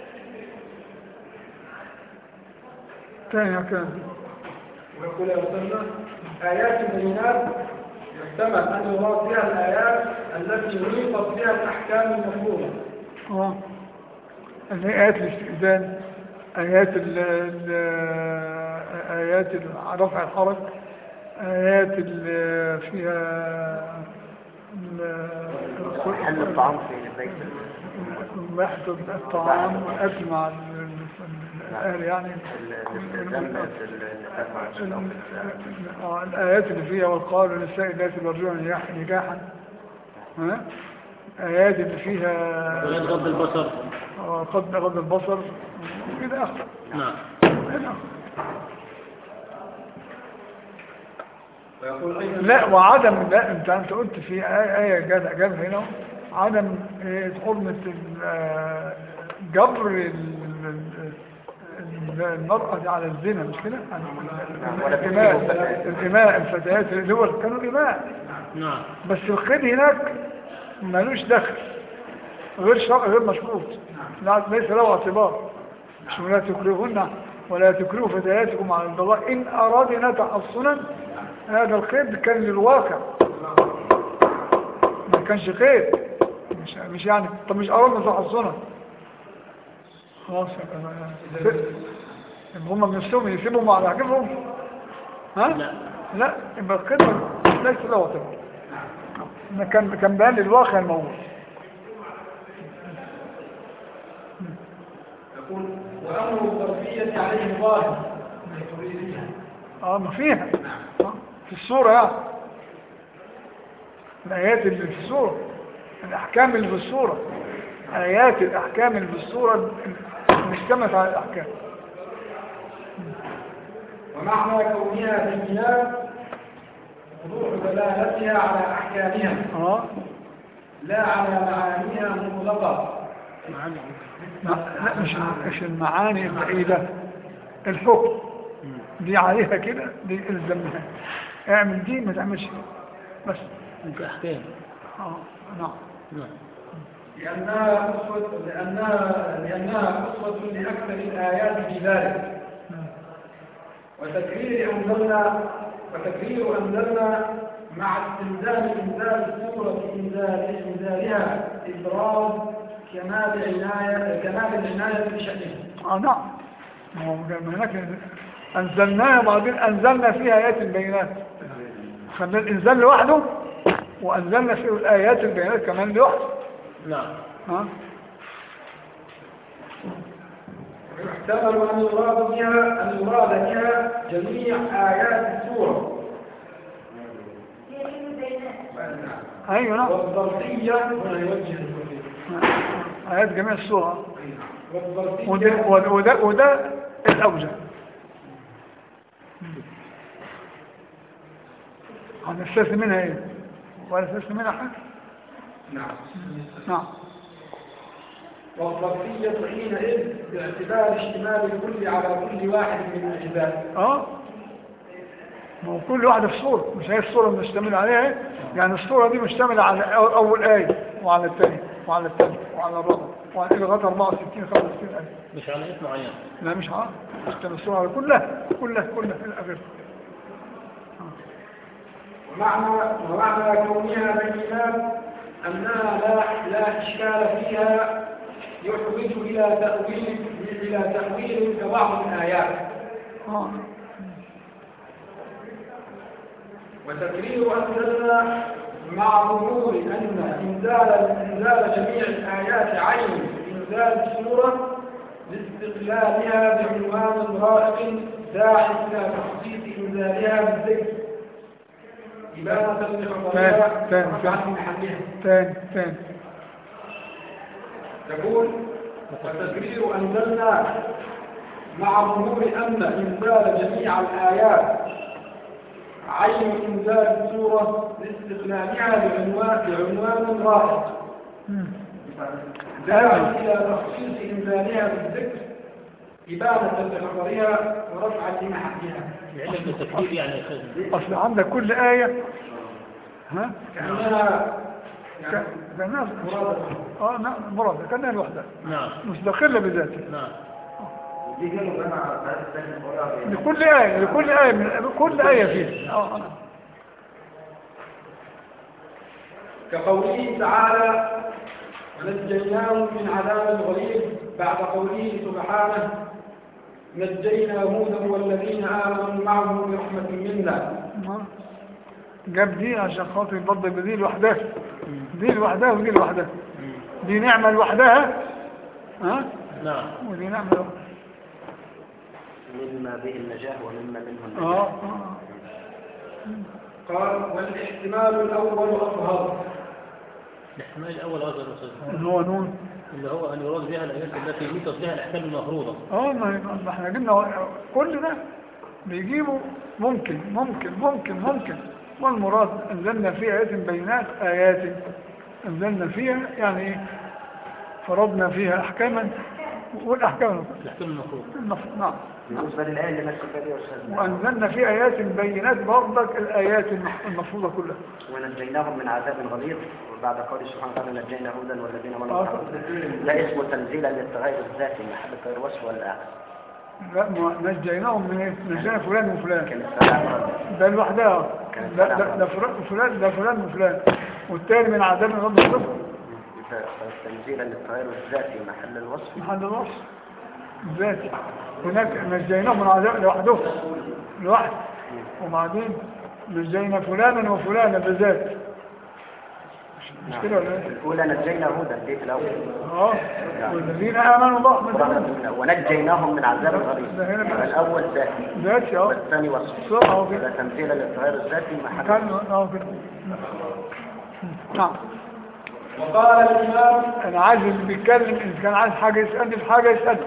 تاني يا كان ويقول يا أستاذنا آيات بينات يحتمل أن يراد بها الآيات التي نيقت بها الأحكام المفروضة. اه اللي هي آيات الاستئذان آيات ال ال آيات ال- رفع الحرج آيات ال- فيها ال- حل الطعام في البيت بحث الطعام والأكل مع ال- ال- الأهل يعني الاستخدام في النساء آه، الآيات اللي فيها والقول للنساء التي يرجون نكاح- نكاحا ها آيات اللي فيها ولا غض البصر. آه، قد غض البصر كده أخطأ نعم. كده. ويقول أيضا لا وعدم لا انت انت قلت في آية آية جاب جاب هنا عدم إيه، حرمة ال- آه، جبر ال- ال- ال- المرأة على الزنا مش كده؟ ولا الإماء تكفير الإماء الفتيات دول كانوا إماء نعم. بس القيد هناك ملوش دخل غير شرع غير مشروط لا ليس له اعتبار مش ولا تكرهن ولا تكرهوا فتياتكم على البغاء إن أرادنا تحصنا هذا القيد كان للواقع ما كانش قيد مش, مش يعني طب مش أرادنا تحصنا خلاص يبقى هم بنفسهم يسيبهم على عجبهم. ها؟ لا لا يبقى كده ليس له اعتبار. ده كان كان بيان للواقع الموجود. يقول وأمر الظرفية عليه ظاهر. اه ما فيها آه، في الصورة يعني الآيات اللي في الصورة، الأحكام اللي في الصورة، آيات الأحكام اللي في الصورة اللي اشتملت على الأحكام. ومعنى كونها بينات وضوح دلالتها على أحكامها اه لا على معانيها مطلقة. لا لا، مش مش المعاني البعيدة، الحكم دي عليها كده، دي الزمها اعمل دي ما تعملش دي بس. ممكن أحكام. اه نعم نعم. لأنها قصوة لأنها لأنها قصوة لأكثر الآيات في ذلك. وتكرير أنزلنا وتكرير أنزلنا مع استلزام إنزال السورة إنزال إنزالها إبراز كمال عناية كمال العناية بشأنها. اه نعم. ما هو كان هناك انزلناها وبعدين انزلنا فيها ايات البينات، خلينا الانزال لوحده وانزلنا فيه الايات البينات كمان لوحده. نعم. ها يحتمل أن يراد بها أن يراد بها جميع آيات السورة. هي دي البينات. ايوه نعم. والظرفية هنا يوجه ايات جميع السورة. والظرفية وده وده وده, وده الاوجه. هنستثني منها ايه؟ ولا نستثني منها حاجه؟ نعم. نعم. والظرفية حينئذ باعتبار اشتمال الكل على كل واحد من الأجزاء. اه ما هو كل واحدة في صورة، مش هي الصورة اللي مشتمل عليها ايه؟ يعني الصورة دي مشتملة على أول أول آية وعلى الثاني وعلى الثالث وعلى الرابع وعلى لغاية أربعة وستين خمسة وستين آية. مش على اسم معين. لا مش عارف، مشتمل الصورة على كلها كلها كلها إلى آخره. ومعنى ومعنى كونها بينات أنها لا لا إشكال فيها يحوج إلى تأويل إلى تأويل كبعض الآيات. اه وتكرير أنزلنا مع ظهور أن إنزال إنزال جميع الآيات عين إنزال السورة لاستقلالها بعنوان رائق داعي إلى تخصيص إنزالها بالذكر إبانة لخطرها ورفعا من محلها. تاني تاني تقول وتكرير أنزلنا مع ظهور أن إنزال جميع الآيات عين إنزال السورة لاستقلالها بعنوان بعنوان رائق داعي إلى تخصيص إنزالها بالذكر إبانة لخطرها ورفعا لمحلها. العلم بالتكرير يعني يا أخي. أصل عندك كل آية ها كأنها ك- كأنها مرادة. اه نعم مرادة كأنها لوحدها نعم. مستقلة بذاتها. نعم. لكل آية لكل آية من كل آية فيها. اه آه. كقوله تعالى ونجيناهم من عذاب الغليظ بعد قوله سبحانه نجينا هودا والذين آمنوا معه برحمة منا. آه. جاب دي عشان خاطر برضه بدي لوحدها، دي لوحدها ودي لوحدها، دي نعمة لوحدها ها نعم. ودي نعمة لوحدها. مما به النجاة ومما منه اه النجاة. آه. قال والاحتمال الأول أظهر. الاحتمال الأول أظهر يا أستاذ. اللي هو نون. اللي هو أن يراد بها الآيات التي يوصف بها الأحكام المفروضة. اه ما ما احنا جبنا كل ده بيجيبوا ممكن ممكن ممكن ممكن والمراد انزلنا فيها آيات بينات آيات انزلنا فيها يعني ايه فرضنا فيها احكاما والاحكام الأحكام المفروضة. المفروض نعم. بالنسبة للآية اللي ماسك فيها دي يا أستاذ، وانزلنا في آيات بينات برضك الآيات المفروضة كلها. ونجيناهم من عذاب غليظ وبعد قوله سبحانه وتعالى نجينا هودا والذين آمنوا آه. معه. لا اسمه تنزيلا للتغير الذاتي محل غير وصف ولا عكس. لا ما نجيناهم من ايه؟ نجينا فلان وفلان كان السلام ده لوحدها. ده ده ده فلان ده فلان وفلان والتاني من عذاب غضب الصفر تنزيلا للتغير الذاتي محل الوصف. محل الوصف. ذات. هناك نجيناه من عذاب لوحده لوحده، وبعدين نجينا فلانا وفلانا بذات. مش كده ولا ايه؟ الأولى نجينا هودا البيت الأول. اه والذين آمنوا الله من ونجيناهم من عذاب غليظ. الأول ذاتي ذاتي اه والثاني وصف. اه كده هذا تمثيل للتغير الذاتي محل. كان اه كده. نعم. وقال الإمام انا عايز اللي بيتكلم اذا كان عايز حاجه يسالني في حاجه يسالني.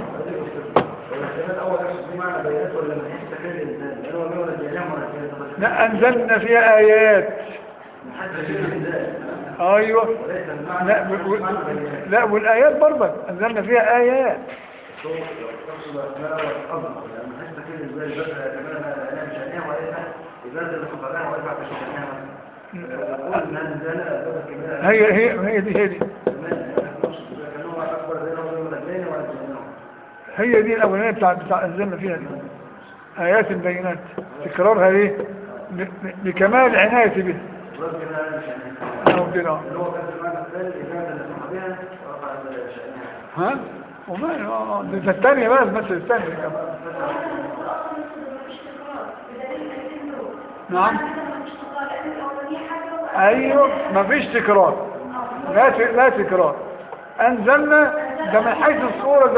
لا انزلنا فيها ايات. ايوه لا و... لا والايات برضه انزلنا فيها ايات. هي هي هي دي هي دي هي دي الاولانيه بتاع بتاع انزلنا فيها دي. ايات البينات تكرارها ايه لكمال عنايتي به. كده ها وما ده الثانيه بقى المثل الثاني كمان. نعم ايوه مفيش تكرار. لا لا تكرار. انزلنا ده من حيث الصوره